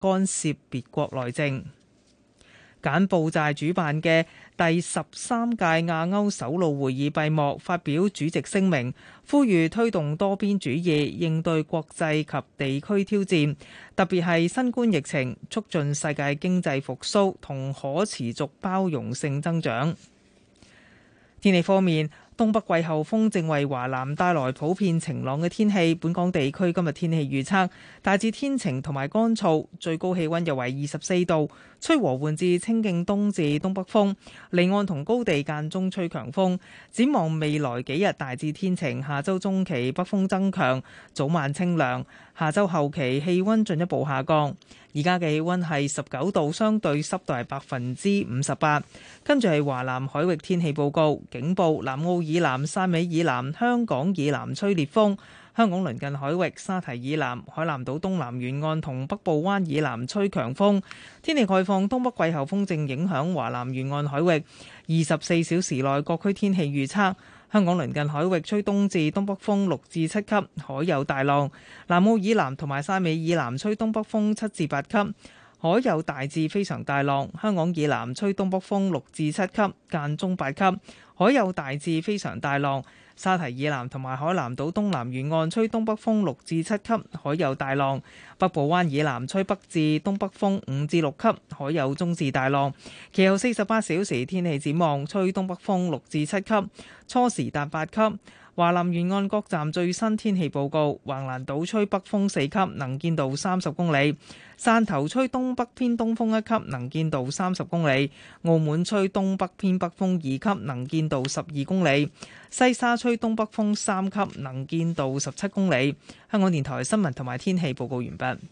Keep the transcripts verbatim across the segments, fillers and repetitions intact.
干涉別國內政。柬埔寨主辦嘅第十三屆亞歐首腦會議閉幕，發表主席聲明，呼籲推動多邊主義，應對國際及地區挑戰，特別係新冠疫情，促進世界經濟復甦同可持續包容性增長。天氣方面，東北季候風正為華南帶來普遍晴朗嘅天氣。本港地區今日天氣預測大致天晴同埋乾燥，最高氣溫約為二十四度，吹和緩至清勁東至東北風，離岸同高地間中吹強風。展望未來幾日大致天晴，下周中期北風增強，早晚清涼，下周後期氣溫進一步下降。而家嘅氣溫係十九度，相對濕度係百分之五十八。跟住係華南海域天氣報告，警報：南澳以南、汕尾以南、香港以南吹烈風；香港鄰近海域、沙堤以南、海南島東南沿岸同北部灣以南吹強風。天氣概況：東北季候風正影響華南沿岸海域，二十四小時內各區天氣預測。香港鄰近海域吹東至東北風六至七級，海有大浪；南澳以南同埋汕尾以南吹東北風七至八級，海有大至非常大浪。香港以南吹東北風六至七級，間中八級，海有大至非常大浪。沙堤以南同埋海南島東南沿岸吹東北風六至七級，海有大浪。北部灣以南吹北至東北風五至六級，海有中至大浪。其後四十八小時天氣展望，吹東北風六至七級，初時達八級。華南沿岸各站最新天氣報告：橫瀾島吹北風四級，能見度三十公里；汕頭吹東北偏東風一級，能見度三十公里；澳門吹東北偏北風二級，能見度十二公里；西沙吹東北風三級，能見度十七公里。香港電台新聞同埋天氣報告完畢。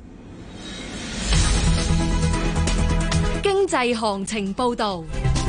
經濟行情報導。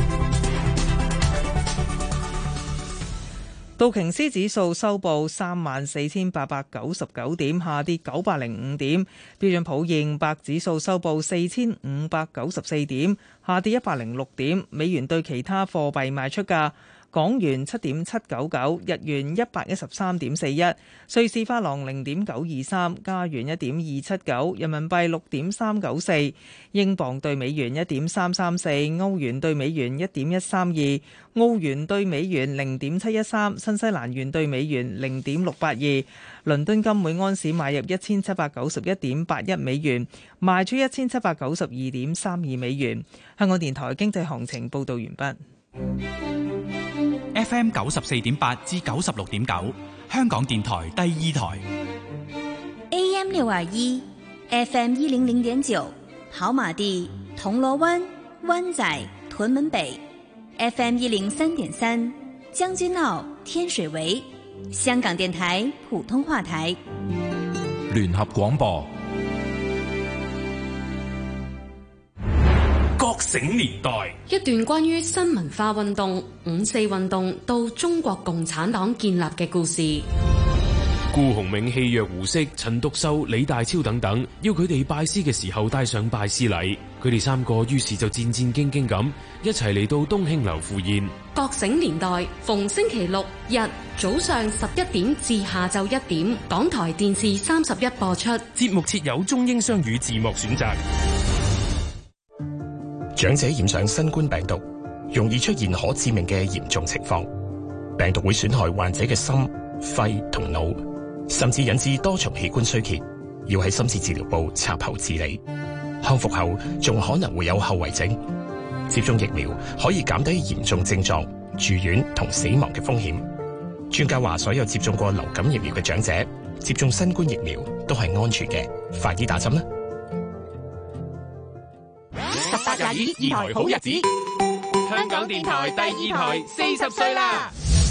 道瓊斯指數收報三萬四千八百九十九點，下跌九百零五點。標準普爾五百指數收報四千五百九十四點，下跌一百零六點。美元對其他貨幣賣出價：港元七點七九九，日元一百一十三點四一，瑞士法郎零點九二三，加元一點二七九，人民幣六點三九四，英鎊對美元一點三三四，歐元對美元一點一三二，澳元對美元零點七一三，新西蘭元對美元零點六八二。倫敦金每安士買入一千七百九十一點八一美元，賣出一千七百九十二點三二美元。香港電台經濟行情報導完畢。 F M 九十四點八至九十六點九，香港電台第二台。 A M 六二一 ，F M 一零零點九，跑馬地、銅鑼灣、灣仔、屯門北 ，F M 一零三點三，將軍澳、天水圍，香港電台普通話台。 聯合廣播。 覺醒年代， 一段關於新文化運動、五四運動到中國共產黨建立嘅故事。 顧鴻銘戲約胡適、陳獨秀、李大釗等等，要佢哋拜師嘅時候帶上拜師禮，佢哋三個於是就戰戰兢兢咁一齊嚟到東興樓赴宴。 覺醒年代逢星期六日早上十一點至下晝一點，港台電視三十一播出。 節目設有中英雙語字幕選擇。 長者染上新冠病毒，容易出現可致命嘅嚴重情況。病毒會損害患者嘅心、肺同腦，甚至引致多重器官衰竭，要喺深切治療部插喉治理。康復後仲可能會有後遺症。接種疫苗可以減低嚴重症狀、住院同死亡嘅風險。專家話，所有接種過流感疫苗嘅長者接種新冠疫苗都係安全嘅，快啲打針啦！ 十八廿二二台好日子，香港電台第二台四十歲啦！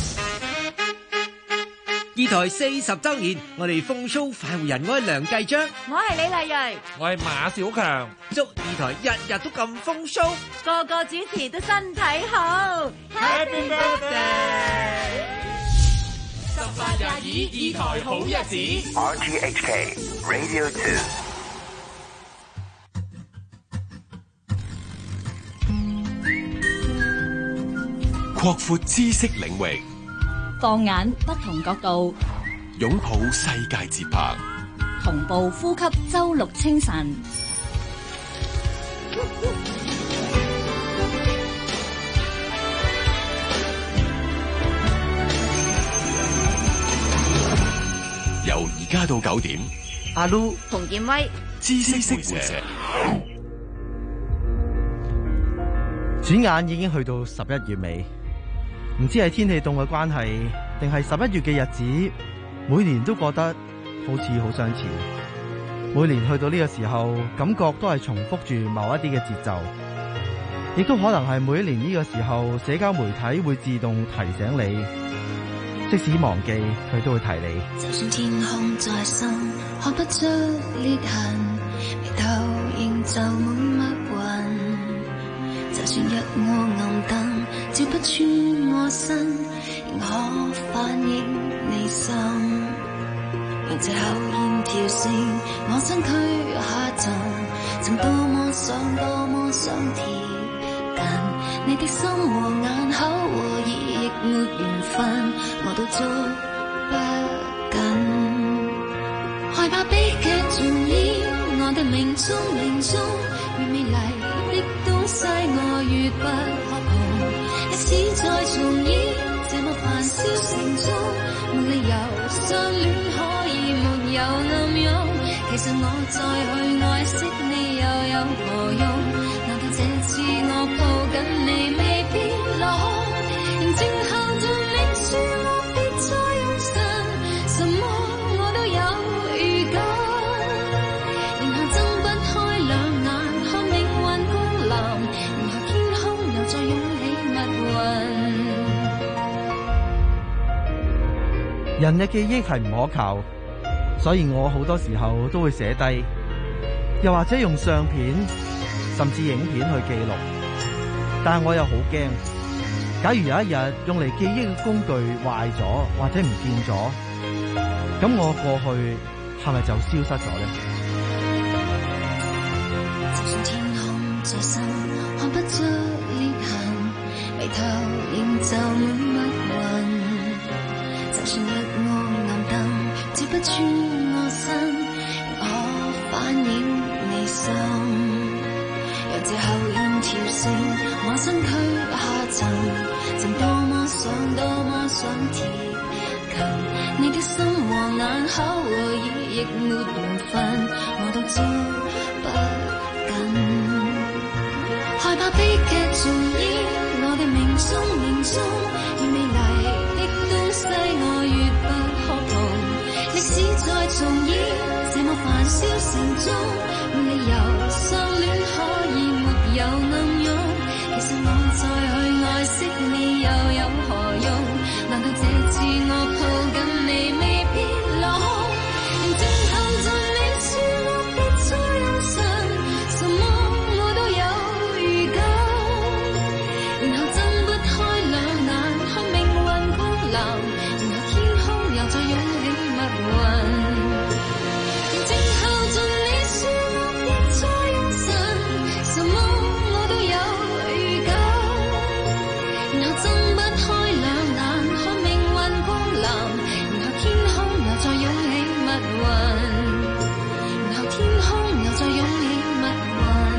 二台四十周年，我哋風騷快活人，我係梁繼章， 我係李麗蕊， 我係馬小強， 祝二台日日都咁風騷， 個個主持都身體好 ，Happy Birthday！ 十八廿二二台好日子 ，R T H K Radio Two。 擴闊知識領域， 放眼不同角度， 擁抱世界節拍， 同步呼吸周六清晨。 由而家到九點， 阿 Lu、 洪建威、 知識食社。 轉眼已經去到十一月尾，唔知係天氣凍嘅關係，定係十一月嘅日子，每年都覺得好似好相似。每年去到呢個時候，感覺都係重複住某一啲嘅節奏，亦都可能係每一年呢個時候，社交媒體會自動提醒你，即使忘記，佢都會提你。 就算天空再深，看不出裂痕，眉頭仍就滿密雲。就算一窩暗燈，照不穿我身，仍可反映你心。讓這口煙跳升，我身軀下沉，曾多麼想多麼想貼近你的心和眼口和耳，亦沒緣分，我都捉不緊。害怕悲劇重演，我的命中命中越美麗的東西，我越不可碰。歷史再重演，這麼繁囂城中，沒理由相戀可以沒有暗湧。其實我再去愛惜你又有何用？難道這次我抱緊你未必落空？仍靜候着你說我別再用神，什麼我都有預感。然後睜不開兩眼看命運光臨，然後天空又再湧起密雲。 人嘅記憶係唔可靠，所以我好多時候都會寫低，又或者用相片甚至影片去記錄。但係我又好驚，假如有一日用嚟記憶嘅工具壞咗或者唔見咗，咁我過去係咪就消失咗呢？ 就算天空再深，看不出裂痕，眉頭仍就滿密雲。就算一窩暗燈照不穿我身，仍可反映你心。讓這口煙跳升，我身軀下沉，曾多麼想多麼想貼近你的心和眼口和耳，亦沒緣分，我都捉不緊。害怕悲劇重演，我的命中命中越美麗的東西，我越不可碰。歷史再重演，這麼繁囂城中，沒理由相戀可以沒有暗湧。其實我再去愛惜你又有何用？難道這次我抱緊你未必落空？仍靜候着你說我別再用神，什麼我都有預感。然後睜不開兩眼看命運光臨，然後天空又再湧起密雲。仍靜候着你說我別再用神，什麼我都有預感。然後睜不開兩眼看命運光臨，然後天空又再湧起密雲，然後天空又再湧起密雲。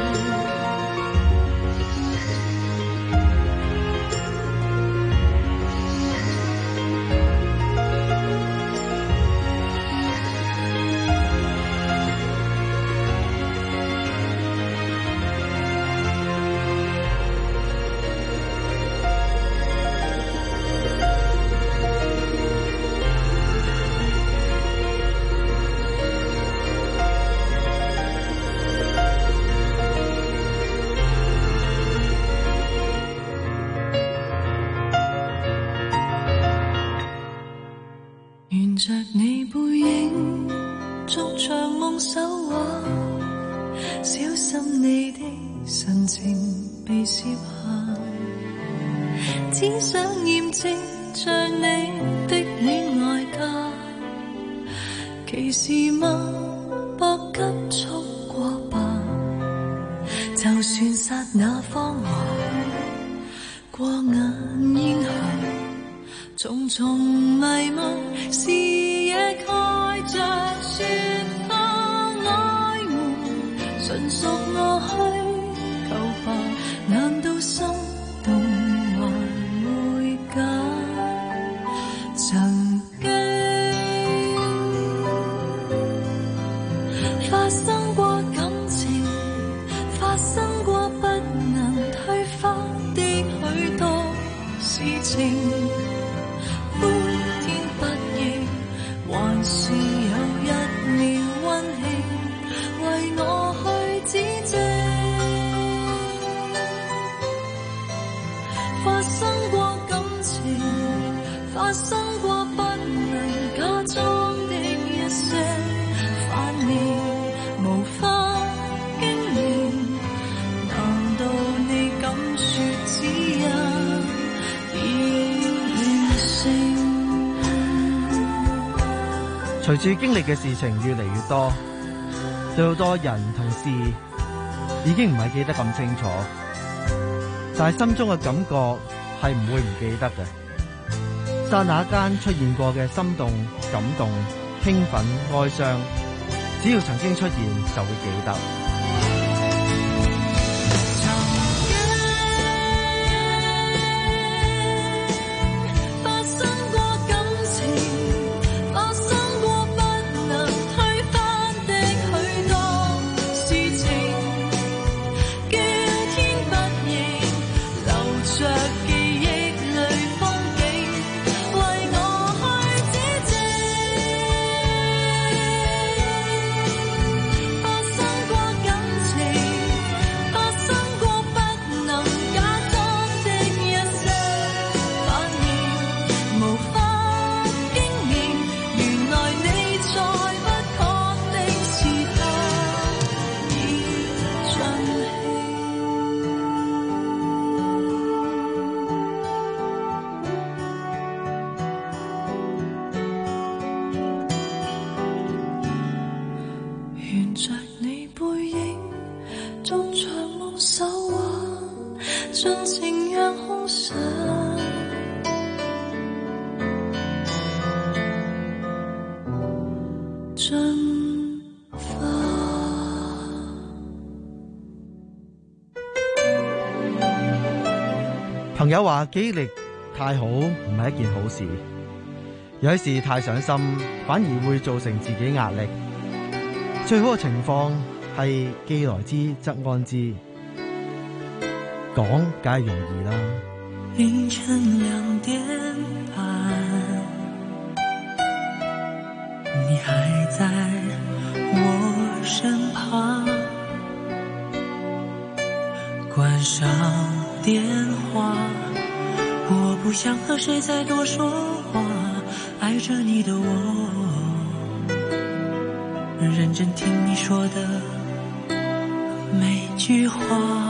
沿着你背影，逐場夢手畫，小心你的神情被攝下，只想驗證着你的戀愛家。其時嗎？不急速過吧，就算剎那芳華過眼煙霞，重重迷霧，視野蓋着雪花，愛瞞純屬我虛構吧？難道心動還會假？曾經發生過感情，發生過不能推翻的許多事情，歡天不應，還是有一秒溫馨為我去指正。發生過感情，發生過不能假裝的一些反面，無法經驗。難道你敢說只因已亂性？ 隨住經歷嘅事情越嚟越多，對好多人同事已經唔係記得咁清楚，但係心中嘅感覺係唔會唔記得嘅。剎那間出現過嘅心動、感動、興奮、哀傷，只要曾經出現就會記得。朋友話記憶力太好唔係一件好事，有啲事太上心反而會造成自己壓力。最好嘅情況係既來之則安之，講梗係容易啦。 凌晨兩點半，你還在我身旁，關上電話，我不想和誰再多說話，愛着你的我，認真聽你說的每句話。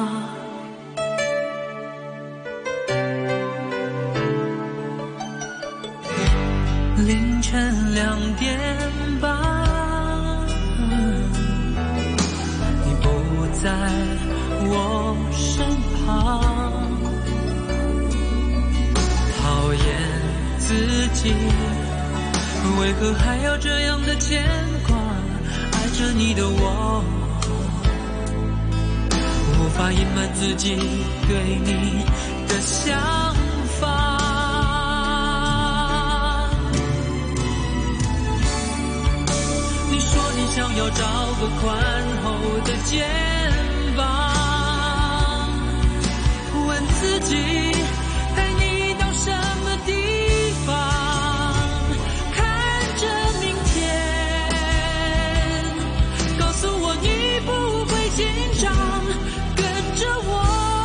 凌晨兩點半，你不在我身旁，討厭自己為何還要這樣的牽掛，愛着你的我，無法隱瞞自己對你的想法。你說你想要找個寬厚的肩膀，問自己帶你到什麼地方，看着明天，告訴我你不會緊張，跟着我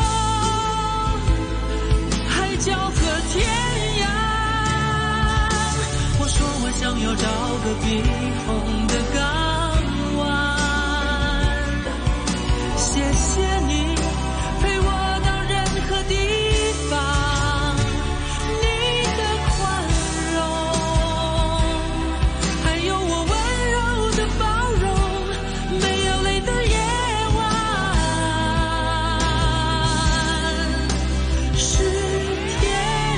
海角和天涯。我說我想要找個避風的港灣，謝謝你陪我到任何地方，你的寬容，還有我溫柔的包容，沒有淚的夜晚是天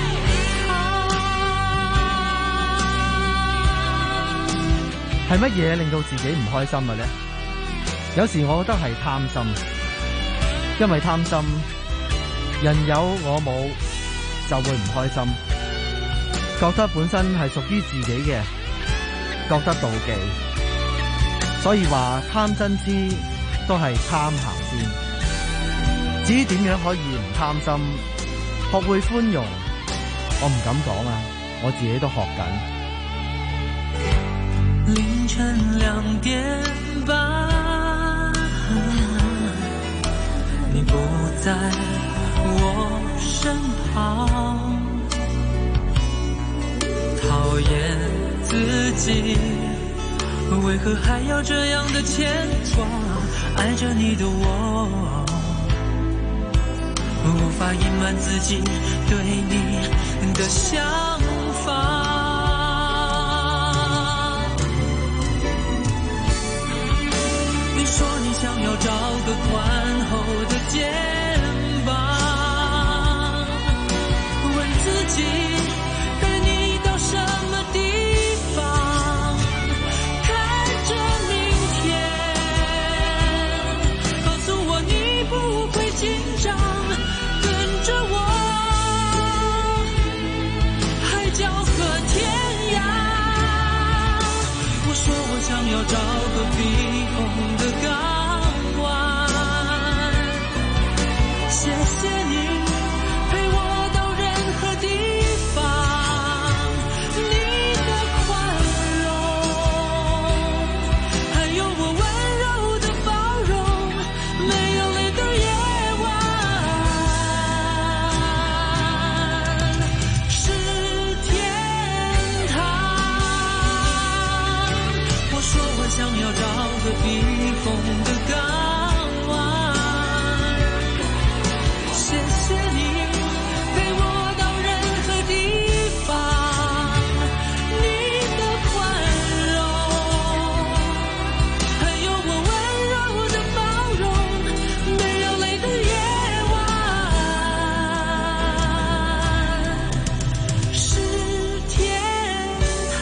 堂。 係乜嘢令到自己唔開心嘅呢？ 有時我覺得係貪心，因為貪心，人有我冇就會唔開心，覺得本身係屬於自己嘅，覺得妒忌，所以話貪真之都係貪鹹先。至於點樣可以唔貪心，學會寬容，我唔敢講啊，我自己都學緊。 凌晨兩點半，你不在我身旁，討厭自己為何還要這樣的牽掛，愛着你的我無法隱瞞自己對你的想法。你說你想要找個寬厚的肩膀，問自己帶你到什麼地方，看着明天，告訴我你不會緊張，跟着我海角和天涯。我說我想要找個避風的港灣，謝謝你陪我到任何地方，你的寬容，還有我溫柔的包容，沒有淚的夜晚是天堂。我說我想要找個避風的港灣，謝謝你陪我到任何地方，你的寬容，還有我溫柔的包容，沒有淚的夜晚是天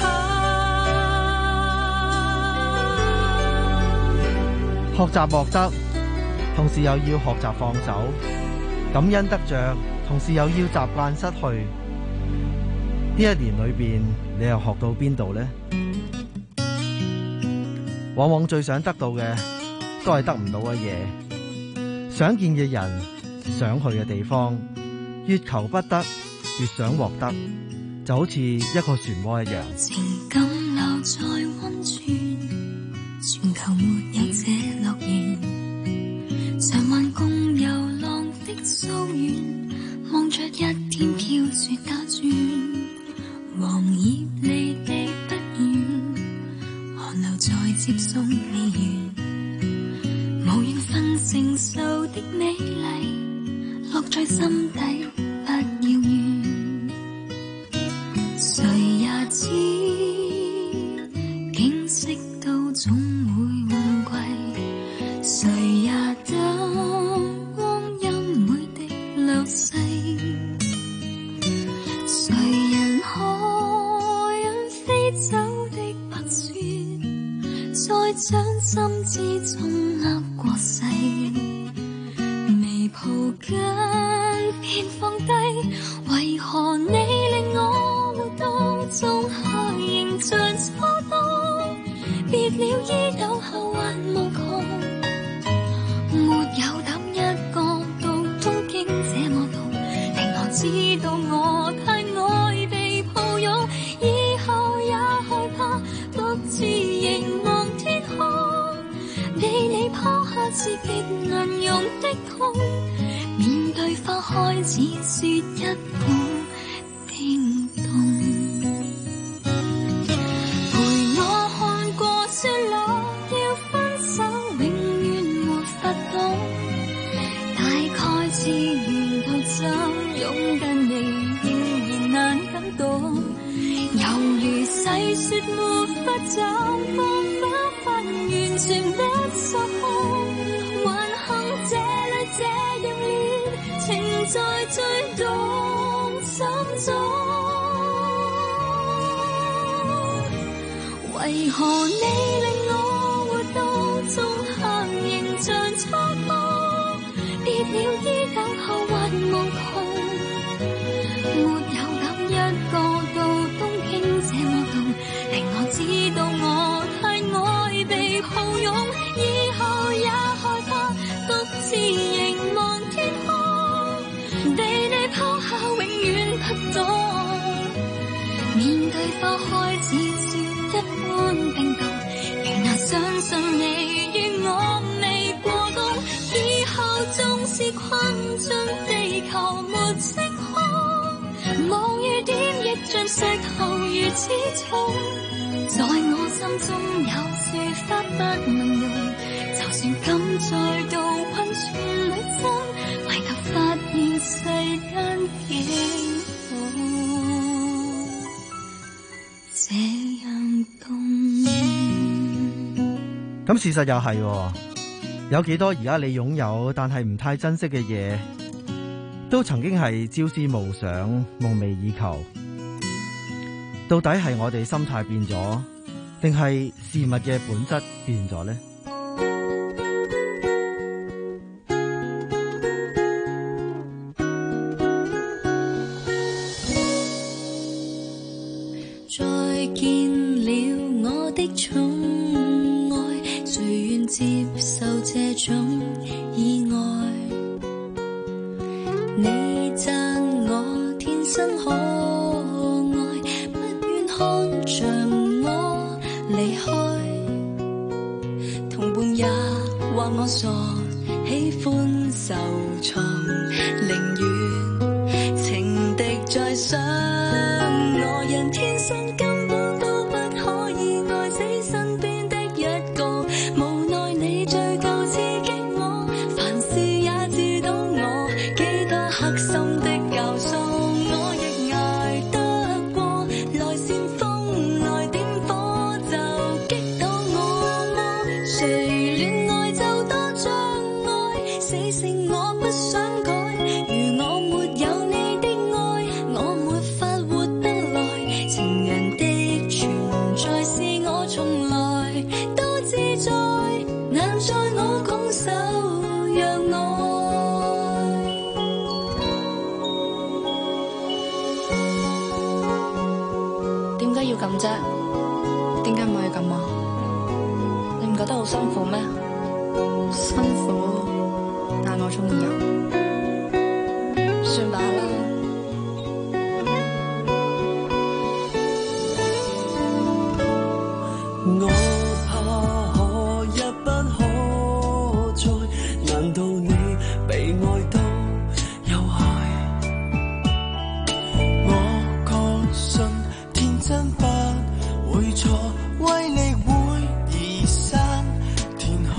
堂。 學習獲得，同時又要學習放手；感恩得着，同時又要習慣失去。呢一年裏邊，你又學到邊度呢？往往最想得到嘅，都係得唔到嘅嘢。想見嘅人，想去嘅地方，越求不得，越想獲得，就好似一個漩渦一樣。 情感留在溫泉，全球沒有這樂園，常幻共遊浪的溯源，望着一天飄雪打轉，黃葉離地不遠，寒流在接送未完，無緣分承受的美麗，落在心底不遙遠，誰也知景色都總會換季，誰也等光陰每滴流逝，誰人可引飛走的白雪，在掌心之中握過世，未抱緊便放低，為何你令我活到仲夏仍像初冬，別了伊豆後還無窮，沒有膽一個到東京這麼凍，令我知道我太愛被抱擁，以後也害怕獨自凝望天空，被你拋下是極難容的痛，面對花開似雪一般冰凍，陪我看過雪落，要分手永遠沒法懂，大概是沿途怎擁緊你仍然難感動，猶如細雪沒法斬放，花瓣完全不受控，還幸這裏這樣戀情在最動心中，為何你令我活到仲夏了衣等候或無窮，沒有諗一個到東京這麼凍，令我知道我太愛被抱擁，以後也害怕獨自凝望天空，被你拋下永遠不懂，面對花開似雪一般冰凍，仍難相信你與我未過冬，以後縱是困進地球沒星空，望雨點溢進石頭如此重，在我心中有說法不能用，就算敢再度困住旅程，為求發現世間竟無這樣凍。 咁事實又係，有幾多而家你擁有但係唔太珍惜嘅嘢，都曾經係朝思暮想、夢寐以求。到底係我哋心態變咗，定係事物嘅本質變咗呢？ 再見了我的寵愛，誰願接受這種意外？你讚我天生可愛，不願看着我離開，同伴也話我傻，喜歡受創，寧願情敵在想我，人天生根本都不可以愛死身邊的一個，無奈你最夠刺激我，凡事也知道我幾多黑心的教唆，我亦捱得過，來煽風來點火就擊倒我麼？誰戀愛就多障礙，死性我不想改，如我沒有你的愛，我沒法活得來，情人的存在是我從來都自在，難在我拱手讓愛。點解要咁啫？點解唔可以咁啊？你唔覺得好辛苦咩？辛苦，但我中意啊。算吧啦。 我怕可一不可再，難道你被愛都有害？我確信天真不會錯，威力會移山填海，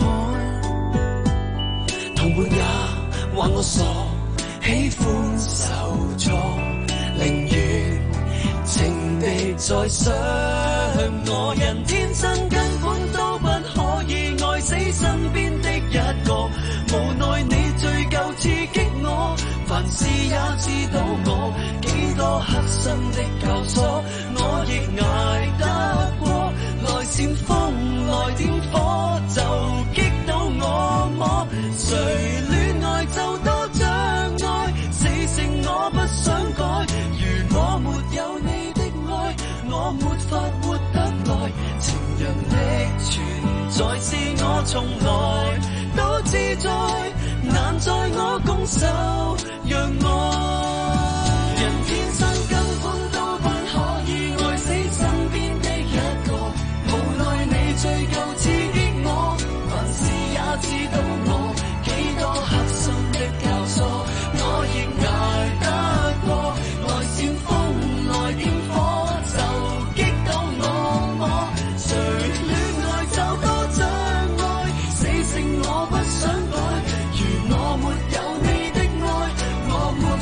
同伴也話我傻，喜歡受挫，寧願情敵在想我，人天生根本都不可以愛死身邊的一個，無奈你最夠刺激我，凡事也知道我幾多黑心的教唆，我亦捱得過，來煽風來點火就擊倒我麼？誰戀愛就多障礙，死性我不想改，如我沒有你的愛，我沒法活得來，情人的存在是我從來都自在，難在我拱手讓愛，人天生根本都不可以愛死身邊的一個，無奈你最夠刺激我，凡事也知道我幾多黑心的教唆，我亦捱得過，來煽風來點火就擊倒我麼？誰戀愛就多障礙，死性我不想改，如我沒有你的愛，我沒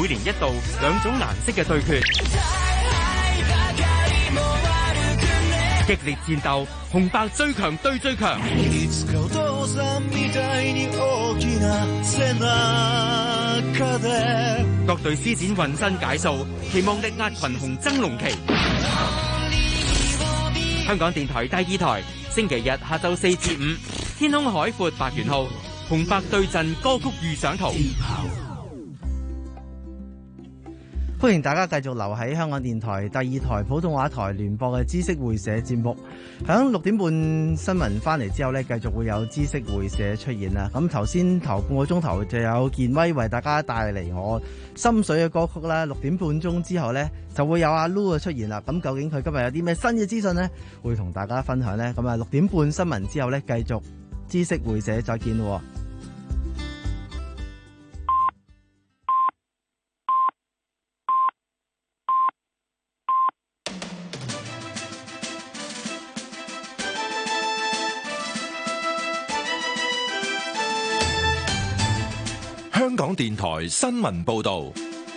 每年一度兩種顏色嘅對決，激烈戰鬥，紅白最強對最強。各隊施展渾身解數，期望力壓群雄爭龍旗。香港電台第二台，星期日下晝四至五，天空海闊白元號，紅白對陣歌曲預想圖。 歡迎大家繼續留喺香港電台第二台普通話台聯播嘅知識會社節目。響六點半新聞翻嚟之後呢，繼續會有知識會社出現啦。咁頭先頭半個鐘頭就有健威為大家帶嚟我心水嘅歌曲啦。六點半鐘之後呢，就會有阿 Lu 嘅出現啦。咁究竟佢今日有啲咩新嘅資訊呢？會同大家分享呢。咁啊，六點半新聞之後呢，繼續知識會社再見咯。 香港電台新聞報道。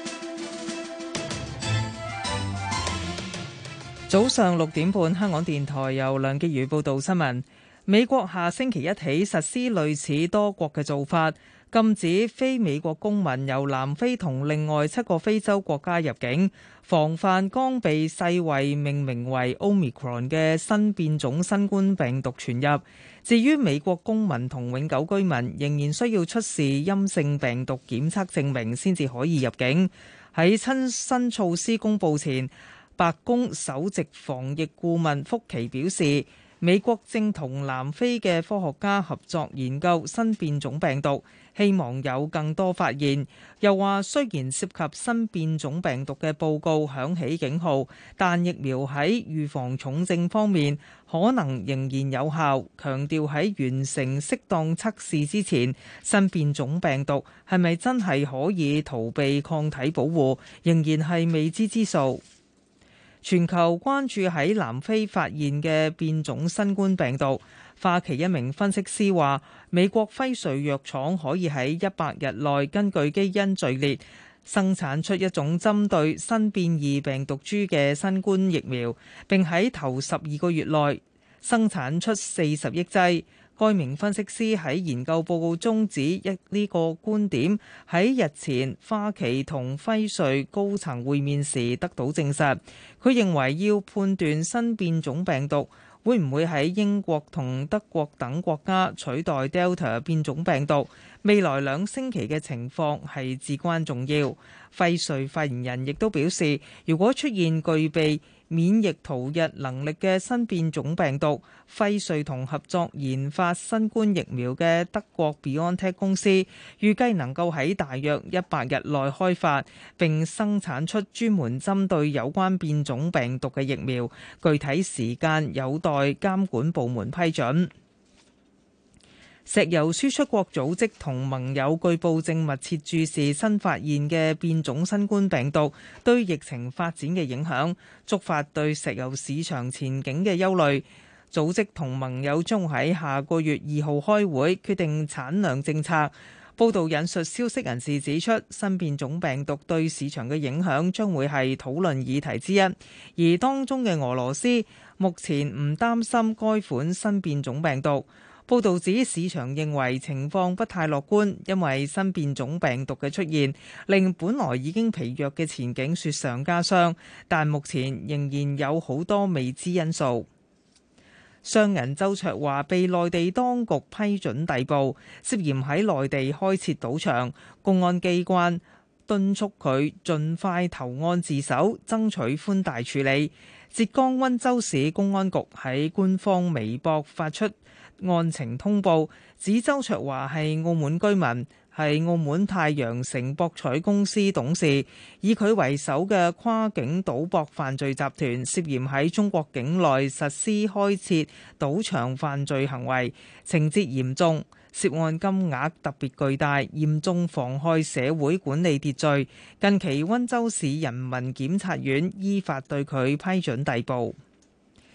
早上六點半，香港電台由梁潔如報道新聞。美國下星期一起實施類似多國嘅做法，禁止非美國公民由南非同另外七個非洲國家入境，防範剛被世衛命名為 Omicron 嘅新變種新冠病毒傳入。至於美國公民同永久居民，仍然需要出示陰性病毒檢測證明先至可以入境。喺親新措施公佈前，白宮首席防疫顧問福奇表示，美國正同南非嘅科學家合作研究新變種病毒，希望有更多發現。又話雖然涉及新變種病毒嘅報告響起警號，但疫苗喺預防重症方面可能仍然有效。強調喺完成適當測試之前，新變種病毒係咪真係可以逃避抗體保護，仍然係未知之數。全球關注喺南非發現嘅變種新冠病毒。花旗一名分析師話，美國輝瑞藥廠可以喺一百日內根據基因序列生產出一種針對新變異病毒株嘅新冠疫苗，並喺頭十二個月內生產出四十億劑。該名分析師喺研究報告中指一呢個觀點喺日前花旗同輝瑞高層會面時得到證實。佢認為要判斷新變種病毒會唔會喺英國同德國等國家取代 Delta 變種病毒，未來兩星期嘅情況係至關重要。輝瑞發言人亦都表示，如果出現具備免疫逃逸能力嘅新變種病毒，輝瑞同合作研發新冠疫苗嘅德國 BioNTech 公司預計能夠喺大約一百日內開發並生產出專門針對有關變種病毒嘅疫苗，具體時間有待監管部門批准。石油輸出國組織同盟友據報正密切注視新發現嘅變種新冠病毒對疫情發展嘅影響，觸發對石油市場前景嘅憂慮。組織同盟友將喺下個月二號開會決定產量政策。報道引述消息人士指出，新變種病毒對市場嘅影響將會係討論議題之一，而當中嘅俄羅斯目前唔擔心該款新變種病毒。報導指市場認為情況不太樂觀，因為新變種病毒嘅出現令本來已經疲弱嘅前景雪上加霜，但目前仍然有好多未知因素。商人周焯華被內地當局批准逮捕，涉嫌喺內地開設賭場，公安機關敦促佢盡快投案自首，爭取寬大處理。浙江溫州市公安局喺官方微博發出案情通報，指周焯華係澳門居民，係澳門太陽城博彩公司董事，以佢為首嘅跨境賭博犯罪集團涉嫌喺中國境內實施開設賭場犯罪行為，情節嚴重，涉案金額特別巨大，嚴重妨害社會管理秩序。近期溫州市人民檢察院依法對佢批准逮捕。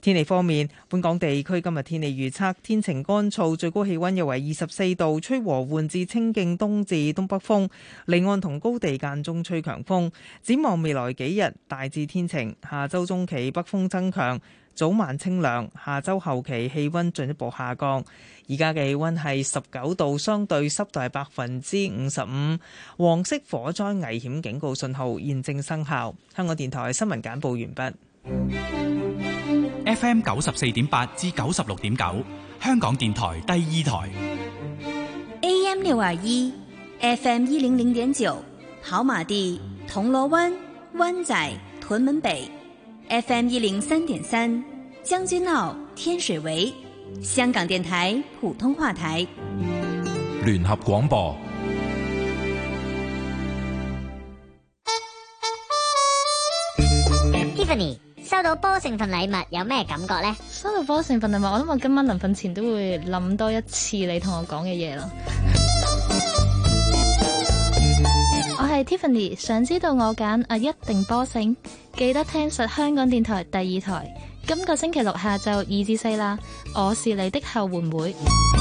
天氣方面，本港地區今日天氣預測天晴乾燥，最高氣溫約為二十四度，吹和緩至清勁東至東北風，離岸同高地間中吹強風。展望未來幾日，大致天晴，下周中期北風增強，早晚清涼，下周後期氣溫進一步下降。而家嘅氣溫係十九度，相對濕度係百分之五十五，黃色火災危險警告信號現正生效。香港電台新聞簡報完畢。 F M 九十四點八至九十六點九，香港電台第二台。 A M 六二一，F M 一零零點九，跑馬地、銅鑼灣、灣仔、屯門北 ，F M 一零三點三，將軍澳、天水圍，香港電台普通話台。 聯合廣播。 Tiffany。收到波成份禮物有咩感覺呢？ 收到波成份禮物，我諗我今晚臨瞓前都會諗多一次你同我講嘅嘢咯。我係 Tiffany， 想知道我揀啊一定波勝，記得聽實香港電台第二台。今個星期六下晝二至四啦，我是你的後援會。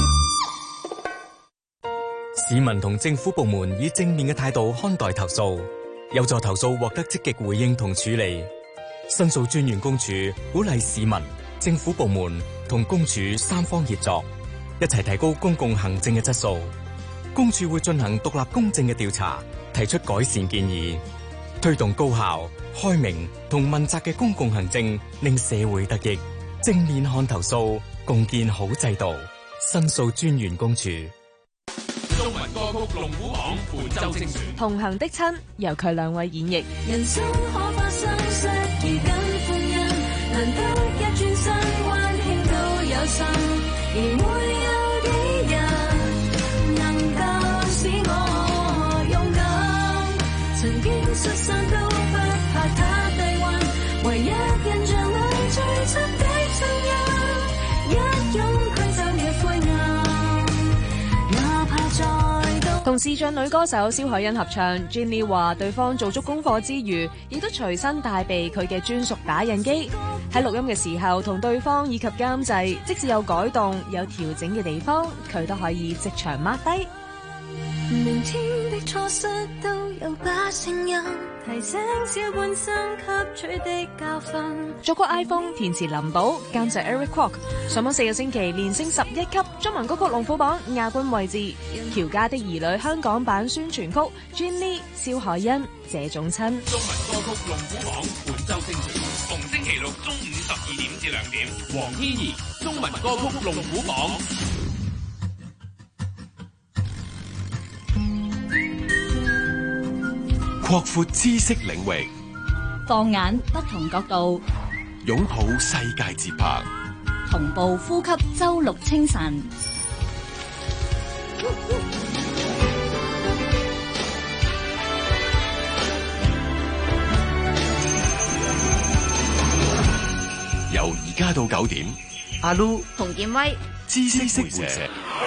市民同政府部門以正面嘅態度看待投訴，有助投訴獲得積極回應同處理。申訴專員公署鼓勵市民、政府部門同公署三方協作，一齊提高公共行政嘅質素。公署會進行獨立公正嘅調查，提出改善建議，推動高效、開明同問責嘅公共行政，令社會得益。正面看投訴，共建好制度。申訴專員公署。 中文歌曲龍虎榜伴奏精選， 同行的親由佢兩位演繹。 人生可發生失意跟歡欣，難得一轉身溫馨都有心，而會有幾人能夠使我勇敢，曾經失散都不怕他低溫，唯一印象裏最親的聲音，一擁佢就越灰暗。 同視像女歌手蕭凱欣合唱 ，Jenny 話對方做足功課之餘，亦都隨身帶備佢嘅專屬打印機。喺錄音嘅時候，同對方以及監製，即使有改動、有調整嘅地方，佢都可以即場抹低。 明天的錯失都有把聲音提醒小半生吸取的教訓。 作曲 iPhone， 填詞林寶，監製 Eric Kwok。上網四個星期連升十一級，中文歌曲龍虎榜亞軍位置。喬家的兒女香港版宣傳曲 Jenny 蕭凱欣這種親。 中文歌曲龍虎榜本周精選，逢星期六中午十二點至兩點。黃天怡中文歌曲龍虎榜。 擴闊知識領域， 放眼不同角度， 擁抱世界節拍， 同步呼吸周六清晨。 由而家到九點， 阿 Lu 洪建威知識識會社。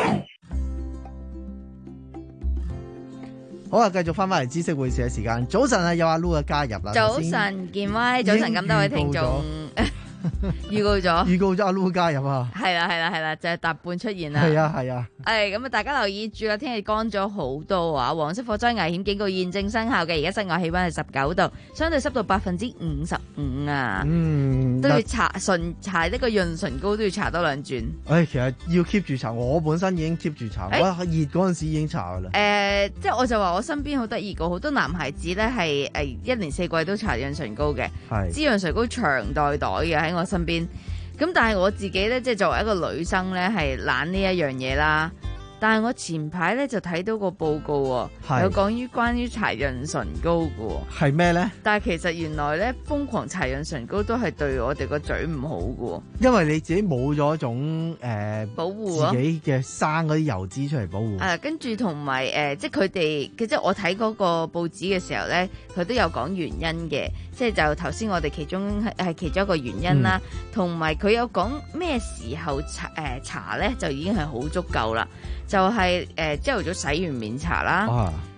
好啊，繼續翻返嚟知識會社嘅時間。早晨啊，有阿 Lu 嘅加入啦。 早晨，健威，早晨咁多位聽眾。預告咗， 預告咗阿 Lu 加入啊！ 係啦，係啦，係啦，就係搭半出現啦。 係啊，係啊。 誒，咁啊，大家留意住啦，天氣乾咗好多啊！黃色火災危險警告現正生效嘅，而家室外氣溫係十九度，相對濕度百分之五十五啊。 嗯， 都要搽唇搽呢個潤唇膏，都要搽多兩轉。誒、 哎，其實要 keep 住搽，我本身已經 keep 住搽，欸、我熱嗰陣時已經搽噶啦。誒、 呃，即係我就話我身邊好得意個，好多男孩子咧係誒一年四季都搽潤唇膏嘅，滋潤唇膏長袋袋嘅喺我身邊。咁但係我自己咧，即係作為一個女生咧，係懶呢一樣嘢啦。但係我前排咧就睇到個報告，有講於關於搽潤唇膏嘅。係咩咧？但係其實原來咧，瘋狂搽潤唇膏都係對我哋個嘴唔好嘅。因為你自己冇咗一種誒、呃、保護、啊、自己嘅生嗰啲油脂出嚟保護。誒，跟住同埋誒，即係佢哋，即係我睇嗰個報紙嘅時候咧，佢都有講原因嘅。即係就頭先我哋其中係係其中一個原因啦，同埋佢有講咩時候搽誒搽咧就已經係好足夠啦。就係誒朝頭早洗完面搽啦，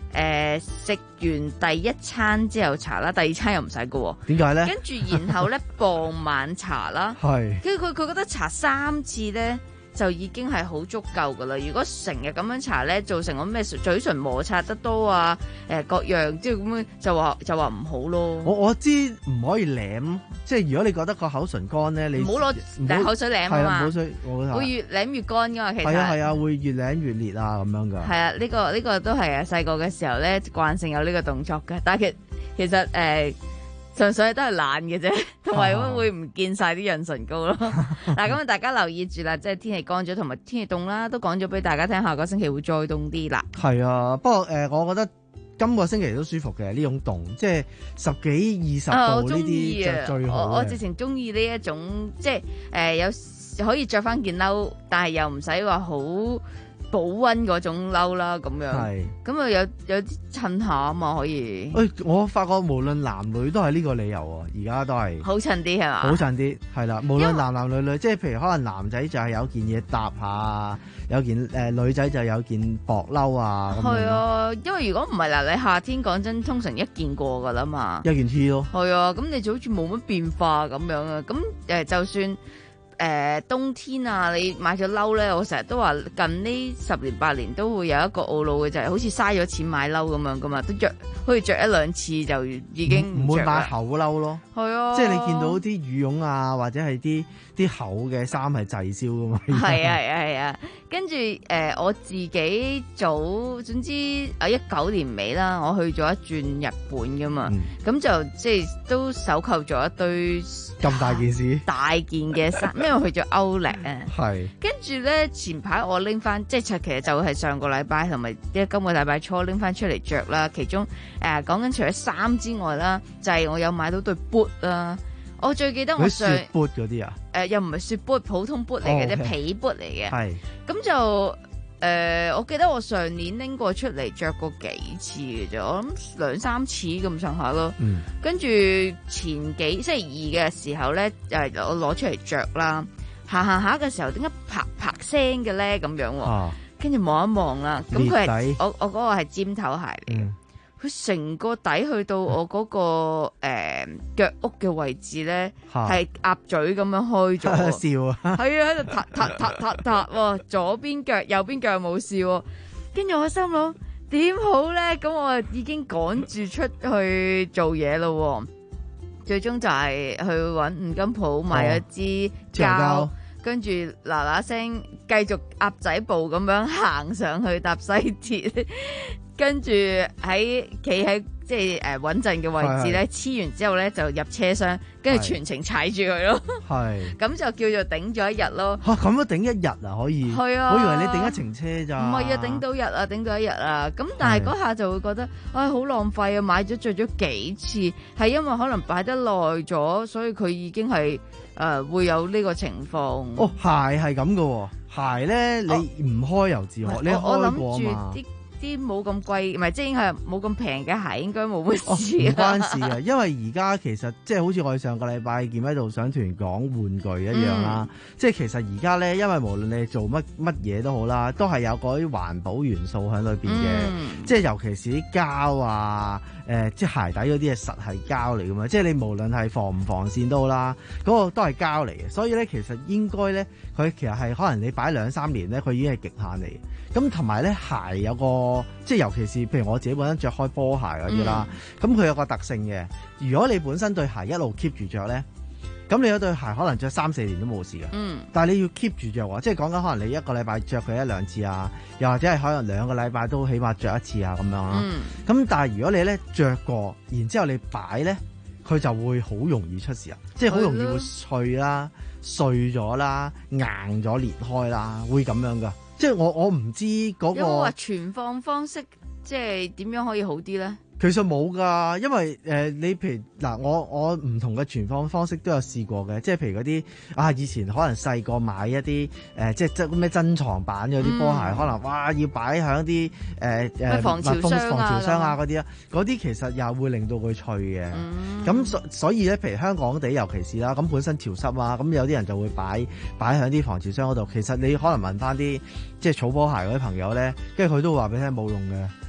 誒食完第一餐之後搽啦，第二餐又唔使㗎喎。 點解咧？ 跟住然後咧傍晚搽啦， 係。 跟住佢佢覺得搽三次咧就已經係好足夠㗎啦。如果成日咁樣搽咧，造成我咩嘴唇摩擦得多啊，誒各樣即係咁樣就話就話唔好咯。 我我知唔可以舐，即係如果你覺得個口唇乾咧，你唔好攞口水舐啊嘛， 口水會越舐越乾㗎嘛。其實係啊係啊，會越舐越烈啊咁樣㗎。 係啊，呢個呢個都係啊細個嘅時候咧慣性有呢個動作嘅，但係其其實誒。呃純粹都係懶嘅啫，同埋會唔見晒啲潤唇膏咯。嗱，咁啊，大家留意住啦，即係天氣乾咗，同埋天氣凍啦，都講咗俾大家聽，下個星期會再凍啲啦。 係啊，不過誒、呃，我覺得今個星期都舒服嘅呢種凍，即係十幾二十度呢啲就最好。 我我直情中意呢一種，即係誒、呃、有可以着翻件褸，但係又唔使話好保溫嗰種褸啦，咁樣，咁啊有有啲襯下啊嘛，可以。 誒、欸，我發覺無論男女都係呢個理由喎，而家都係好襯啲係嘛？ 好襯啲，係啦。無論男男女女，即係譬如可能男仔就係有件嘢搭下，有件誒、呃、女仔就有件薄褸啊。 係啊，因為如果唔係嗱，你夏天講真，通常一件過噶啦嘛。 一件 T 咯。 係啊，咁你就好似冇乜變化咁樣啊。咁誒、呃，就算。誒、呃、冬天啊，你買咗褸咧，我成日都話近呢十年八年都會有一個懊惱嘅就係、是、好似嘥咗錢買褸咁樣噶嘛，都着好似着一兩次就已經唔唔會買厚褸咯。 係啊， 即係你見到啲羽絨啊，或者係啲啲厚嘅衫係滯銷噶嘛。 係啊係啊係啊，跟住誒我自己早總之啊一九年尾啦，我去咗一轉日本噶嘛，咁、嗯、就即係都搜購咗一堆咁大件事大件嘅衫。因為去咗歐力啊， 係跟住咧前排我拎翻，即係其實就係上個禮拜同埋即係今個禮拜初拎翻出嚟着啦。其中誒講緊除咗衫之外啦，就係、是、我有買到對 boot 啦。我最記得我上雪 boot 嗰啲啊，誒、 呃、又唔係雪 boot，普通 boot 嚟嘅啫，皮 boot 嚟嘅。係咁就。誒、呃，我記得我上年拎過出嚟着過幾次嘅啫，我諗兩三次咁上下咯。嗯，跟住前幾星期二嘅時候咧，誒，我攞出嚟着啦，行行下嘅時候，點解啪啪聲嘅咧？咁樣，啊，跟住望一望啦，咁佢係我我嗰個係尖頭鞋嚟嘅。嗯，佢成個底去到我嗰、那個誒腳屋嘅位置咧，係鴨嘴咁樣開咗， 笑啊！係啊，喺度踏踏踏踏踏，左邊腳右邊腳冇笑，跟住我心諗點好咧？咁我已經趕住出去做嘢咯，最終就係去搵五金鋪買咗支膠，跟住嗱嗱聲繼續鴨仔步咁樣行上去搭西鐵。跟住喺企喺即係誒穩陣嘅位置咧，黐完之後咧就入車廂，跟住全程踩住佢咯。係咁就叫做頂咗一日咯。嚇咁都頂一日啊？可以？係啊，我以為你頂一程車咋。唔係啊，頂到日啊，頂到一日啊。咁但係嗰下就會覺得，唉，好浪費啊！買咗着咗幾次，係因為可能擺得耐咗，所以佢已經係誒、呃、會有呢個情況。 哦，鞋係咁噶喎，鞋咧你唔開又自可，你開過嘛？ 啲冇咁貴，唔係即係冇咁平嘅鞋，應該冇乜事。 唔、哦、關事嘅，因為而家其實即係好似我哋上個禮拜見喺度上團講玩具一樣啦。嗯、即係其實而家咧，因為無論你係做乜乜嘢都好啦，都係有嗰啲環保元素喺裏邊嘅。嗯、即係尤其是啲膠啊，誒、呃，即係鞋底嗰啲係實係膠嚟噶嘛。即係你無論係防唔防線都好啦，嗰、嗰個都係膠嚟嘅。所以咧，其實應該咧，佢其實係可能你擺兩三年咧，佢已經係極限嚟。咁同埋咧，鞋有個即係尤其是譬如我自己本身着開波鞋嗰啲啦，咁佢、嗯、有個特性嘅。如果你本身對鞋一路 keep 住着咧，咁你嗰對鞋可能着三四年都冇事嘅。嗯。但係你要 keep 住着喎，即係講緊可能你一個禮拜着佢一兩次啊，又或者係可能兩個禮拜都起碼着一次啊咁樣啦。嗯。咁但係如果你咧着過，然之後你擺咧，佢就會好容易出事啊！即係好容易會脆啦、碎咗啦、硬咗裂開啦，會咁樣噶。即係我我唔知嗰、嗰個有冇話存放方式，即係點樣可以好啲咧？ 其實冇㗎，因為誒、呃、你譬如嗱，我我唔同嘅存放方式都有試過嘅，即係譬如嗰啲啊，以前可能細個買一啲誒、呃，即係即咩珍藏版嗰啲波鞋，嗯、可能哇要擺喺啲誒誒防潮箱啊、 防潮箱啊嗰啲啊，嗰啲其實又會令到佢脆嘅。咁、嗯、所所以咧，譬如香港地尤其是啦，咁本身潮濕啊，咁有啲人就會擺擺喺啲防潮箱嗰度。其實你可能問翻啲即係草波鞋嗰啲朋友咧，跟住佢都會話俾你聽冇用嘅。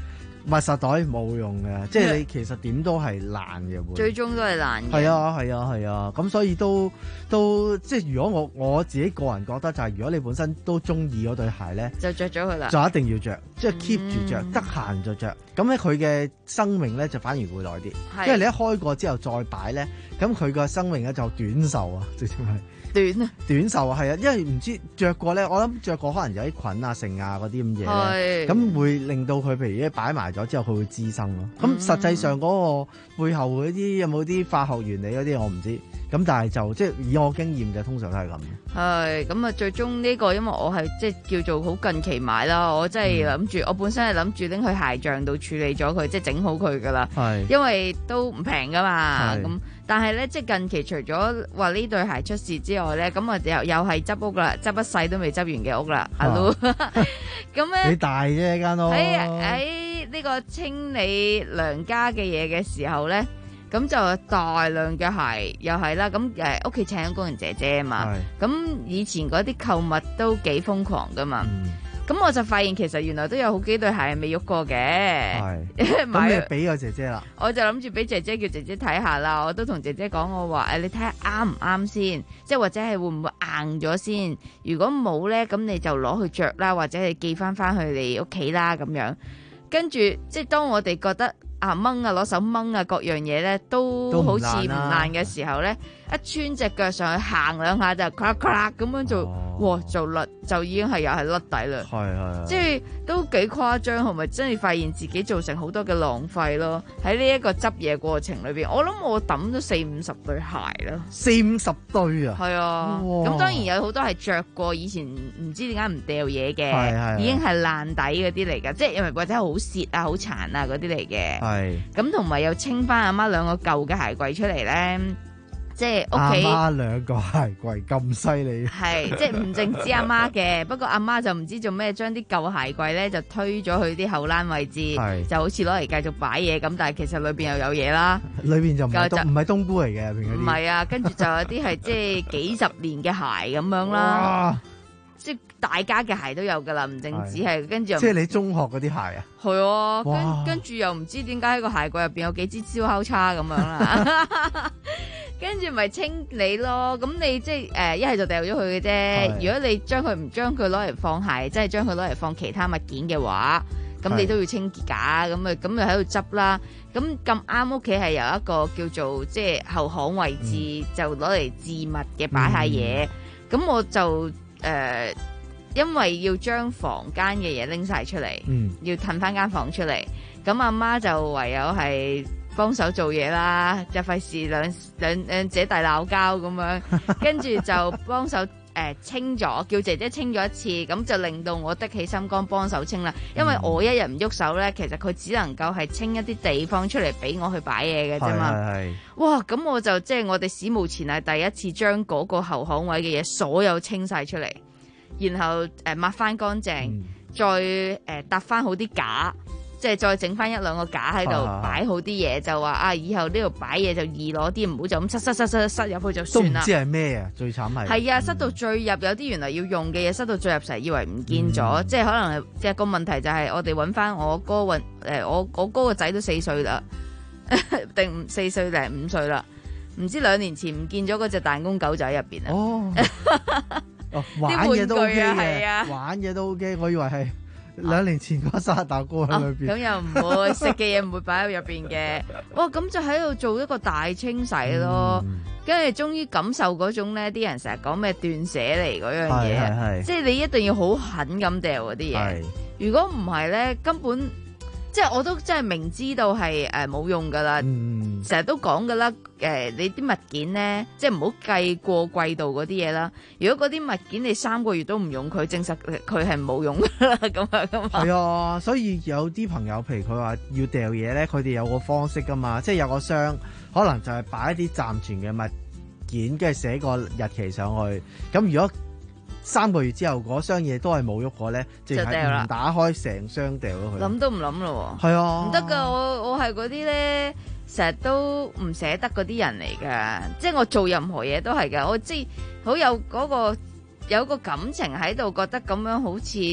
密實袋冇用嘅，即係你其實點都係爛嘅會。 最終都係爛嘅。 係啊係啊係啊，咁所以都都即係如果我我自己個人覺得就係、是、如果你本身都中意嗰對鞋咧， 就着咗佢啦， 就一定要着，即係 keep 住着，得閒就着。咁咧佢嘅生命咧就反而會耐啲，因為你一開過之後再擺咧，咁佢個生命咧就短壽啊，直情係。 短啊， 短壽啊，係啊，因為唔知着過咧，我諗着過可能有啲菌啊、剩啊嗰啲咁嘢咧，咁會令到佢譬如一擺埋咗之後，佢會滋生咯。咁、嗯、實際上嗰個背後嗰啲有冇啲化學原理嗰啲我唔知，咁但係就即係以我經驗就通常都係咁。 係咁啊，最終呢個因為我係即係叫做好近期買啦，我真係諗住，我本身係諗住拎去鞋匠度處理咗佢，即係整好佢噶啦。係，因為都唔平噶嘛，咁。但係咧，即係近期除咗話呢對鞋出事之外咧，咁我又又係執屋啦，執一世都未執完嘅屋啦，阿 Lu。咁咧， 幾大啫間屋？ 喺喺呢個清理娘家嘅嘢嘅時候咧，咁就大量嘅鞋又係啦。咁誒屋企請咗工人姐姐啊嘛，咁以前嗰啲購物都幾瘋狂噶嘛。咁、嗯、我就發現其實原來都有好幾對鞋係未喐過嘅。係， 咁你俾個姐姐啦。 我就諗住俾姐姐叫姐姐睇下啦。我都同姐姐講，我話誒你睇下啱唔啱先，即係或者係會唔會硬咗先。如果冇咧，咁你就攞去着啦，或者係寄翻翻去你屋企啦咁樣。跟住即係當我哋覺得啊掹啊攞手掹啊各樣嘢咧都好似唔爛嘅時候咧，一穿隻腳上去行兩下就咔咔咁樣就、哦、哇就甩就已經係又係甩底啦。係係，即係都幾誇張，係咪真係發現自己造成好多嘅浪費咯？喺呢一個執嘢過程裏邊，我諗我抌咗四五十對鞋啦， 四五十對啊！ 係啊，咁當然有好多係着過，以前唔知點解唔掉嘢嘅，已經係爛底嗰啲嚟㗎，即係因為或者好蝕啊、好殘啊嗰啲嚟嘅。係咁，同埋又清翻阿媽兩個舊嘅鞋櫃出嚟咧。即係屋企阿媽兩個鞋櫃咁犀利， 係即係唔淨止阿媽嘅，不過阿媽就唔知做咩將啲舊鞋櫃咧就推咗去啲後欄位置，就好似攞嚟繼續擺嘢咁，但係其實裏邊又有嘢啦。裏邊就唔係冬唔係冬菇嚟嘅，入邊嗰啲唔係啊，跟住就有啲係即係幾十年嘅鞋咁樣啦。即係大家嘅鞋都有噶啦，唔淨止係跟住。即係你中學嗰啲鞋啊？係啊，跟跟住又唔知點解喺個鞋櫃入邊有幾支燒烤叉咁樣啦。跟住咪清理咯，咁你即係誒一係就掉咗佢嘅啫。如果你將佢唔將佢攞嚟放鞋，即係將佢攞嚟放其他物件嘅話，咁你都要清潔㗎。咁咪咁咪喺度執啦。咁咁啱屋企係有一個叫做即係後巷位置，嗯、就攞嚟置物嘅擺下嘢。咁、嗯、我就誒、呃，因為要將房間嘅嘢拎晒出嚟，嗯、要褪翻間房出嚟。咁阿媽就唯有係幫手做嘢啦，就費事兩兩兩姐弟鬧交咁樣，跟住就幫手誒、呃、清咗，叫姐姐清咗一次，咁就令到我的起心肝幫手清啦。因為我一日唔喐手咧，其實佢只能夠係清一啲地方出嚟俾我去擺嘢嘅啫嘛。係係。哇！咁我就即係我哋史無前例第一次將嗰個後巷位嘅嘢所有清晒出嚟，然後誒、呃、抹翻乾淨，嗯、再誒、呃、搭翻好啲架。即係再整翻一兩個架喺度擺好啲嘢，就話啊，以後呢度擺嘢就易攞啲，唔好就咁塞塞塞塞塞入去就算啦。都唔知係咩啊，最慘係。係啊，塞到最入，有啲原來要用嘅嘢塞到最入成，以為唔見咗、嗯。即係可能即係個問題就係我哋揾翻我哥揾誒，我我哥個仔都四歲啦，定四歲定五歲啦，唔知兩年前唔見咗嗰隻彈弓狗仔入邊啊。哦，哦玩嘢都 OK 嘅、啊，玩嘢都 OK， 我以為係。兩年前嗰沙大哥喺裏邊，咁、啊、又唔會食嘅嘢唔會擺喺入邊嘅。哇，咁就喺度做一個大清洗咯。跟住終於感受嗰種咧，啲人成日講咩斷捨離嗰樣嘢，即係你一定要好狠咁掉嗰啲嘢。如果唔係咧，根本即係我都真係明知道係誒冇用噶啦。成日都講噶啦，誒、呃，你啲物件咧，即係唔好計過季度嗰啲嘢啦。如果嗰啲物件你三個月都唔用佢，證實佢係冇用噶啦，咁啊咁啊。係啊，所以有啲朋友，譬如佢話要掉嘢咧，佢哋有個方式噶嘛，即係有個箱，可能就係擺一啲暫存嘅物件，跟住寫個日期上去。咁如果三個月之後嗰箱嘢都係冇喐過咧，就係唔打開成箱掉咗佢。諗都唔諗咯。係啊，唔得噶，我我係嗰啲咧。成日都唔捨得嗰啲人嚟噶，即係我做任何嘢都係噶，我即係好有嗰個有個感情喺度，覺得咁樣好似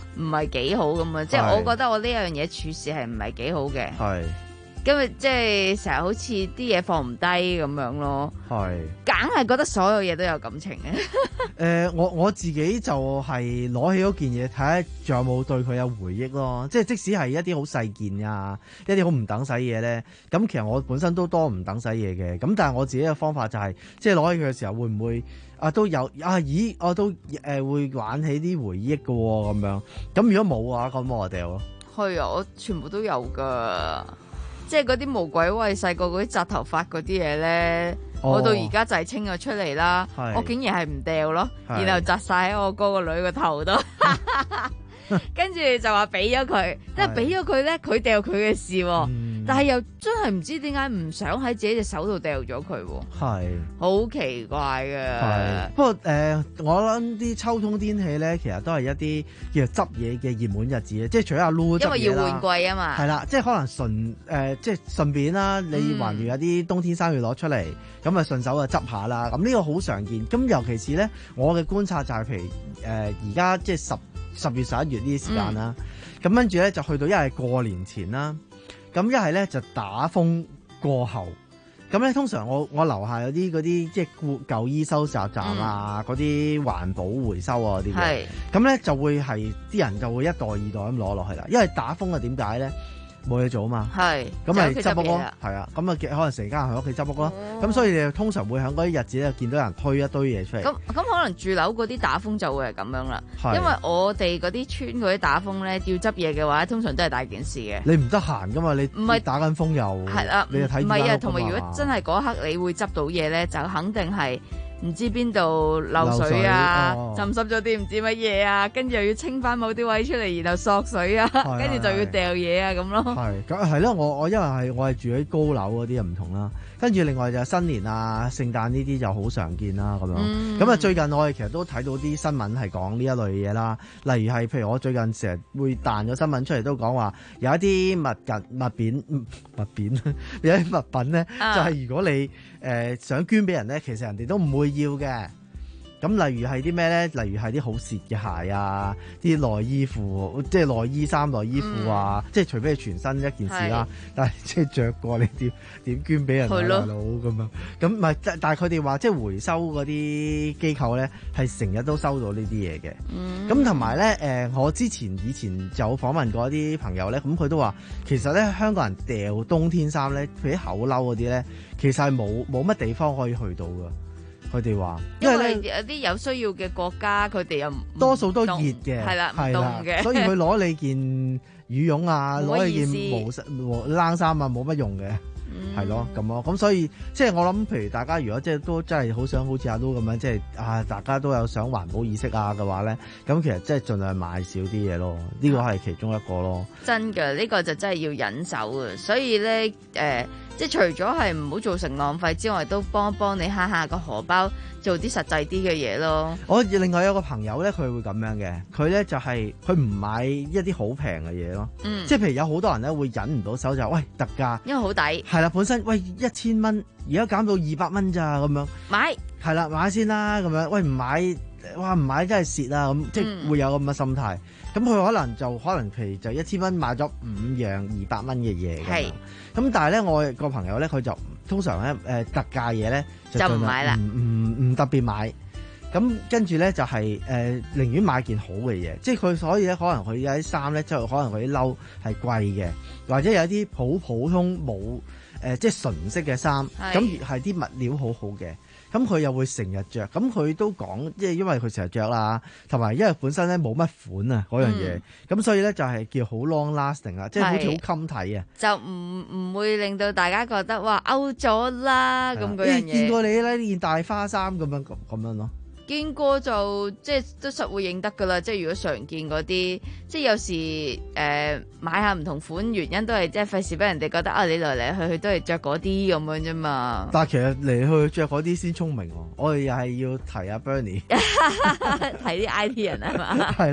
唔係幾好咁啊！即係我覺得我呢樣嘢處事係唔係幾好嘅。 係。 因為即係成日好似啲嘢放唔低咁樣咯。 係。 梗係覺得所有嘢都有感情嘅。 誒、呃，我我自己就係攞起嗰件嘢睇下，仲有冇對佢有回憶咯。即係即使係一啲好細件啊，一啲好唔等使嘢咧，咁其實我本身都多唔等使嘢嘅。咁但係我自己嘅方法就係、是，即係攞起佢嘅時候會唔會啊都有啊？咦，我都誒、呃、會玩起啲回憶嘅喎，咁樣。咁如果冇嘅話，咁我掉咯。 係啊，我全部都有噶。即係嗰啲無鬼位細個嗰啲紮頭髮嗰啲嘢咧，哦、我到而家就係清咗出嚟啦。我竟然係唔掉咯，然後紮晒喺我哥個女個頭度，跟住就話俾咗佢，即係俾咗佢咧，佢掉佢嘅事、嗯，但係又真係唔知點解唔想喺自己隻手度掉咗佢，係好奇怪嘅。係不過誒、呃，我諗啲秋冬天氣咧，其實都係一啲叫做執嘢嘅熱門日子，即係除咗阿 Lu 執嘢啦， 因為要換季啊嘛。 係啦，即係可能順誒、呃，即係順便啦，你還要有啲冬天衫要攞出嚟，咁啊順手就執下啦。咁呢個好常見。咁尤其是咧，我嘅觀察就係譬如誒而家即係十十月十一月呢啲時間啦，咁跟住咧就去到一係過年前啦。咁一係咧就打風過後，咁咧通常我我樓下有啲嗰啲即係舊舊衣收集站啊，嗰啲環保回收啊嗰啲嘅，咁咧就會係啲人就會一袋二袋咁攞落去啦。因為打風啊，點解咧？冇嘢做啊嘛，係咁咪執屋咯，係啊，咁啊可能成家人喺屋企執屋咯，咁、哦、所以你通常會喺嗰啲日子咧見到人推一堆嘢出嚟。咁咁可能住樓嗰啲打風就會係咁樣啦，因為我哋嗰啲村嗰啲打風咧要執嘢嘅話，通常都係大件事嘅。 你唔得閒噶嘛，你唔係打緊風又係啦，你又睇唔係啊，同埋如果真係嗰一刻你會執到嘢咧，就肯定係。唔知邊度漏水啊，水哦、浸濕咗啲唔知乜嘢啊，跟住又要清翻某啲位出嚟，然後索水啊，跟住就要掉嘢啊咁咯。 係，咁係咯，我我因為係我係住喺高樓嗰啲又唔同啦。跟住另外就新年啊、聖誕呢啲就好常見啦咁樣。咁、嗯、啊最近我哋其實都睇到啲新聞係講呢一類嘢啦，例如係譬如我最近成日會彈咗新聞出嚟都講話有一啲物件物品物品有一啲物品咧，啊、就係如果你誒、呃、想捐俾人咧，其實人哋都唔會要嘅。咁例如係啲咩咧？例如係啲好蝕嘅鞋啊，啲內衣褲，即係內衣衫、內衣褲啊，嗯、即係除非係全身一件事啦，但係即係着過你點點捐俾人大佬咁樣？咁唔係，但係佢哋話即係回收嗰啲機構咧，係成日都收到呢啲嘢嘅。咁同埋咧，誒，我之前以前就有訪問過一啲朋友咧，咁佢都話其實咧香港人掉冬天衫咧，譬如啲厚褸嗰啲咧，其實係冇冇乜地方可以去到㗎。佢哋話，因為有啲有需要嘅國家，佢哋又多數都熱嘅， 係啦，唔凍嘅， 所以佢攞你件羽絨啊，攞你件毛冷衫啊，冇乜用嘅，係、嗯、咯，咁咯，咁所以即係我諗，譬如大家如果即係都真係好想好似阿 Lu 咁樣，即係啊，大家都有想環保意識啊嘅話咧，咁其實即係盡量買少啲嘢咯，呢、這個係其中一個咯。 真嘅，呢、這個就真係要忍手啊，所以咧，誒、呃。即係除咗係唔好造成浪費之外，都幫幫你慳下個荷包，做啲實際啲嘅嘢咯。 我另外有個朋友咧，佢會咁樣嘅，佢咧就係佢唔買一啲好平嘅嘢咯。嗯，即係譬如有好多人咧會忍唔到手就喂特價， 因為好抵。係啦，本身喂一千蚊，而家減到二百蚊咋咁樣。買係啦，買先啦咁樣。喂唔買，哇唔買真係蝕啊咁，即係會有咁嘅心態。咁佢可能就可能譬如就一千蚊買咗五樣二百蚊嘅嘢嘅。咁但係咧，我個朋友咧，佢就通常咧，誒、呃、特價嘢咧就唔買啦，唔唔唔特別買。咁跟住咧就係、是、誒、呃、寧願買件好嘅嘢，即係佢所以咧可能佢有啲衫咧，即係可能佢啲褸係貴嘅，或者有啲好普通冇誒、呃、即係純色嘅衫，咁係啲物料好好嘅。咁佢又會成日着，咁佢都講，即係因為佢成日着啦，同埋因為本身咧冇乜款啊嗰樣嘢，咁、嗯、所以咧就係叫好 long lasting 啊，即係好似好襟睇啊， 就唔唔會令到大家覺得哇 out 咗啦咁嗰樣嘢。 見過你咧呢件大花衫咁樣咁咁樣咯。 見過就即係都實會認得噶啦，即係如果常見嗰啲，即係有時誒、呃、買下唔同款，原因都係即係費事俾人哋覺得啊，你來嚟去去都係着嗰啲咁樣啫嘛。 但係其實嚟去着嗰啲先聰明喎，我哋又係要提阿 Bernie， 提啲 I T 人啊嘛。 係啦，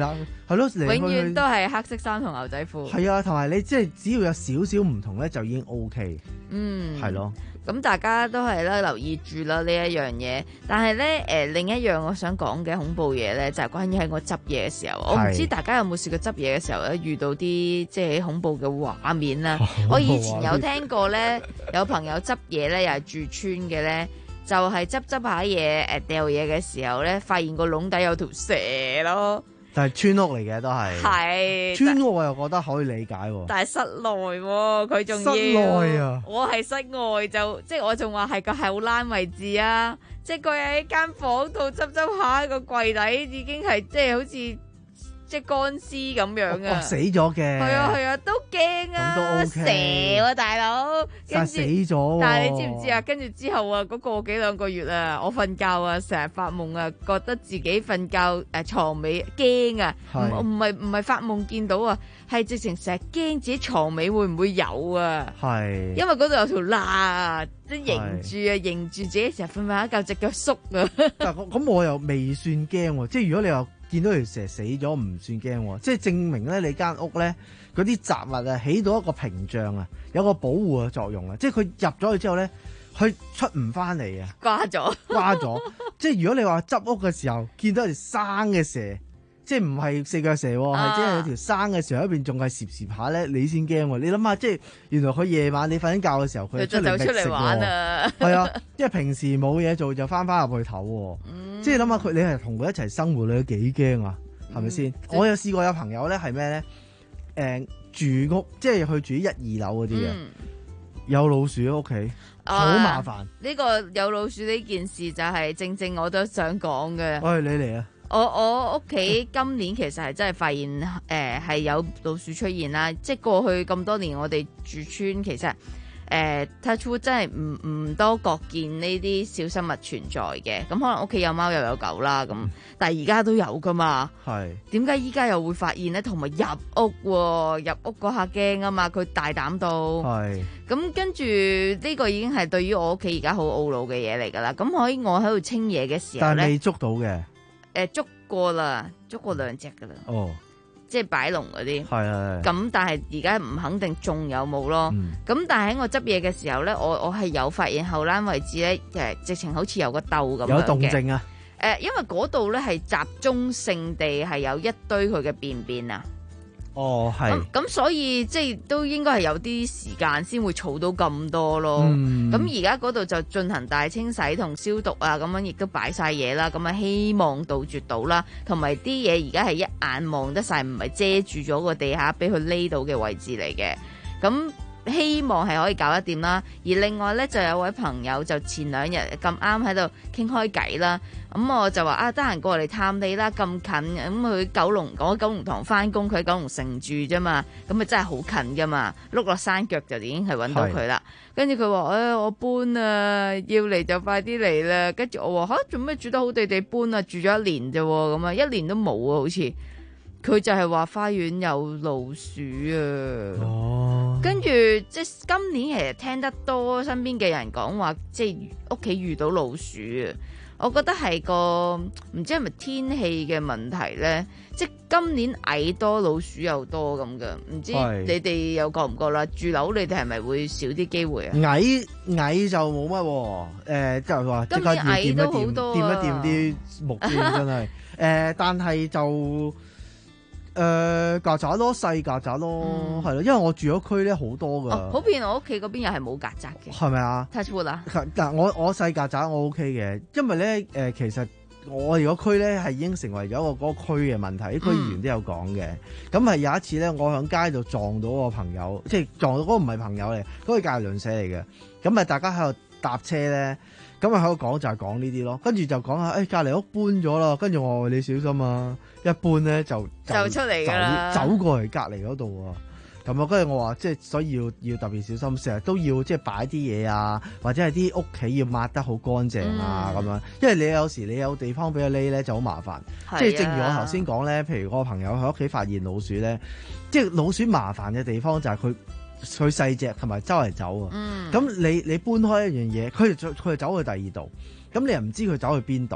係咯， 永遠都係黑色衫同牛仔褲。 係啊，同埋你即係只要有少少唔同咧，就已經 O K。 嗯， 係咯。 咁大家都係咧留意住啦呢一樣嘢。但係咧誒另一樣我想講嘅恐怖嘢咧，就係、是、關於喺我執嘢嘅時候。我唔知大家有冇試過執嘢嘅時候咧遇到啲即係恐怖嘅畫面啦。我以前有聽過咧，有朋友執嘢咧，又係住村嘅咧。就係執執下嘢誒掉嘢嘅時候咧，發現個籠底有條蛇咯。 但係村屋嚟嘅都係。係。村屋我又覺得可以理解喎。 但係室內喎，佢仲要。 室內啊！ 我係室外就即係我仲話係個後欄位置啊！即係佢喺間房度執執下個櫃底已經係即係好似。即係乾屍咁樣啊！ 哦、死咗嘅， 係啊係啊，都驚啊！ 都 OK、 蛇喎、啊、大佬， 但係死咗、啊。 但係你知唔知啊？跟住之後啊，嗰、嗰個幾兩個月啊，我瞓覺啊，成日發夢啊，覺得自己瞓覺誒牀尾驚啊！唔唔係唔係發夢見到啊，係直情成日驚自己床尾會唔會有啊？係，因為嗰度有條罅啊，即係迎住啊，迎住自己成日瞓瞓下覺隻腳縮啊！ 但係咁我又未算驚喎，即係如果你話。見到條蛇死咗唔算驚喎，即係證明咧你間屋咧嗰啲雜物啊起到一個屏障啊，有個保護嘅作用啊，即係佢入咗去之後咧，佢出唔翻嚟啊， 瓜咗， 瓜咗。即係如果你話執屋嘅時候見到條生嘅蛇，即係唔係四腳蛇，係、啊、即係有條生嘅蛇喺邊仲係攝攝下咧，你先驚喎。你諗下，即係原來佢夜晚你瞓緊覺嘅時候，佢出嚟覓食喎。係啊，因為平時冇嘢做就翻返入去唞喎。嗯、即係諗下佢，你係同佢一齊生活，你都幾驚啊？係咪先？我有試過有朋友咧係咩咧？誒、呃、住屋即係去住一二樓嗰啲嘅，嗯、有老鼠喺屋企，好、啊、麻煩。呢、 呢個有老鼠呢件事就係正正我都想講嘅。 喂，你嚟啊！ 我我屋企今年其實係真係發現誒係、呃、有老鼠出現啦，即係過去咁多年我哋住村其實誒 touch wood 真係唔唔多覺見呢啲小生物存在嘅，咁可能屋企有貓又有狗啦咁，但係而家都有噶嘛。係點解依家又會發現咧？同埋入屋喎，入屋嗰下驚啊嘛，佢大膽到係咁，跟住呢個已經係對於我屋企而家好懊惱嘅嘢嚟㗎啦。咁可以我喺度清嘢嘅時候咧， 但係未捉到嘅。 誒捉過啦，捉過兩隻噶啦，哦，即係擺籠嗰啲，係係。咁但係而家唔肯定仲有冇咯。咁、嗯、但係喺我執嘢嘅時候咧，我我係有發現後欄位置咧，誒直情好似有個竇咁樣嘅。有動靜啊！誒、呃，因為嗰度咧係集中性地係有一堆佢嘅便便啊。哦，係。咁咁所以即係都應該係有啲時間先會儲到咁多咯。咁而家嗰度就進行大清洗同消毒啊，咁樣亦都擺晒嘢啦。咁啊希望杜絕到啦，同埋啲嘢而家係一眼望得晒，唔係遮住咗個地下俾佢匿到嘅位置嚟嘅。咁希望係可以搞得掂啦。而另外咧就有位朋友就前兩日咁啱喺度傾開偈啦。咁我就話啊，得閒過嚟探你啦，咁近，咁佢九龍，我喺九龍塘翻工，佢喺九龍城住啫嘛，咁啊真係好近噶嘛，碌落山腳就已經係揾到佢啦。跟住佢話誒，我搬啊，要嚟就快啲嚟啦。跟住我話吓，做咩住得好地地搬啊？住咗一年啫，咁啊一年都冇啊，好似佢就係話花園有老鼠啊。哦，跟住即係今年其實聽得多身邊嘅人講話，即係屋企遇到老鼠啊。我覺得係個唔知係咪天氣嘅問題咧，即係今年蟻多老鼠又多咁嘅，唔知你哋有覺唔覺啦？住樓你哋係咪會少啲機會啊？ 蟻蟻就冇乜喎，誒即係話即刻要掂一掂掂一掂啲木先真係，誒、呃、但係就。誒曱甴咯，細曱甴咯，係咯、嗯，因為我住咗區咧好多噶、哦。普遍我屋企嗰邊又係冇曱甴嘅。係咪啊 ？Touch wood 啊！ 嗱，我我細曱甴我 OK 嘅，因為咧誒、呃、其實我哋個區咧係已經成為咗一個嗰個區嘅問題，啲區議員都有講嘅。咁係、嗯、有一次咧，我喺街度撞到個朋友，即係撞到嗰個唔係朋友嚟，嗰、嗰個隔離鄰舍嚟嘅。咁啊，大家喺度搭車咧。咁啊喺度講就係講呢啲咯，跟住就講下，誒隔離屋搬咗啦，跟住我話你小心啊，一搬咧就就，就出嚟㗎啦，走過嚟隔離嗰度喎，咁啊跟住我話即係所以要要特別小心，成日都要即係擺啲嘢啊，或者係啲屋企要抹得好乾淨啊咁、嗯、樣，因為你有時你有地方俾佢匿咧就好麻煩，即係、啊、正如我頭先講咧，譬如我個朋友喺屋企發現老鼠咧，即係老鼠麻煩嘅地方就係佢。佢細隻同埋周圍走啊，咁、嗯、你你搬開一樣嘢，佢就佢就走去第二度，咁你又唔知佢走去邊度，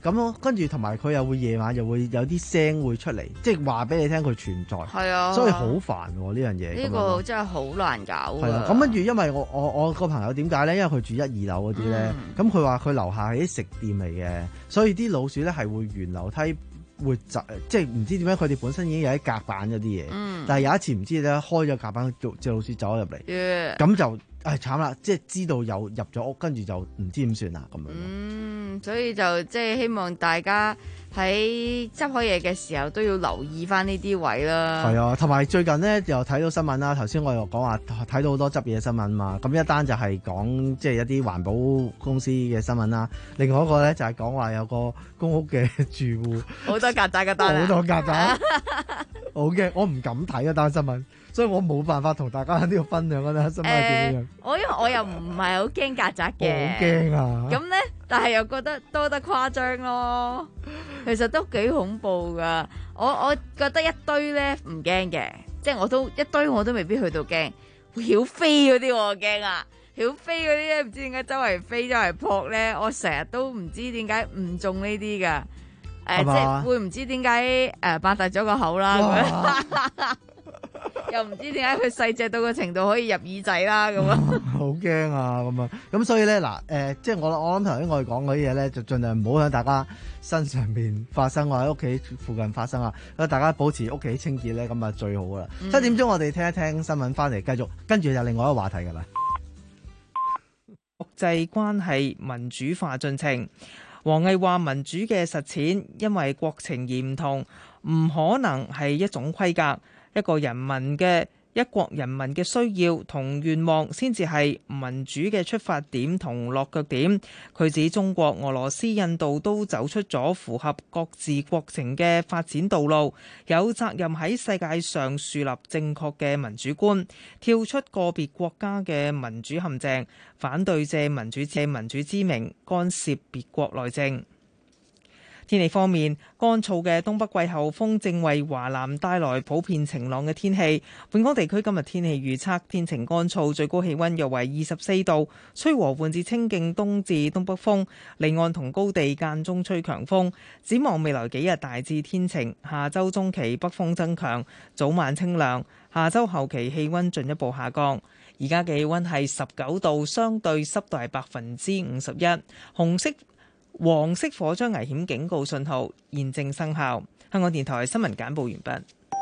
咁咯，跟住同埋佢又會夜晚又會有啲聲會出嚟，即係話俾你聽佢存在。 係啊， 所以好煩喎呢樣嘢。 呢個真係好難搞。 係啊，咁跟住因為我我我個朋友點解咧？因為佢住一二樓嗰啲咧，咁佢話佢樓下係啲食店嚟嘅，所以啲老鼠咧係會沿樓梯會走，即係唔知點解佢哋本身已經有啲隔板嗰啲嘢，嗯、但係有一次唔知咧開咗隔板，隻老鼠走咗入嚟，咁、yeah. 就。唉，慘啦！即係知道有入咗屋，跟住就唔知點算啦咁樣。 嗯，所以就即係希望大家喺執開嘢嘅時候都要留意翻呢啲位啦。 係啊，同埋最近呢，又睇到新聞啦。頭先我又講話睇到好多執嘢新聞嘛。咁一單就係講即係一啲環保公司嘅新聞啦。另外一個咧就係講話有個公屋嘅住戶好多曱甴嘅單， 好多曱甴，好驚！我唔敢睇一單新聞。所以我冇辦法同大家喺呢度分享嗰單新聞點樣、呃。 我因為我又唔係好驚曱甴嘅， 好驚啊！ 咁咧，但係又覺得多得誇張咯。其實都幾恐怖噶。我我覺得一堆咧唔驚嘅，即係我都一堆我都未必去到驚。曉飛嗰啲我驚啊！曉飛嗰啲咧唔知點解周圍飛周圍撲咧，我成日都唔知點解唔中呢啲噶。誒、呃，即係會唔知點解誒擘大咗個口啦咁樣。又唔知點解佢細隻到個程度可以入耳仔啦咁啊！ 好驚啊咁啊！咁所以咧嗱誒，即係我我諗頭先我哋講嗰啲嘢咧，就盡量唔好喺大家身上邊發生，或喺屋企附近發生啊！大家保持屋企清潔咧，咁啊最好啦。七、嗯、點鐘我哋聽一聽新聞翻嚟，繼續跟住就另外一個話題噶啦。 國際關係民主化進程，王毅話民主嘅實踐因為國情而唔同，唔可能係一種規格。一個人民嘅一國人民嘅需要同願望先至係民主嘅出發點同落腳點。佢指中國、俄羅斯、印度都走出咗符合各自國情嘅發展道路，有責任喺世界上樹立正確嘅民主觀，跳出個別國家嘅民主陷阱，反對借民主借民主之名干涉別國內政。天氣方面，乾燥嘅東北季候風正為華南帶來普遍晴朗嘅天氣。本港地區今日天氣預測天晴乾燥，最高氣溫約為二十四度，吹和緩至清勁東至東北風，離岸同高地間中吹強風。展望未來幾日大致天晴，下周中期北風增強，早晚清涼，下周後期氣溫進一步下降。而家嘅氣溫係十九度，相對濕度係百分之五十一，紅色黃色火災危險警告信號現正生效。香港電台新聞簡報完畢。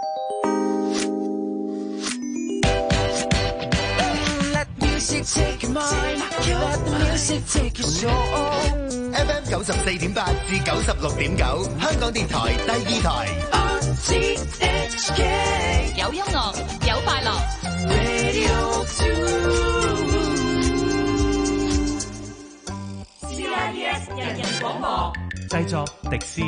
F M 九十四點八至九十六點九，香港電台第二台。 有音樂，有快樂。人人廣播製作迪斯。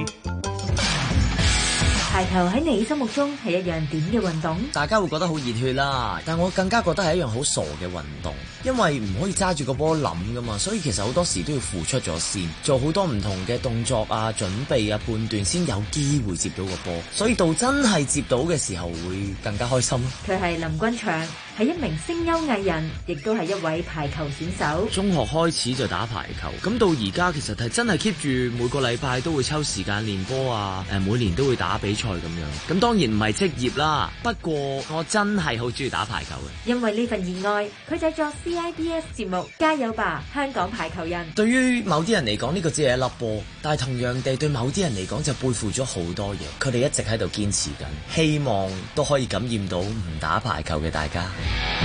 排球喺你心目中係一樣點嘅運動？ 大家會覺得好熱血啦，但我更加覺得係一樣好傻嘅運動，因為唔可以揸住個波諗噶嘛，所以其實好多時都要付出咗先，做好多唔同嘅動作啊、準備啊、判斷，先有機會接到個波，所以到真係接到嘅時候會更加開心。 佢係林君祥，係一名聲優藝人，亦都係一位排球選手。 中學開始就打排球，咁到而家其實係真係 keep 住每個禮拜都會抽時間練波啊，誒每年都會打比賽咁樣。咁當然唔係職業啦，不過我真係好中意打排球嘅。 因為呢份熱愛，佢製作 C I B S 節目，加油吧香港排球人。 對於某啲人嚟講呢個只係一粒波，但係同樣地對某啲人嚟講就背負咗好多嘢。佢哋一直喺度堅持緊，希望都可以感染到唔打排球嘅大家。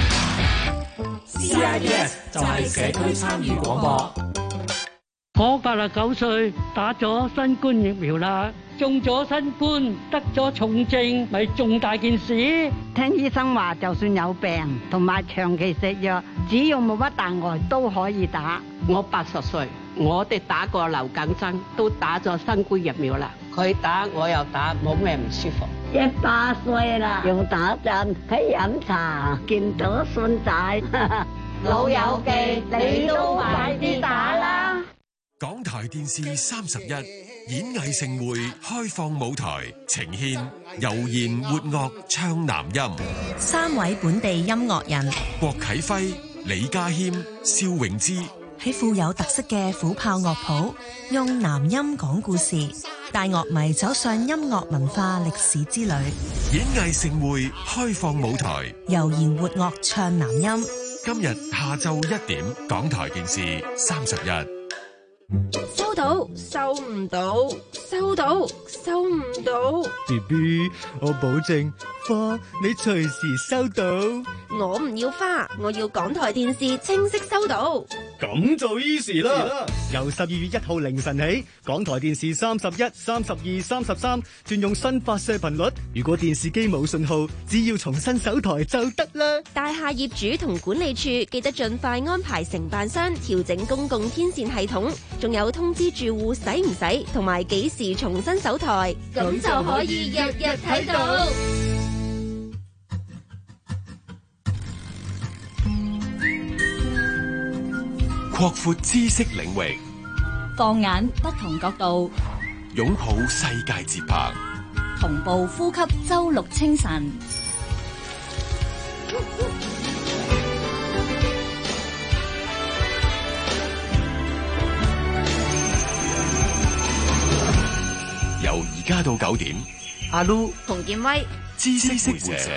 C I B S 就係社區參與廣播。 我八十九歲，打咗新冠疫苗啦，中咗新冠，得咗重症，咪重大件事。 聽醫生話，就算有病同埋長期食藥，只要冇乜大礙都可以打。 我八十歲，我哋打過流感針，都打咗新冠疫苗啦。佢打，我又打，冇咩唔舒服。 一百歲啦，用打針，喺飲茶，見到孫仔， 老友記，你都快啲打啦！ 港台電視三十一演藝盛會開放舞台，呈獻悠然活樂唱南音。 三位本地音樂人： 郭啟輝、李家謙、蕭詠芝。 喺富有特色嘅虎豹樂譜，用南音講故事，帶樂迷走上音樂文化歷史之旅。 演藝盛會開放舞台， 悠然活樂唱南音。 今日下晝一點，港台電視三十一。 收到，收唔到，收到，收唔到。 B B， 我保證花你隨時收到。 我唔要花，我要港台電視清晰收到。 咁就 easy 啦！由十二月一號凌晨起，港台電視三十一、三十二、三十三轉用新發射頻率。如果電視機冇信號，只要重新搜台就得啦。 大廈業主同管理處記得盡快安排承辦商調整公共天線系統，仲有通知住戶使唔使同埋幾時重新搜台， 咁就可以日日睇到。 擴闊知識領域， 放眼不同角度， 擁抱世界節拍， 同步呼吸周六清晨。 由而家到九點， 阿 Lu 洪建威， 知識會社。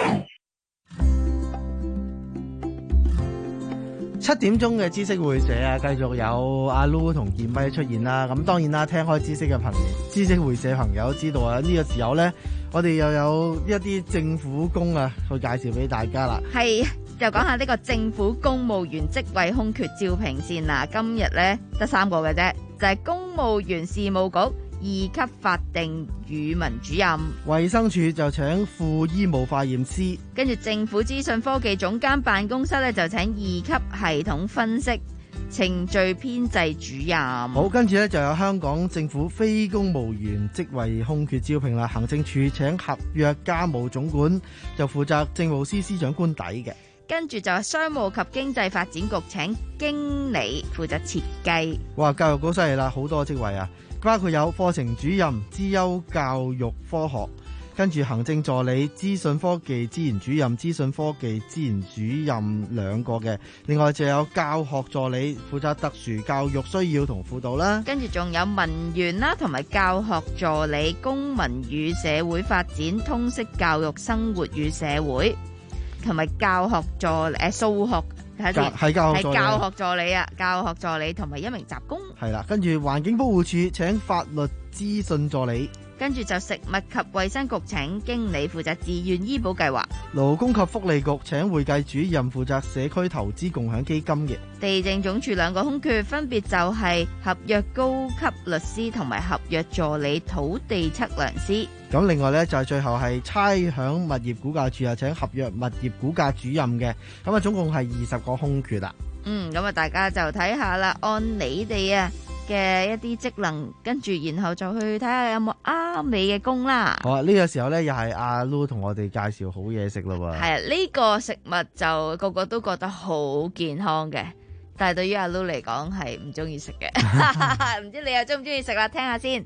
七點鐘嘅知識會社啊，繼續有阿 Lu 同健威出現啦。咁當然啦，聽開知識嘅朋友，知識會社朋友都知道啊。呢、這個時候呢，我哋又有一啲政府工啊，去介紹俾大家啦。 係，就講下呢個政府公務員職位空缺招聘先啦。今日呢，得三個嘅啫，就係、是、公務員事務局二級法定語文主任， 衛生署就請副醫務化驗師， 跟住政府資訊科技總監辦公室咧就請二級系統分析程序編製主任。 好，跟住咧就有香港政府非公務員職位空缺招聘啦。行政署請合約家務總管，就負責政務司司長官邸嘅。 跟住就係商務及經濟發展局請經理負責設計。 哇，教育局犀利啦，好多職位啊！包括有課程主任、資優教育科學，跟住行政助理、資訊科技資源主任、資訊科技資源主任兩個嘅。另外就有教學助理，負責特殊教育需要同輔導啦。 跟住仲有文員啦，同埋教學助理、公民與社會發展、通識教育、生活與社會，同埋教學助誒數學。係教學助理，係教學助理啊！教學助理同埋一名雜工。 係啦，跟住環境保護署請法律資訊助理， 跟住就食物及衛生局請經理負責自願醫保計劃。 勞工及福利局請會計主任負責社區投資共享基金嘅。 地政總署兩個空缺，分別就係合約高級律師同埋合約助理土地測量師。 咁另外呢，就係最後係差餉物業估價署啊，請合約物業估價主任嘅。咁啊總共係二十個空缺啦。 嗯，咁啊大家就睇下啦，按你哋啊嘅一啲職能，跟住然後就去睇下有冇啱你嘅工啦。 好啊，呢、這個時候呢，又係阿 Lu 同我哋介紹好嘢食咯喎。 係啊，呢、這個食物就個個都覺得好健康嘅，但係對於阿 Lu 嚟講係唔中意食嘅。唔知你又中唔中意食啦？聽下先。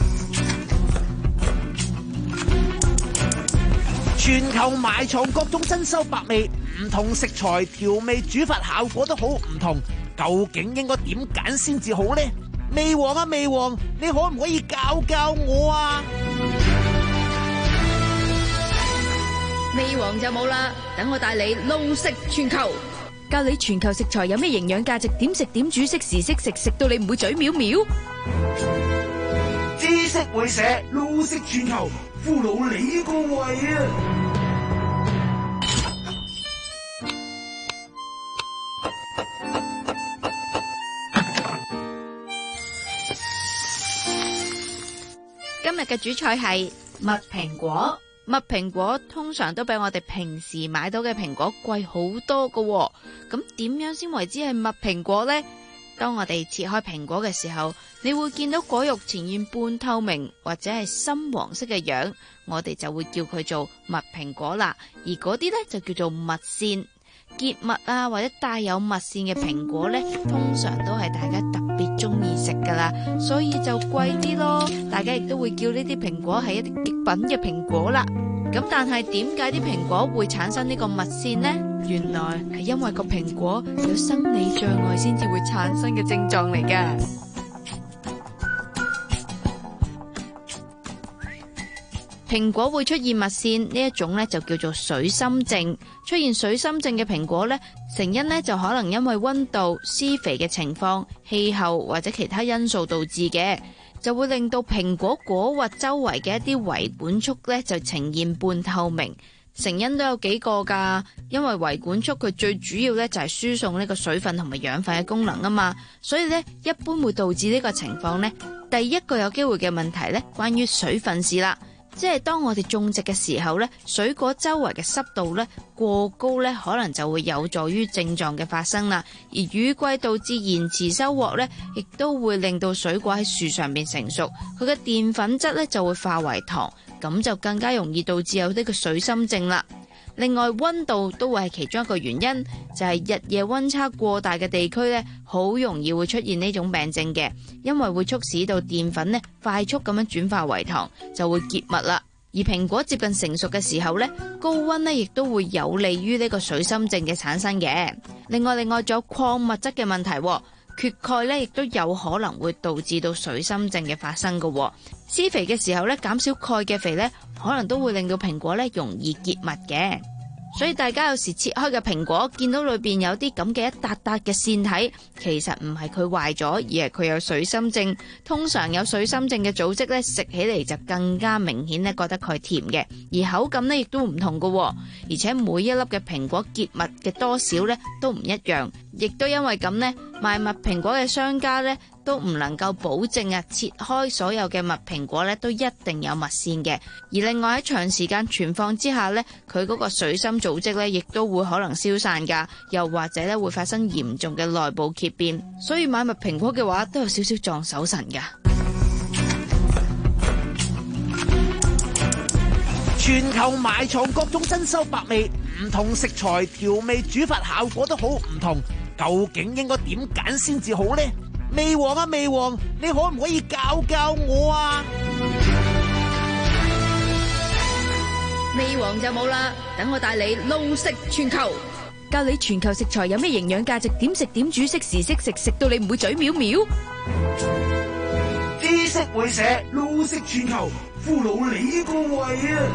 全球埋藏各種珍饈百味，唔同食材調味煮法效果都好唔同，究竟應該點揀先至好呢？味王啊味王，你可唔可以教教我啊？ 味王就冇啦，等我帶你路食全球，教你全球食材有咩營養價值，點食點煮，適時適食，食到你唔會嘴藐藐。 知識會社路食全球，俘虜你個胃啊！ 今日嘅主菜係蜜蘋果。蜜蘋果通常都比我哋平時買到嘅蘋果貴好多㗎喎，咁點樣先為之係蜜蘋果呢？當我哋切開蘋果嘅時候，你會見到果肉呈現半透明或者係深黃色嘅樣，我哋就會叫佢做蜜蘋果啦。而嗰啲呢，就叫做蜜餞。結蜜啊或者帶有蜜餞嘅蘋果呢，通常都係大家特別中意食噶啦，所以就貴啲咯。大家亦都會叫呢啲蘋果係一啲極品嘅蘋果啦。咁但係點解啲蘋果會產生呢個蜜餞呢？ 原來係因為個蘋果有生理障礙先至會產生嘅症狀嚟㗎。蘋果會出現物線呢一種呢，就叫做水深症。出現水深症嘅蘋果呢，成因呢就可能因為溫度、施肥嘅情況、氣候或者其他因素導致嘅，就會令到蘋果果核周圍嘅一啲維管束呢就呈現半透明。成因都有幾個㗎，因為維管束佢最主要呢就係輸送呢個水分同埋養分嘅功能啊嘛，所以呢一般會導致呢個情況呢。第一個有機會嘅問題呢，關於水分事啦。即係當我哋種植嘅時候呢，水果周圍嘅濕度呢過高呢，可能就會有助於症狀嘅發生啦。而雨季導致延遲收穫呢，亦都會令到水果喺樹上面成熟，佢嘅澱粉質呢就會化為糖，咁就更加容易導致有呢個水深症啦。另外溫度都會係其中一個原因，就係日夜溫差過大嘅地區呢，好容易會出現呢種病症嘅，因為會促使到澱粉呢快速咁樣轉化為糖，就會結物啦。而蘋果接近成熟嘅時候呢，高溫呢亦都會有利於呢個水深症嘅產生嘅。另外另外仲有礦物質嘅問題，缺鈣呢亦都有可能會導致到水深症嘅發生嘅。施肥嘅時候呢，減少鈣嘅肥呢，可能都會令到蘋果呢容易結物嘅。所以大家有時切開嘅蘋果，見到裏邊有啲咁嘅一笪笪嘅腺體，其實唔係佢壞咗，而係佢有水深症。通常有水深症嘅組織呢，食起嚟就更加明顯呢，覺得佢係甜嘅，而口感呢亦都唔同㗎，而且每一粒嘅蘋果結物嘅多少呢都唔一樣，亦都因為咁呢，賣蜜蘋果嘅商家呢都唔能夠保證啊，切開所有嘅蜜蘋果呢都一定有蜜腺嘅。而另外喺長時間存放之下呢，佢嗰個水深組織呢亦都會可能消散㗎，又或者呢會發生嚴重嘅內部結變。所以買蜜蘋果嘅話都有少少撞手神㗎。 全球埋藏各種珍饈百味，唔同食材調味煮法效果都好唔同，究竟應該點揀先至好呢？味王啊味王，你可唔可以教教我啊？ 味王就冇啦，等我帶你路食全球，教你全球食材有咩營養價值，點食點煮，識時識食，食到你唔會嘴藐藐。 知識會社路食全球，俘虜你個胃啊！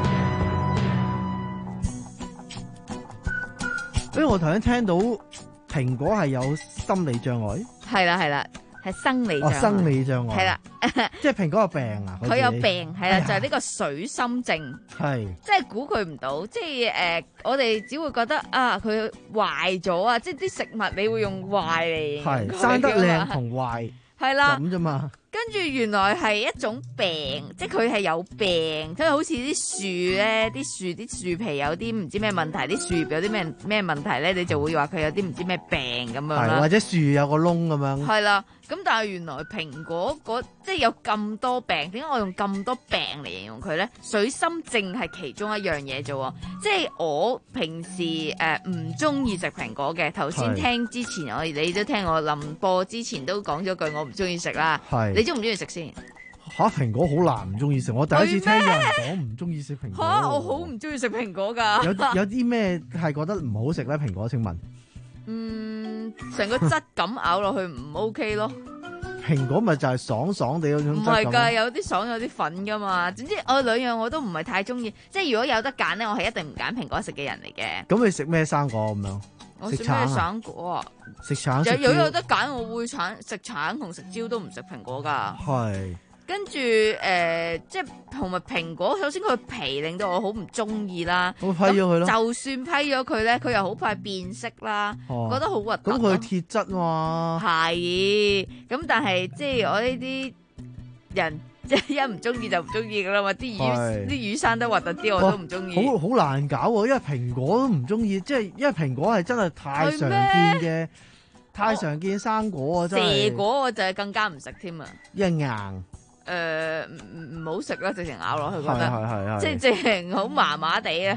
因為我頭先聽到蘋果係有心理障礙。 係啦係啦，係生理障礙。 哦，生理障礙。 係啦， 即係蘋果有病啊？ 佢有病，係啦，就係呢個水深症。係，即係估佢唔到，即係誒，我哋只會覺得啊，佢壞咗啊，即係啲食物你會用壞嚟。 係，生得靚同壞。係啦，咁啫嘛。 跟住原來係一種病，即係佢係有病，即係好似啲樹咧，啲樹啲樹皮有啲唔知咩問題，啲樹葉有啲咩咩問題咧，你就會話佢有啲唔知咩病咁樣啦。 或者樹有個窿咁樣。 係啦，咁但係原來蘋果嗰即係有咁多病，點解我用咁多病嚟形容佢咧？水深症係其中一樣嘢啫，即係我平時誒唔中意食蘋果嘅。頭先聽之前我你都聽我臨播之前都講咗句我唔中意食啦。係。你中唔中意食先？ 吓，蘋果好難唔中意食，我第一次聽有人講唔中意食蘋果。 吓，我好唔中意食蘋果噶。 有有啲咩係覺得唔好食咧？蘋果，請問？ 嗯，成個質感咬落去唔 OK 咯。 蘋果咪就係爽爽地嗰種質感。 唔係噶，有啲爽有啲粉噶嘛。總之我兩樣我都唔係太中意。即係如果有得揀咧，我係一定唔揀蘋果食嘅人嚟嘅。 咁你食咩生果咁樣？ 我食咩生果啊？ 食橙。 如果有得揀，我會橙食橙同食蕉都唔食蘋果噶。係。跟住誒、呃，即係同埋蘋果，首先佢皮令到我好唔中意啦。 我批咗佢咯。 就算批咗佢咧，佢又好快變色啦，哦、覺得好核突。 咁佢鐵質嘛。 係。咁但係即係我呢啲人。即係一唔中意就唔中意噶啦嘛，啲魚啲魚生得核突啲我都唔中意。 好好難搞喎，因為蘋果都唔中意，即係因為蘋果係真係太常見嘅，太常見生果啊，真係。 蛇果我就係更加唔食添啊。 因為硬。 誒唔唔好食啦，直情咬落去覺得， 係係係即係直情好麻麻地啊。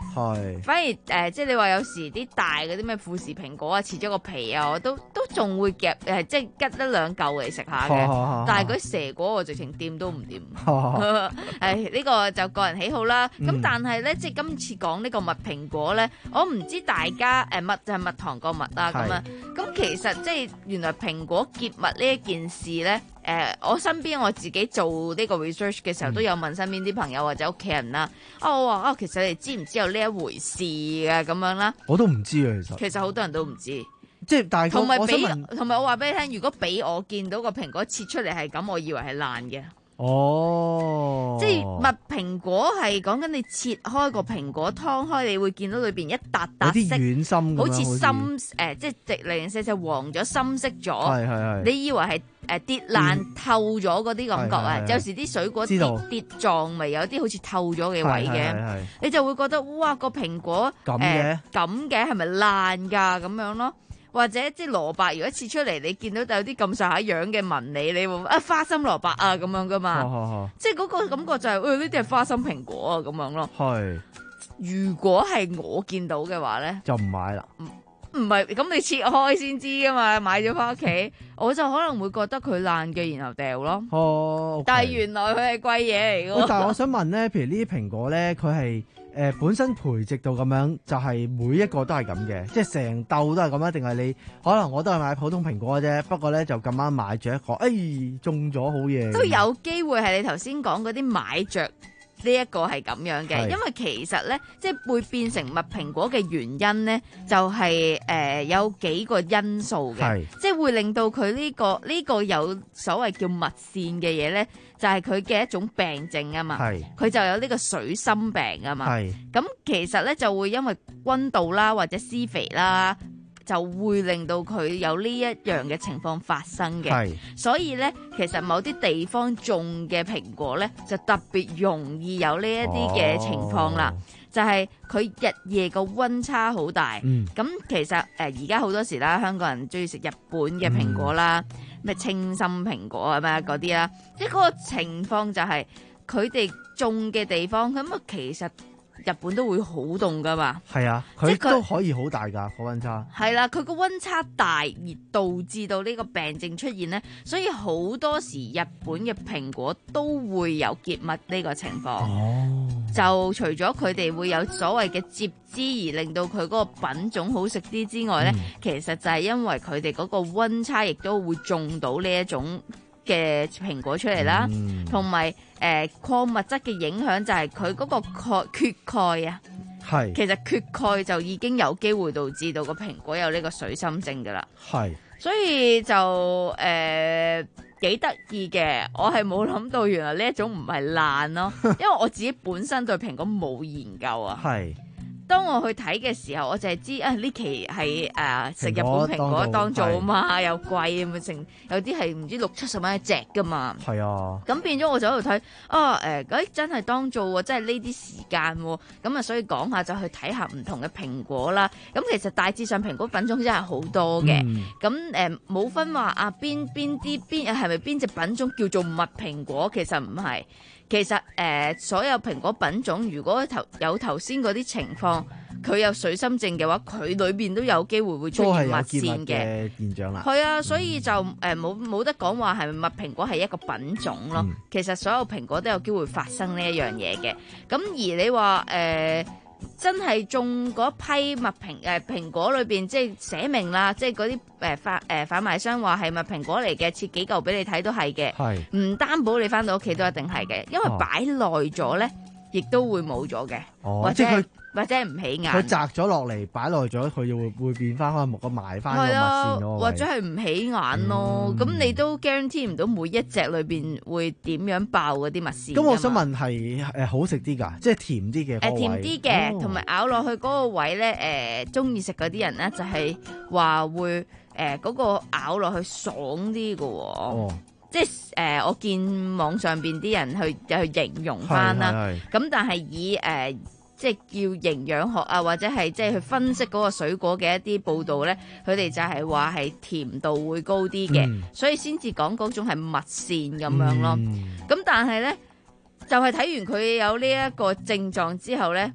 係，反而誒、呃，即係你話有時啲大嗰啲咩富士蘋果啊，切咗個皮啊，我都都仲會夾誒、呃，即係吉一兩嚿嚟食下嘅。但係嗰啲蛇果我直情掂都唔掂。係呢個就個人喜好啦。咁、嗯、但係咧，即係今次講呢個蜜蘋果咧，我唔知大家誒蜜就係蜜糖個蜜啦咁啊。咁其實即係原來蘋果結蜜呢一件事咧。誒、呃，我身邊我自己做呢個 research 嘅時候，嗯、都有問身邊啲朋友或者屋企人啦。啊，我話啊，其實你知唔知有呢一回事嘅咁樣啦？ 我都唔知啊，其實。其實好多人都唔知。 即係大概同埋俾問同埋我話俾你聽，如果俾我見到個蘋果切出嚟係咁，我以為係爛嘅。 哦， 即係蜜蘋果係講緊你切開個蘋果劏開，你會見到裏邊一笪笪色， 軟心好似深誒、呃，即係零零舍舍黃咗、深色咗。係係係。你以為係誒跌爛、嗯、透咗嗰啲感覺啊？有時啲水果跌跌撞咪有啲好似透咗嘅位嘅，你就會覺得哇個蘋果咁嘅咁嘅係咪爛㗎咁樣咯？或者即係蘿蔔，如果切出嚟，你見到有啲咁上下樣嘅紋理，你會啊花心蘿蔔啊咁樣噶嘛？哦哦哦、即係嗰個感覺就係、是，誒呢啲係花心蘋果啊咁樣咯。係。如果係我見到嘅話咧， 就唔買啦。 唔唔係，咁你切開先知噶嘛？買咗翻屋企，我就可能會覺得佢爛嘅，然後掉咯。 哦。Okay、 但係原來佢係貴嘢嚟嘅。 但係我想問咧，譬如呢啲蘋果咧，佢係。誒、呃、本身培植到咁樣，就係、是、每一個都係咁嘅，即係成竇都係咁樣，定係你可能我都係買普通蘋果嘅啫，不過咧就咁啱買咗一個，誒中咗好嘢。都有機會係你頭先講嗰啲買着呢一個係咁樣嘅，因為其實咧即係會變成蜜蘋果嘅原因咧，就係、是、誒、呃、有幾個因素嘅，即係會令到佢呢、這個呢、這個有所謂叫蜜腺嘅嘢咧。就係佢嘅一種病症啊嘛，佢就有呢個水心病啊嘛。咁其實咧就會因為溫度啦或者施肥啦，就會令到佢有呢一樣嘅情況發生嘅。所以咧，其實某啲地方種嘅蘋果咧，就特別容易有呢一啲嘅情況啦。哦、就係佢日夜個溫差好大。咁、嗯、其實誒而家好多時啦，香港人中意食日本嘅蘋果啦。嗯咩清心蘋果啊咩嗰啲啦，即係嗰個情況就係佢哋種嘅地方，咁啊其實日本都會好凍噶嘛。係啊，佢都可以好大㗎個溫差。係啦，佢個溫差大而導致到呢個病症出現咧，所以好多時日本嘅蘋果都會有結蜜呢個情況。哦，就除咗佢哋會有所謂嘅接枝而令到佢嗰個品種好食啲之外咧、嗯，其實就係因為佢哋嗰個溫差亦都會種到呢一種嘅蘋果出嚟啦，同埋誒礦物質嘅影響就係佢嗰個鈣缺鈣啊，係其實缺鈣就已經有機會導致到個蘋果有呢個水心症噶啦，係，所以就誒幾得意嘅，我係冇諗到原來呢一種唔係爛咯，因為我自己本身對蘋果冇研究啊，係。當我去睇嘅時候，我就係知啊呢期係誒食日本蘋果當造啊嘛，又貴咁成，有啲係唔知六七十蚊一隻噶嘛。係啊，咁變咗我就喺度睇啊誒，誒真係當造喎，真係呢啲時間喎，咁啊所以講下就去睇下唔同嘅蘋果啦。咁其實大致上蘋果品種真係好多嘅，咁誒冇分話啊邊邊啲邊係咪邊隻品種叫做蜜蘋果，其實唔係。其實誒、呃，所有蘋果品種，如果頭有頭先嗰啲情況，佢有水心症嘅話，佢裏邊都有機會會出現蜜腺嘅現象啦。係啊，所以就誒冇冇得講話係咪蜜蘋果係一個品種咯、嗯。其實所有蘋果都有機會發生呢一樣嘢嘅。咁而你話誒。呃真係種嗰批蜜蘋誒蘋果裏邊，即係寫明啦，即係嗰啲誒發誒販賣商話係蜜蘋果嚟嘅，切幾嚿俾你睇都係嘅，係唔擔保你翻到屋企都一定係嘅，因為擺耐咗咧，亦都會冇咗嘅，或者係或者係唔起眼。佢摘咗落嚟擺耐咗，佢就會會變翻開木個埋翻個蜜腺咯，或者係唔起眼咯。咁、嗯、你都 guarantee 唔到每一隻裏邊會點樣爆嗰啲蜜腺。咁我想問係誒好食啲㗎，即係甜啲嘅。誒甜啲嘅，同埋、哦、咬落去嗰個位咧誒，中意食嗰啲人咧就係話會誒嗰、呃嗰個咬落去爽啲㗎喎。哦即係誒、呃，我見網上邊啲人去去形容翻啦，咁但係以誒、呃、即係叫營養學啊，或者係即係去分析嗰個水果嘅一啲報道咧，佢哋就係話係甜度會高啲嘅、嗯，所以先至講嗰種係蜜腺咁樣咯。咁、嗯、但係咧，就係、是、睇完佢有呢一個症狀之後咧，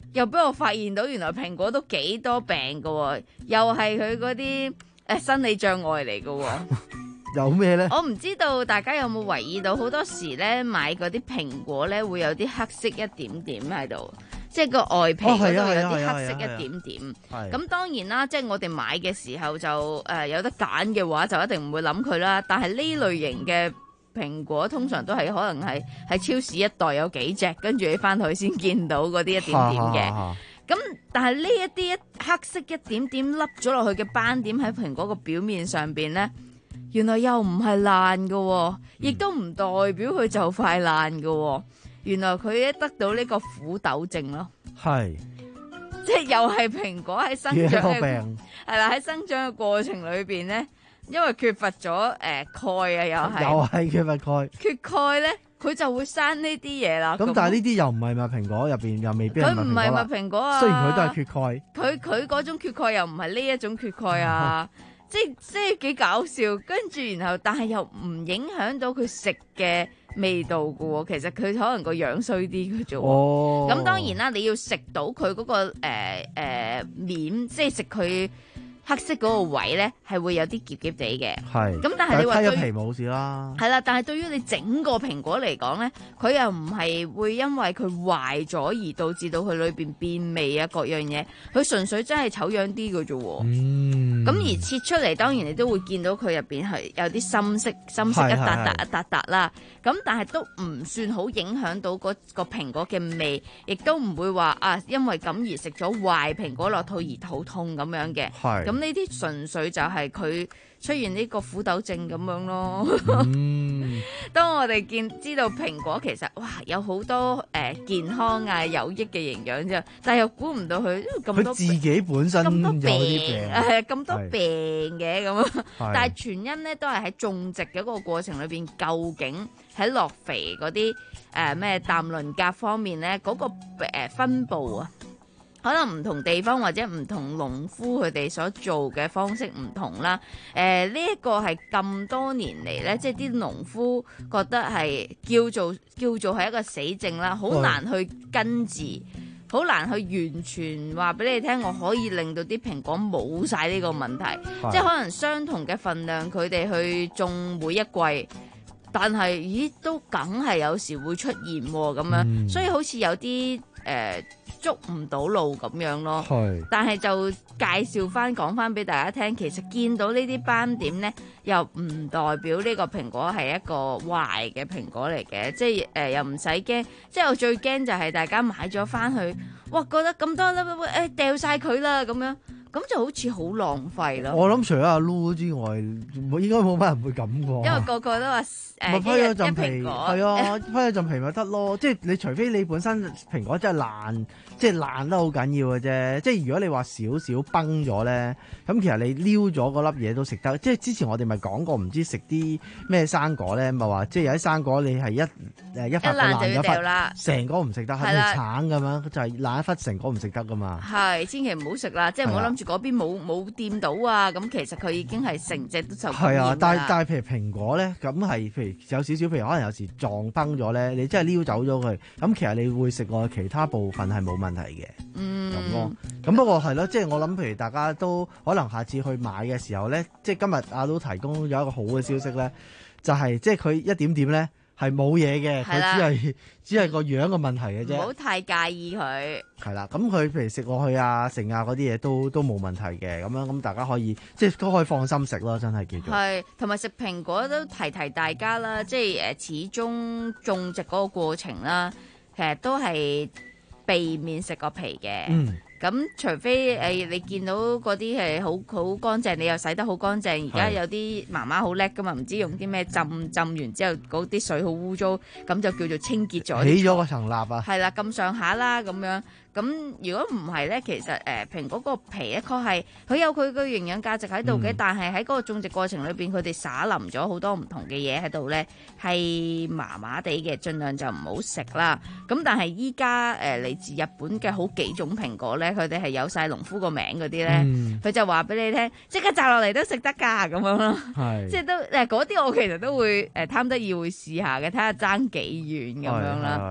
又俾我發現到原來蘋果都幾多病噶、哦，又係佢嗰啲誒生理障礙嚟噶、哦。 有咩咧？ 我唔知道大家有冇留意到，好多時咧買嗰啲蘋果咧會有啲黑色一點點喺度，即係個外皮嗰度有啲黑色一點點。咁當然啦，即係我哋買嘅時候就誒、呃、有得揀嘅話，就一定唔會諗佢啦。但係呢類型嘅蘋果通常都係可能係喺超市一袋有幾隻，跟住你翻去先見到嗰啲一點點嘅。咁但係呢一啲黑色一點點凹咗落去嘅斑點喺蘋果個表面上邊咧，原來又唔係爛嘅，亦都唔代表佢就快爛嘅。原來佢一得到呢個苦豆症咯，係即係又係蘋果喺生長嘅病，係啦，喺生長嘅過程裏邊咧，因為缺乏咗誒鈣啊，又係又係缺乏鈣， 缺鈣咧，佢就會生呢啲嘢啦。 咁但係呢啲又唔係麥蘋果入邊，又未必係麥蘋果啦。佢唔係麥蘋果啊， 雖然佢都係缺鈣， 佢佢嗰種缺鈣又唔係呢一種缺鈣啊。即即係幾搞笑，跟住然後但係又唔影響到佢食嘅味道㗎喎。其實佢可能個樣衰啲嘅啫喎。咁、哦、當然啦，你要食到佢嗰、嗰個誒、呃呃、面，即係食佢黑色嗰個位咧，係會有啲澀澀地嘅。係。咁但係你話對批咗皮冇事啦。係啦，但係對於你整個蘋果嚟講咧，佢又唔係會因為佢壞咗而導致到佢裏邊變味啊各樣嘢，佢純粹真係醜樣啲嘅啫喎。嗯。咁而切出嚟，當然你都會見到佢入邊係有啲深色、深色一笪笪一笪笪啦。咁但係都唔算好影響到嗰個蘋果嘅味，亦都唔會話啊因為咁而食咗壞蘋果落肚而肚痛咁樣嘅。係。咁呢啲純粹就係佢出現呢個苦豆症咁樣咯。嗯、當我哋見知道蘋果其實哇有好多誒、呃、健康啊有益嘅營養啫，但係又估唔到佢咁多佢自己本身咁多病， 係咁多病嘅咁啊。但係全因咧都係喺種植嘅嗰個過程裏邊，究竟喺落肥嗰啲誒咩氮磷鉀方面咧嗰、嗰個誒、呃、分佈啊。可能唔同地方或者唔同農夫佢哋所做嘅方式唔同啦。誒呢一個係咁多年嚟咧，即係啲農夫覺得係叫做叫做係一個死症啦，好難去根治，好難去完全話俾你聽，我可以令到啲蘋果冇晒呢個問題。即係可能相同嘅份量，佢哋去種每一季，但係咦都梗係有時會出現咁樣，嗯、所以好似有啲誒。呃捉唔到路咁樣咯，但係就介紹翻講翻俾大家聽，其實見到呢啲斑點呢，又唔代表呢個蘋果係一個壞嘅蘋果嚟嘅，即係誒、呃、又唔使驚，即係我最驚就係大家買咗翻去，哇覺得咁多粒誒掉晒佢啦咁樣。咁就好似好浪費咯。我諗除咗阿 Lu 之外，應該冇乜人會咁喎。因為個個都話誒，批咗陣皮，係啊，批咗陣皮咪得咯。即係你除非你本身蘋果真係爛，即係爛得好緊要嘅啫。即係如果你話少少崩咗咧，咁其實你撩咗嗰粒嘢都食得。即係之前我哋咪講過，唔知食啲咩生果咧，咪話即係有啲生果你係一誒一忽爛就要掉啦，成個唔食得，係咪橙咁樣？就係爛一忽成個唔食得噶嘛。係，千祈唔好食啦，即係唔好諗住嗰邊冇冇掂到啊！咁其實佢已經係成隻都受感染啦。係啊，但係但係譬如蘋果咧，咁係譬如有少少，譬如可能有時撞崩咗咧，你真係撩走咗佢，咁其實你會食過其他部分係冇問題嘅。嗯，咁咯。咁不過係咯，即係我諗，譬如大家都可能下次去買嘅時候咧，即係今日阿都提供有一個好嘅消息咧，就係、是、即係佢一點點咧。係冇嘢嘅，佢只係只係個樣嘅問題嘅啫。唔好太介意佢。係啦，咁佢譬如食落去啊、食啊嗰啲嘢都都冇問題嘅，咁樣咁大家可以即係都可以放心食咯，真係叫做。係，同埋食蘋果都提提大家啦，即係誒始終種植嗰個過程啦，其實都係避免食個皮嘅。嗯。咁除非誒、呃、你見到嗰啲係好好乾淨，你又洗得好乾淨。而家有啲媽媽好叻噶嘛，唔知用啲咩浸浸完之後嗰啲水好污糟，咁就叫做清潔咗。起咗個層蠟啊！係啦，咁上下啦咁樣。咁如果唔係咧，其實誒、呃、蘋果個皮咧，確係佢有佢嘅營養價值喺度嘅，嗯、但係喺嗰個種植過程裏邊，佢哋灑淋咗好多唔同嘅嘢喺度咧，係麻麻地嘅，盡量就唔好食啦。咁但係依家誒嚟自日本嘅好幾種蘋果咧，佢哋係有晒農夫個名嗰啲咧，佢、嗯、就話俾你聽，即刻摘落嚟都食得㗎咁樣咯。係，即係都誒嗰啲我其實都會誒貪得意會試下嘅，睇下爭幾遠咁樣啦。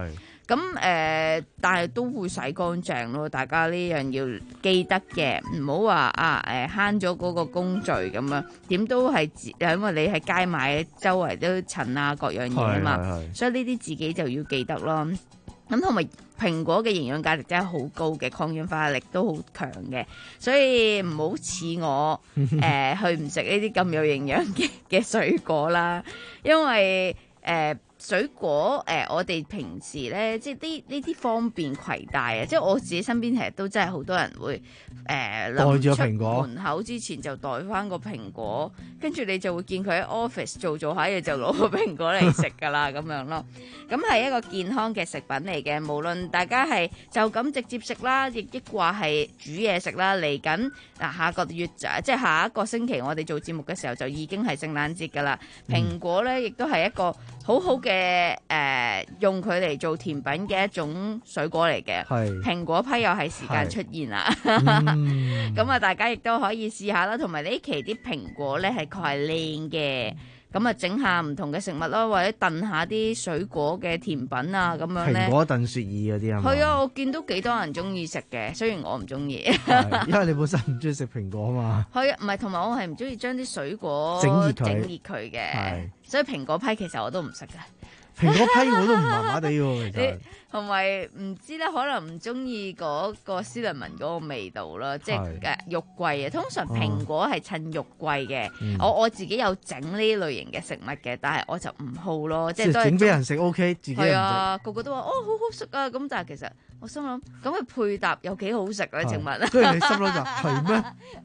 咁誒、呃，但係都會洗乾淨咯。大家呢樣要記得嘅，唔好話啊誒慳咗嗰個工序咁樣，點都係因為你喺街買，周圍都塵啊各樣嘢啊嘛，所以呢啲自己就要記得咯。咁同埋蘋果嘅營養價值真係好高嘅，抗氧化力都好強嘅，所以唔好似我誒、呃、去唔食呢啲咁有營養嘅嘅水果啦，因為誒。呃水果誒、呃，我哋平時咧，即係呢呢啲方便攜帶啊！即係我自己身邊其實都真係好多人會誒， 帶住個蘋果門口之前就帶翻個蘋果，跟住你就會見佢喺 office 做做下嘢就攞個蘋果嚟食㗎啦，咁樣咯。咁係一個健康嘅食品嚟嘅，無論大家係就咁直接食啦，亦抑或係煮嘢食啦。嚟緊嗱下個月即係下一個星期，我哋做節目嘅時候就已經係聖誕節㗎啦。蘋果咧，亦都係一個好好嘅。嘅誒、呃、用佢嚟做甜品嘅一種水果嚟嘅，蘋果批又係時間出現啦，咁啊、嗯、大家亦都可以試下啦。同埋呢期啲蘋果咧係確係靚嘅，咁啊整下唔同嘅食物咯，或者燉下啲水果嘅甜品啊咁樣咧。 蘋果燉雪耳嗰啲啊， 係啊，我見到幾多人中意食嘅，雖然我唔中意， 因為你本身唔中意食蘋果啊嘛。係啊， 唔係同埋我係唔中意將啲水果整熱佢， 整熱佢嘅，所以蘋果批其實我都唔食嘅。 蘋果批我都唔麻麻地喎，其實同埋唔知咧，可能唔中意嗰個斯倫文嗰個味道啦，即係誒肉桂啊。通常蘋果係襯肉桂嘅，嗯、我我自己有整呢類型嘅食物嘅，但係我就唔好咯，即係都係整俾人食 OK， 自己唔食。係啊，個個都話哦好好食啊，咁但係其實我心諗咁佢配搭有幾好食咧？請問， 跟住你心諗就係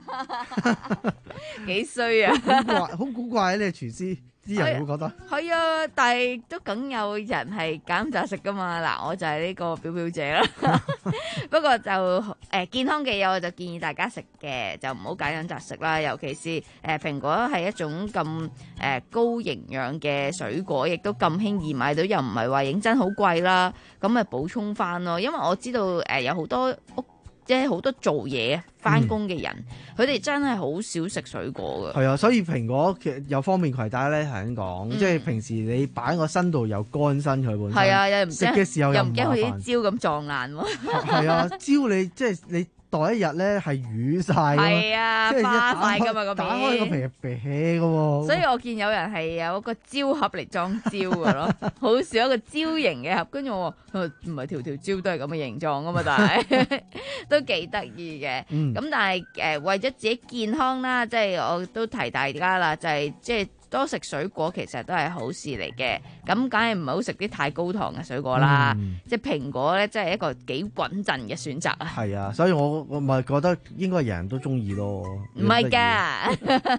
咩？幾衰啊！ 好怪，好古怪啊！你係廚師。啲人會覺得係啊，但係都梗有人係揀唔擇食噶嘛。嗱，我就係呢個表表姐啦。不過就誒、呃、健康嘅嘢，我就建議大家食嘅，就唔好揀飲擇食啦。尤其是誒、呃、蘋果係一種咁誒、呃、高營養嘅水果，亦都咁輕易買到，又唔係話認真好貴啦。咁咪補充翻咯。因為我知道誒、呃、有好多屋。即係好多做嘢翻工嘅人，佢哋、嗯、真係好少食水果㗎。 係啊，所以蘋果其實有方便攜帶咧，係咁講。嗯、即係平時你擺喺個身度又乾身佢本身。係啊，又唔食嘅時候又唔驚佢啲蕉咁撞爛喎。係啊，蕉你即係你。待一日咧係瘀晒，係啊，即係花晒㗎嘛個皮， 打開個皮係啤嘅喎。 所以我見有人係有一個蕉盒嚟裝蕉嘅咯，好少一個蕉形嘅盒。跟住我話唔係條條蕉都係咁嘅形狀㗎嘛，但係都幾得意嘅。咁、嗯、但係誒、呃、為咗自己健康啦，即係我都提大家啦，就係即係。多食水果其實都係好事嚟嘅，咁梗係唔好食啲太高糖嘅水果啦。嗯、即係蘋果咧，真係一個幾穩陣嘅選擇啊！ 係啊，所以我我咪覺得應該人人都中意咯。 唔係㗎。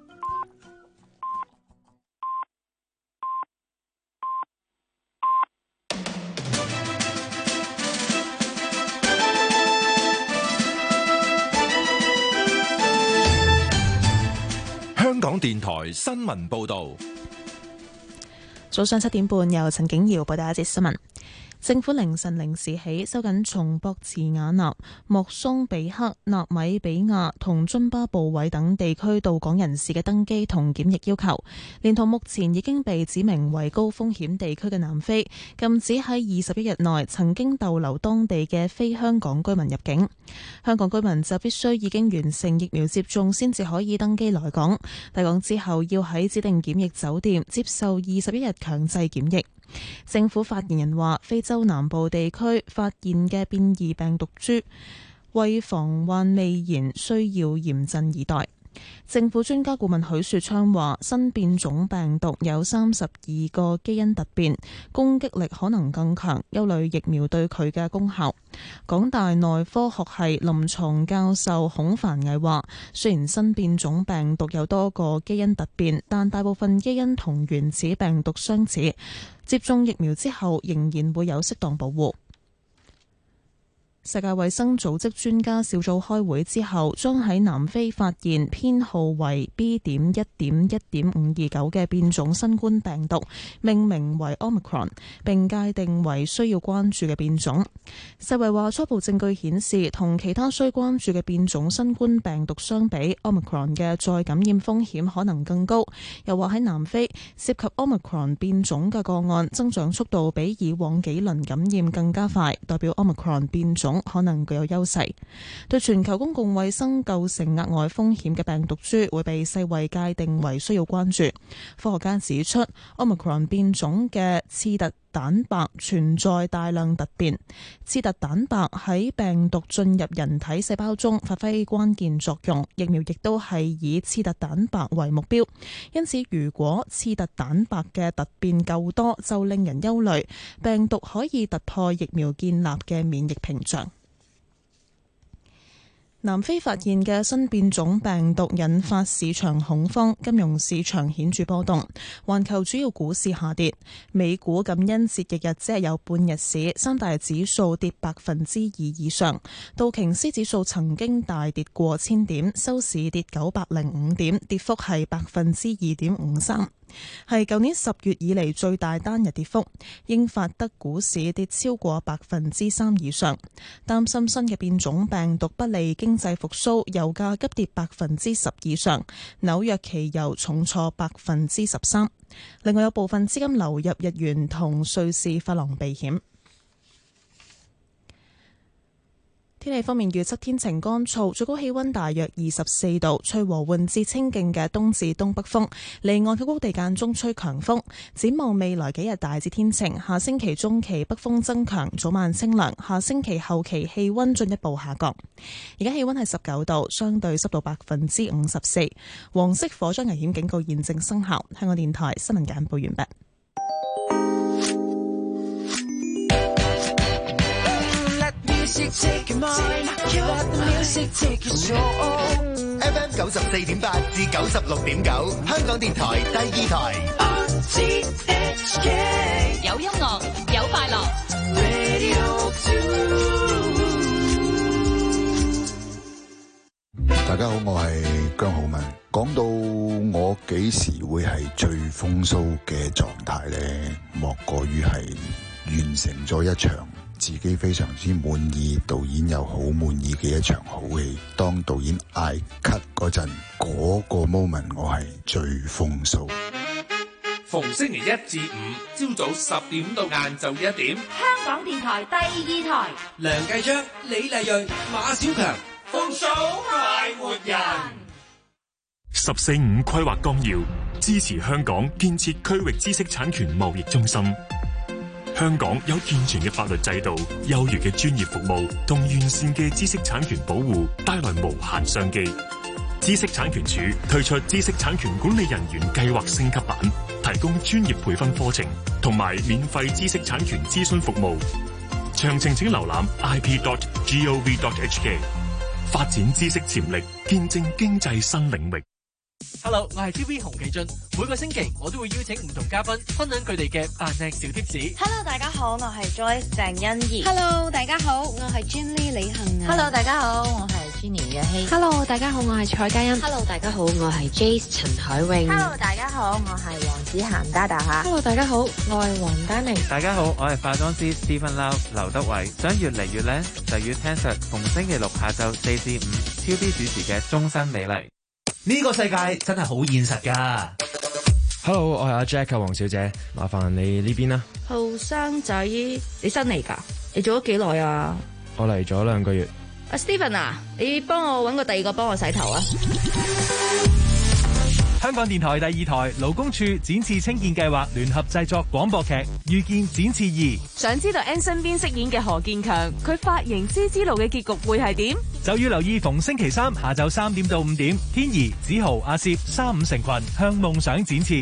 香港電台新聞報道， 早上七點半由陳景瑤報道一節新聞。政府凌晨零時起收緊從博茨瓦納、莫桑比克、納米比亞同津巴布韋等地區到港人士嘅登機同檢疫要求，連同目前已經被指明為高風險地區嘅南非，禁止喺二十一日內曾經逗留當地嘅非香港居民入境。香港居民就必須已經完成疫苗接種先至可以登機來港，抵港之後要喺指定檢疫酒店接受二十一日強制檢疫。政府發言人話，非洲南部地區發現嘅變異病毒株，為防患未然，需要嚴陣以待。政府專家顧問許樹昌話，新變種病毒有三十二個基因突變，攻擊力可能更強，憂慮疫苗對佢嘅功效。港大內科學系臨床教授孔凡毅話，雖然新變種病毒有多個基因突變，但大部分基因同原始病毒相似，接種疫苗之後仍然會有適當保護。 世界衛生組織專家小組開會之後，將喺南非發現編號為 B 點一點一點五二九嘅變種新冠病毒，命名為 Omicron， 並界定為需要關注嘅變種。世衛話初步證據顯示，同其他需關注嘅變種新冠病毒相比， Omicron 嘅再感染風險可能更高。又話喺南非涉及 Omicron 變種嘅個案增長速度比以往幾輪感染更加快，代表 Omicron 變種可能具有優勢，對全球公共衛生構成額外風險嘅病毒株會被世衛界定為需要關注。科學家指出 ，Omicron 變種嘅刺突蛋白存在大量突變，刺突蛋白喺病毒進入人體細胞中發揮關鍵作用，疫苗亦都係以刺突蛋白為目標。因此，如果刺突蛋白嘅突變夠多，就令人憂慮，病毒可以突破疫苗建立嘅免疫屏障。南非發現嘅新變種病毒引發市場恐慌，金融市場顯著波動，環球主要股市下跌。美股感恩節翌日只係有半日市，三大指數跌百分之二以上。道瓊斯指數曾經大跌過千點，收市跌九百零五點，跌幅係百分之二點五三。係舊年十月以嚟最大單日跌幅，英法德股市跌超過百分之三以上。擔心新嘅變種病毒不利經濟復甦，油價急跌百分之十以上，紐約期油重挫百分之十三。另外有部分資金流入日元同瑞士法郎避險。天氣方面，預測天晴乾燥，最高氣溫大約二十四度，吹和緩至清勁嘅東至東北風，離岸嘅高地間中吹強風。展望未來幾日大致天晴，下星期中期北風增強，早晚清涼，下星期後期氣溫進一步下降。而家氣溫係十九度，相對濕度百分之五十四，黃色火災危險警告現正生效。香港電台新聞簡報完畢。 F M 九十四點八至九十六點九，香港電台第二台。 有音樂，有快樂。 大家好，我係姜浩文。講到我幾時會係最風騷嘅狀態呢？莫過於係完成咗一場自己非常之滿意，導演又好滿意嘅一場好戲。當導演嗌 cut 嗰陣，嗰個 moment 我係最風騷。 逢星期一至五朝早十點到晏晝一點， 香港電台第二台， 梁繼章、李麗蕊、馬小強，風騷快活人。 十四五規劃綱要支持香港建設區域知識產權貿易中心。香港有健全嘅法律制度、優越嘅專業服務同完善嘅知識產權保護，帶來無限商機。知識產權署推出知識產權管理人員計劃升級版，提供專業培訓課程同埋免費知識產權諮詢服務。詳情請瀏覽 i p dot gov dot h k。發展知識潛力，見證經濟新領域。 Hello， 我係 T V 洪啟俊，每個星期我都會邀請唔同嘉賓分享佢哋嘅扮靚小貼士。 Hello， 大家好，我係 Joyce 鄭欣宜。 Hello， 大家好，我係 Jenny 李幸啊。 Hello， 大家好，我係 Jenny 若曦。 Hello， 大家好，我係蔡嘉欣。 Hello， 大家好，我係 Jace 陳海穎。 Hello， 大家好，我係黃子涵 Dada 吓。 Hello， 大家好，我係黃丹妮。 大家好，我係化妝師 Stephen Lau 劉德偉。想越嚟越靚，就要聽實逢星期六下晝四至五 T V B 主持嘅終身美麗。 呢個世界真係好現實㗎。 Hello， 我係阿 Jack 啊，黃小姐，麻煩你呢邊啦。 後生仔，你新嚟㗎？你做咗幾耐啊？ 我嚟咗兩個月。 阿 Stephen 啊，你幫我揾個第二個幫我洗頭啊！ 香港電台第二台勞工處展翅青見計劃聯合製作廣播劇《遇見展翅二》。 想知道 N 身邊飾演嘅何建強，佢髮型之之路嘅結局會係點？ 就要留意逢星期三下晝三點到五點，天怡、子豪、阿攝三五成群向夢想展翅。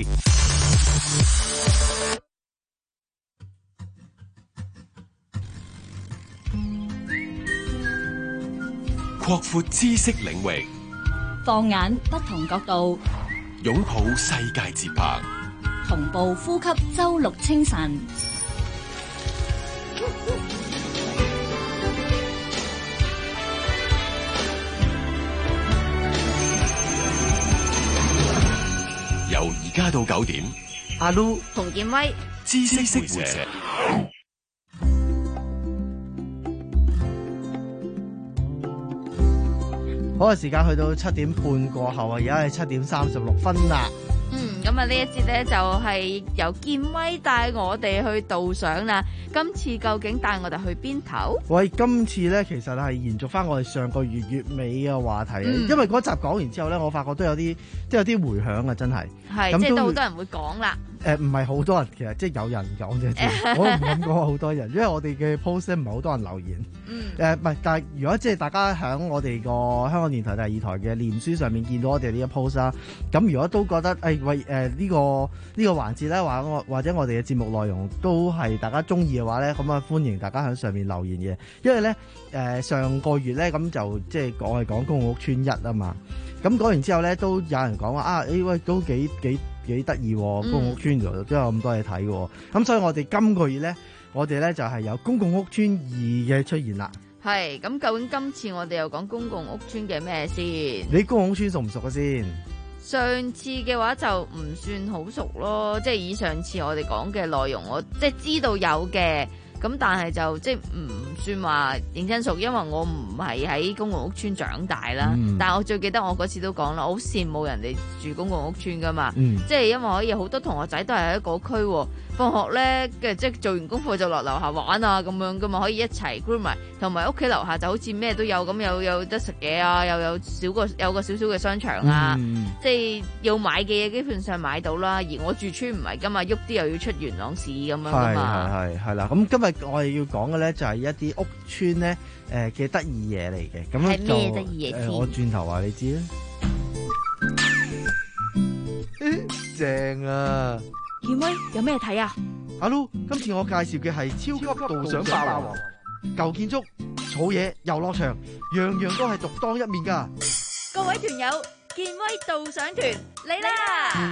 擴闊知識領域， 放眼不同角度， 擁抱世界節拍， 同步呼吸周六清晨。 由而家到九點。 阿 Lu 洪建威， 知識活社。 好嘅，時間去到七點半過後啊，而家係七點三十六分啦。 嗯，咁啊呢一節咧就係由建威帶我哋去導賞啦。今次究竟帶我哋去邊頭？ 喂，今次咧其實係延續翻我哋上個月月尾嘅話題，嗯、因為嗰集講完之後咧，我發覺都有啲都有啲迴響啊，真係。係，即係都好多人會講啦。誒唔係好多人，其實即係有人講啫，我唔敢講好多人，因為我哋嘅 post 咧唔係好多人留言。嗯。誒唔係，但係如果即係大家喺我哋個香港電台第二台嘅臉書上面見到我哋呢一 post 啦，咁如果都覺得誒、哎、喂誒呢、呃呢個呢、呢個環節咧，或者我或者我哋嘅節目內容都係大家中意嘅話咧，咁啊歡迎大家喺上面留言嘅，因為咧誒、呃、上個月咧咁就即係我係講公共屋邨一啊嘛，咁講完之後咧都有人講話啊誒喂都幾幾幾得意，公共屋邨度都有咁多嘢睇嘅，咁所以我哋今個月咧，我哋咧就係有公共屋邨二嘅出現啦。 係，咁究竟今次我哋又講公共屋邨嘅咩先？ 你公共屋邨熟唔熟嘅先？ 上次嘅話就唔算好熟咯，即係以上次我哋講嘅內容，我即係知道有嘅。咁但係就即係唔算話認真熟，因為我唔係喺公共屋邨長大啦。嗯、但係我最記得我嗰次都講啦，我好羨慕人哋住公共屋邨噶嘛。嗯、即係因為可以好多同學仔都係喺嗰區，放學咧嘅即係做完功課就落樓下玩啊咁樣噶嘛，可以一齊 group 埋，同埋屋企樓下就好似咩都有咁，有有得食嘢啊，又有少個有個少少嘅商場啊，嗯、即係要買嘅嘢基本上買到啦。而我住村唔係噶嘛，喐啲又要出元朗市咁樣噶嘛。 係係係啦，咁今日我哋要講嘅咧就係一啲屋邨咧誒嘅得意嘢嚟嘅，咁係咩得意嘢？ 我轉頭話你知啦。正啊！ 建威有咩睇啊？ 阿 Lu，今次我介紹嘅係超級導賞霸王，舊建築、草野、遊樂場，樣樣都係獨當一面噶。 各位團友，建威導賞團嚟啦！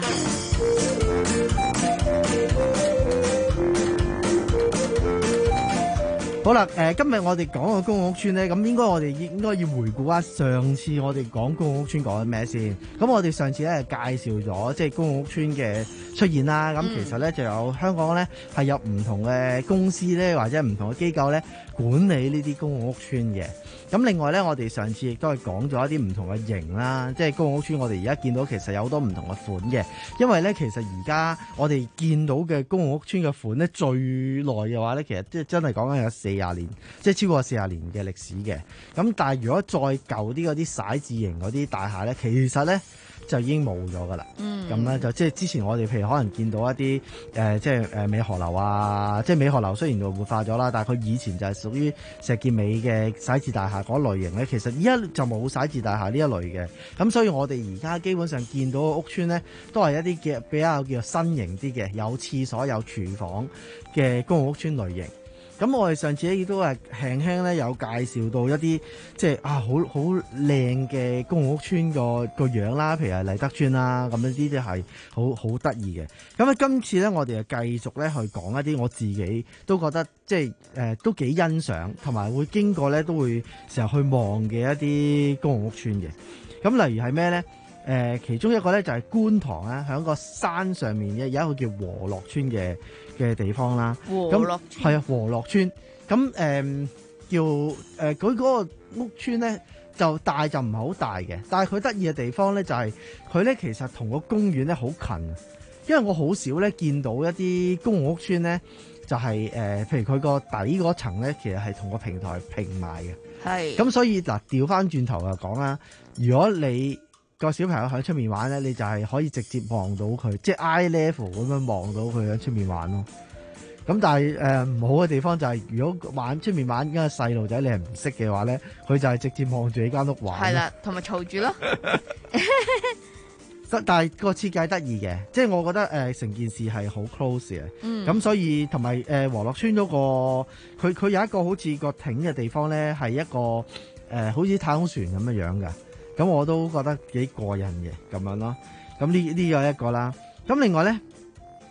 好啦，誒、呃，今日我哋講嘅公共屋邨咧，咁應該我哋應該要回顧下上次我哋講公共屋邨講緊咩先。咁我哋上次咧介紹咗即係公共屋邨嘅出現啦。咁、嗯、其實咧就有香港咧係有唔同嘅公司咧或者唔同嘅機構咧管理呢啲公共屋邨嘅。咁另外咧，我哋上次亦都係講咗一啲唔同嘅型啦，即係公共屋邨我哋而家見到其實有好多唔同嘅款嘅。因為咧其實而家我哋見到嘅公共屋邨嘅款咧最耐嘅話咧，其實即係真係講緊有四廿年，即係超過四十年嘅歷史嘅。咁但係如果再舊啲嗰啲徙置型嗰啲大廈咧，其實咧就已經冇咗噶啦。嗯，咁咧就即係之前我哋譬如可能見到一啲誒、呃，即係誒美荷樓啊，即係美荷樓雖然就活化咗啦，但係佢以前就係屬於石硤尾嘅徙置大廈嗰類型咧。其實依家就冇徙置大廈呢一類嘅。咁所以我哋而家基本上見到嘅屋邨咧，都係一啲嘅比較叫做新型啲嘅，有廁所有廚房嘅公共屋邨類型。咁我哋上次咧亦都係輕輕咧有介紹到一啲即係啊好好靚嘅公共屋邨個個樣啦，譬如係麗德邨啦，咁樣呢啲係好好得意嘅。咁啊，今次咧我哋就繼續咧去講一啲我自己都覺得即係誒、呃、都幾欣賞，同埋會經過咧都會成日去望嘅一啲公共屋邨嘅。咁例如係咩咧？誒、呃，其中一個咧就係、是、觀塘咧，喺個山上面嘅有一個叫和樂邨嘅嘅地方啦。 和樂邨係啊，和樂邨咁誒叫誒佢嗰個屋邨咧就大就唔係好大嘅，但係佢得意嘅地方咧就係佢咧其實同個公園咧好近，因為我好少咧見到一啲公共屋邨咧就係、是、誒、呃，譬如佢個底嗰層咧其實係同個平台平埋嘅。係咁，所以嗱調翻轉頭就講啦，如果你個小朋友喺出面玩咧，你就係可以直接望到佢，即係 eye level 咁樣望到佢喺出面玩咯。咁但係誒唔好嘅地方就係、是，如果玩出面玩嘅細路仔你係唔識嘅話咧，佢就係直接望住你間屋玩。係啦， 同埋嘈住咯。 但係個設計得意嘅，即係我覺得誒成、呃、件事係好 close 嘅。嗯。咁所以同埋誒和樂邨嗰個，佢佢有一個好似個艇嘅地方咧，係一個誒、呃、好似太空船咁樣樣㗎。咁我都覺得幾過癮嘅咁樣咯。咁呢呢個一個啦。咁另外咧，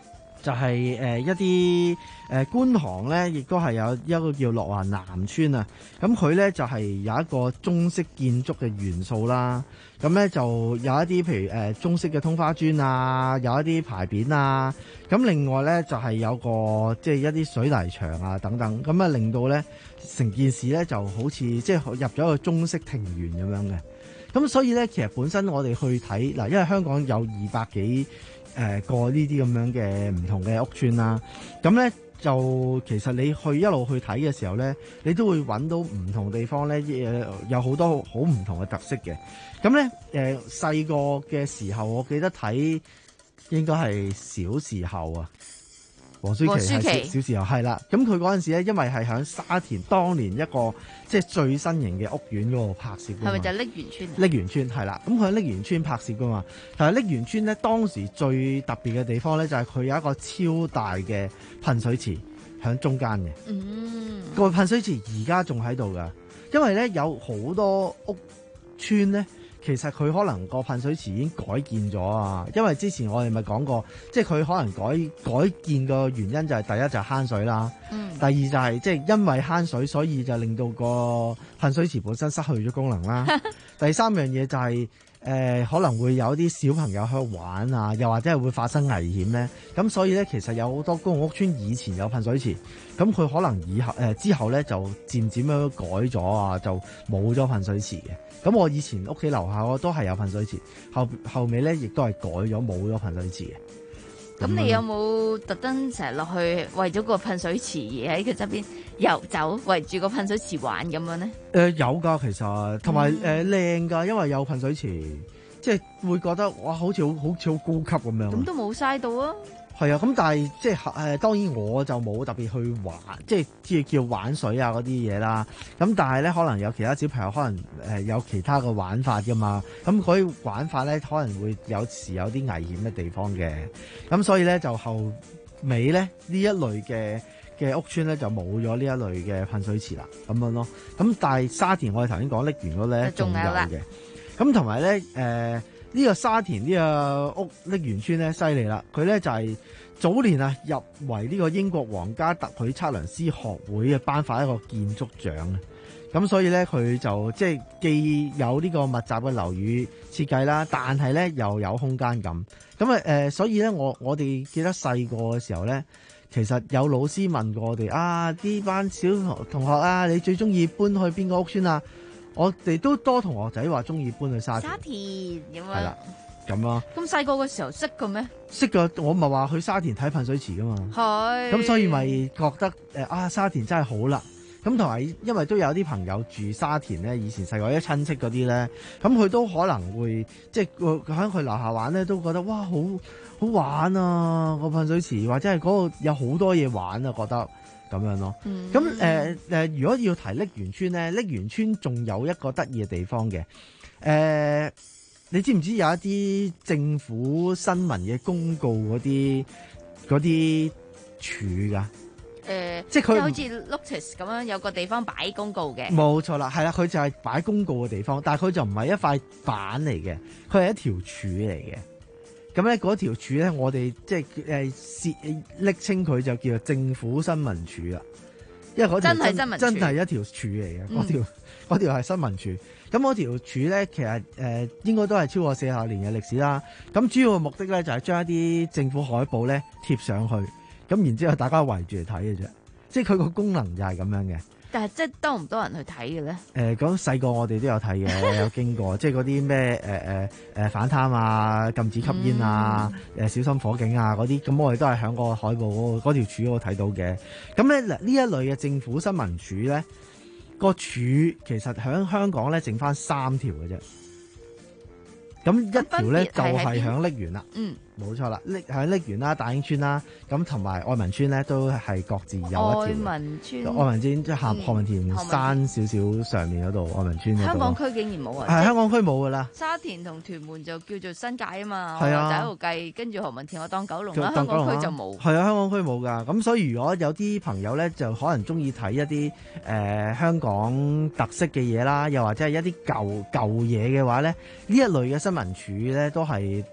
就係、是、誒、呃、一啲誒、呃、觀塘咧，亦都係有一個叫樂華南村啊。咁佢咧就係、是、有一個中式建築嘅元素啦。咁咧就有一啲譬如誒、呃、中式嘅通花磚啊，有一啲牌匾啊。咁另外咧就係、是、有個即係、就是、一啲水泥牆啊等等。咁啊令到咧成件事咧就好似即係入咗一個中式庭園咁樣嘅。咁所以咧其實本身我哋去睇嗱，因為香港有二百幾誒個呢啲咁樣嘅唔同嘅屋邨啦，咁咧就其實你去一路去睇嘅時候咧，你都會揾到唔同地方咧，誒有好多好唔同嘅特色嘅。咁咧誒細個嘅時候，我記得睇應該係小時候啊，黃舒琪係小時候係啦。咁佢嗰陣時咧，因為係喺沙田當年一個即係最新型嘅屋苑嗰度拍攝㗎嘛。係咪就係瀝源村？瀝源村係啦，咁佢喺瀝源村拍攝㗎嘛。但係瀝源村咧當時最特別嘅地方咧，就係佢有一個超大嘅噴水池喺中間嘅。嗯，個噴水池而家仲喺度㗎，因為咧有好多屋邨咧。其實佢可能個噴水池已經改建咗啊，因為之前我哋咪講過，即係佢可能改改建個原因就係第一就係慳水啦，嗯、第二就係即係因為慳水，所以就令到個噴水池本身失去咗功能啦。第三樣嘢就係、是、誒、呃、可能會有啲小朋友喺度玩啊，又或者係會發生危險咧。咁所以咧，其實有好多公共屋邨以前有噴水池，咁佢可能以後誒、呃、之後咧就漸漸咁改咗啊，就冇咗噴水池嘅。咁我以前屋企樓下我都係有噴水池，後後尾咧亦都係改咗冇咗噴水池嘅。 咁你有冇特登成日落去為咗個噴水池而喺佢側邊遊走，圍住個噴水池玩咁樣咧？誒、 呃、有㗎，其實同埋誒靚㗎，因為有噴水池，即係會覺得哇，好似好好似好高級咁樣。 咁都冇嘥到啊！ 係啊，咁但係即係誒，當然我就冇特別去玩，即係即係叫玩水啊嗰啲嘢啦。咁但係咧，可能有其他小朋友可能誒有其他嘅玩法噶嘛。咁嗰啲玩法咧，可能會有時有啲危險嘅地方嘅。咁所以咧，就後尾咧呢一類嘅嘅屋邨咧就冇咗呢一類嘅噴水池啦，咁樣咯。咁但係沙田我哋頭先講瀝源嗰咧仲有嘅。咁同埋咧誒。呃呢、這個沙田呢個屋瀝源村咧犀利啦，佢咧就係、是、早年啊入圍呢個英國皇家特許測量師學會嘅頒發一個建築獎啊，咁所以咧佢就即係既有呢個密集嘅樓宇設計啦，但係咧又有空間感，咁啊誒，所以咧我我哋記得細個嘅時候咧，其實有老師問過我哋啊，呢班小同學啊，你最中意搬去邊個屋邨啊？我哋都多同學仔話中意搬去沙田， 沙田咁啊， 係啦，咁啊。 咁細個嘅時候識嘅咩？ 識嘅，我咪話去沙田睇噴水池噶嘛。係。咁所以咪覺得誒啊沙田真係好啦。咁同埋因為都有啲朋友住沙田咧，以前細個啲親戚嗰啲咧，咁佢都可能會即係喺佢樓下玩咧，都覺得哇好好玩啊個噴水池，或者係嗰個有好多嘢玩啊覺得。咁樣咯，咁誒誒，如果要提瀝源村咧，瀝源村仲有一個得意嘅地方嘅，誒、呃，你知唔知有一啲政府新聞嘅公告嗰啲嗰啲柱㗎？誒、呃，即係佢好似 Lotus 咁樣有個地方擺公告嘅。冇錯啦，係啦，佢就係擺公告嘅地方，但係佢就唔係一塊板嚟嘅，佢係一條柱嚟嘅。咁咧嗰條柱咧，我哋即係誒設暱稱佢就叫做政府新聞柱啦，因為嗰條真係新聞真係一條柱嚟嘅，嗰、嗯、條嗰條係新聞柱。咁嗰條柱咧，其實誒、呃、應該都係超過四十年嘅歷史啦。咁主要嘅目的咧就係將一啲政府海報咧貼上去，咁然之後大家圍住嚟睇嘅啫。即係佢個功能就係咁樣嘅。 但係即係多唔多人去睇嘅咧？誒、 呃，咁細個我哋都有睇嘅，有經過，即係嗰啲咩誒誒誒反貪啊、禁止吸煙啊、誒、嗯、小心火警啊嗰啲，咁我哋都係喺個海報嗰嗰條柱嗰度睇到嘅。咁咧呢一類嘅政府新聞柱咧，個柱其實喺香港咧剩翻三條嘅啫。咁一條咧就係喺瀝源啦，嗯，冇錯啦，瀝喺瀝源啦、大英村啦，咁同埋愛民村咧都係各自有一條。愛民村，愛民村即係何何文田山少少上面嗰度，愛民村嗰度。 香港區竟然冇啊！ 係香港區冇噶啦。 沙田同屯門就叫做新界啊嘛， 係啊， 就喺度計，跟住何文田我當九龍啦，香港區就冇。 係啊，香港區冇噶。咁所以如果有啲朋友咧，就可能中意睇一啲誒、呃、香港特色嘅嘢啦，又或者係一啲舊舊嘢嘅話咧，呢一類嘅新聞柱咧都係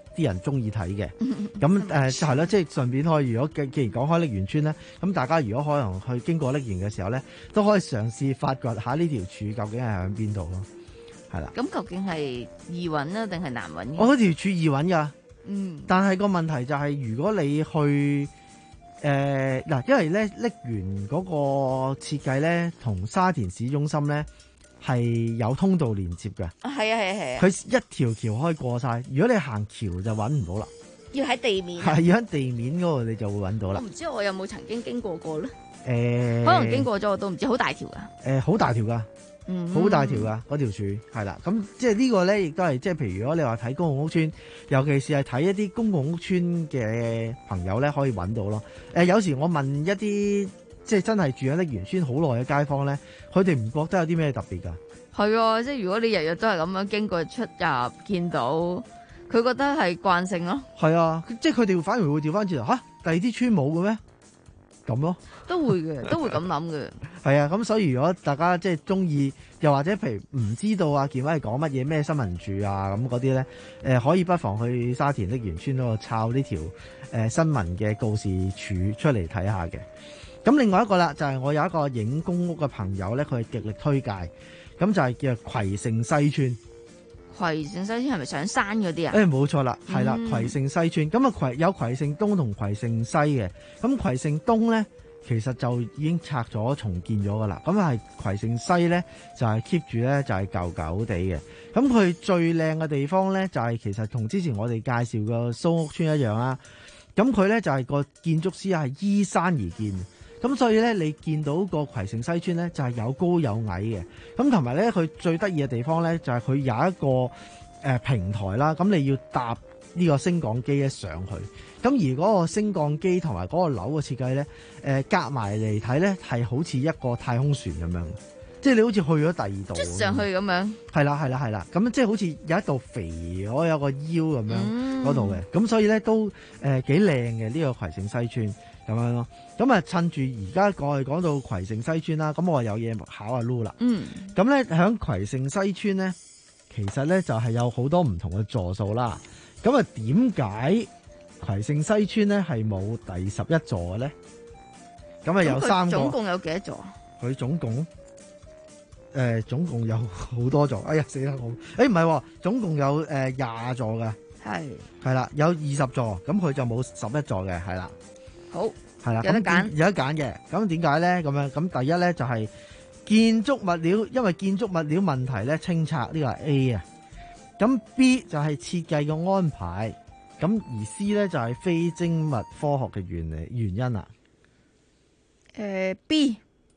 啲人中意睇嘅。咁誒係咯，即係順便可以，如果既既然講開瀝源村咧，咁大家如果可能去經過瀝源嘅時候咧，都可以嘗試發掘下呢條柱究竟係喺邊度咯。係啦。 咁究竟係易揾啊，定係難揾？ 我嗰條柱易揾㗎。 嗯。但係個問題就係、是，如果你去誒嗱、呃，因為咧瀝源嗰個設計咧，同沙田市中心咧係有通道連接嘅。 啊，係啊，係啊，係啊。 佢一條橋可以過晒，如果你行橋就揾唔到啦。 要喺地面。 係要喺地面嗰度你就會揾到啦。 我唔知我有冇曾經經過過咧。誒、 呃， 可能經過咗我都唔知，好大條噶。誒、 呃，好大條噶。 嗯， 好大條噶嗰條柱係啦，咁即係呢個咧，亦都係即係，譬如如果你話睇公共屋邨，尤其是係睇一啲公共屋邨嘅朋友咧，可以揾到咯。誒、呃，有時我問一啲即係真係住喺瀝源邨好耐嘅街坊咧，佢哋唔覺得有啲咩特別噶。係啊，即係如果你日日都係咁樣經過出入見到，佢覺得係慣性咯。係啊， 即係佢哋反而會調翻轉頭，吓、啊、第二啲邨冇嘅咩？咁咯， 都會嘅，都會咁諗嘅。 係啊，咁所以如果大家即係中意，又或者譬如唔知道啊健威係講乜嘢咩新聞柱啊咁嗰啲咧，誒、呃、可以不妨去沙田瀝源邨嗰度抄呢條誒新聞嘅告示柱出嚟睇下嘅。咁另外一個啦，就係、是、我有一個影公屋嘅朋友咧，佢係極力推介，咁就係叫葵盛西邨。 葵盛西邨係咪上山嗰啲啊？ 誒冇錯啦，係啦，葵盛西邨。咁啊葵有葵盛東同葵盛西嘅。咁葵盛東咧，其實就已經拆咗重建咗噶啦。咁係葵盛西咧，就係 keep 住咧，就係舊舊地嘅。咁佢最靚嘅地方咧，就係、是、其實同之前我哋介紹嘅蘇屋邨一樣啦。咁佢咧就係、是、個建築師係依山而建。咁所以咧，你見到個葵盛西邨咧，就係、是、有高有矮嘅。咁同埋咧，佢最得意嘅地方咧，就係、是、佢有一個誒、呃、平台啦。咁你要搭呢個升降機咧上去。咁而嗰個升降機同埋嗰個樓嘅設計咧，誒夾埋嚟睇咧，係好似一個太空船咁樣，即係你好似去咗第二度。 即上去咁樣。係啦，係啦，係啦。咁即係好似有一度肥，我有個腰咁樣嗰度嘅。咁、嗯、所以咧都誒幾靚嘅呢個葵盛西邨。咁樣咯，咁啊趁住而家過去講到葵盛西邨啦，咁我有嘢考下 Lu 啦。嗯，咁咧喺葵盛西邨咧，其實咧就係、是、有好多唔同嘅座數啦。咁啊，點解葵盛西邨咧係冇第十一座嘅咧？咁啊有三個。 總共有幾多座？ 佢總共誒、呃、總共有好多座。哎呀死啦我！誒唔係，總共有誒廿、呃、座嘅。係係啦，有二十座，咁佢就冇十一座嘅，係啦。 好， 係啦， 有得揀， 有得揀嘅。咁點解咧？咁樣咁第一咧就係、是、建築物料，因為建築物料問題咧清拆呢、這個係 A 啊。咁 B 就係設計嘅安排，咁而 C 咧就係、是、非精密科學嘅原理原因啊。 誒、呃、B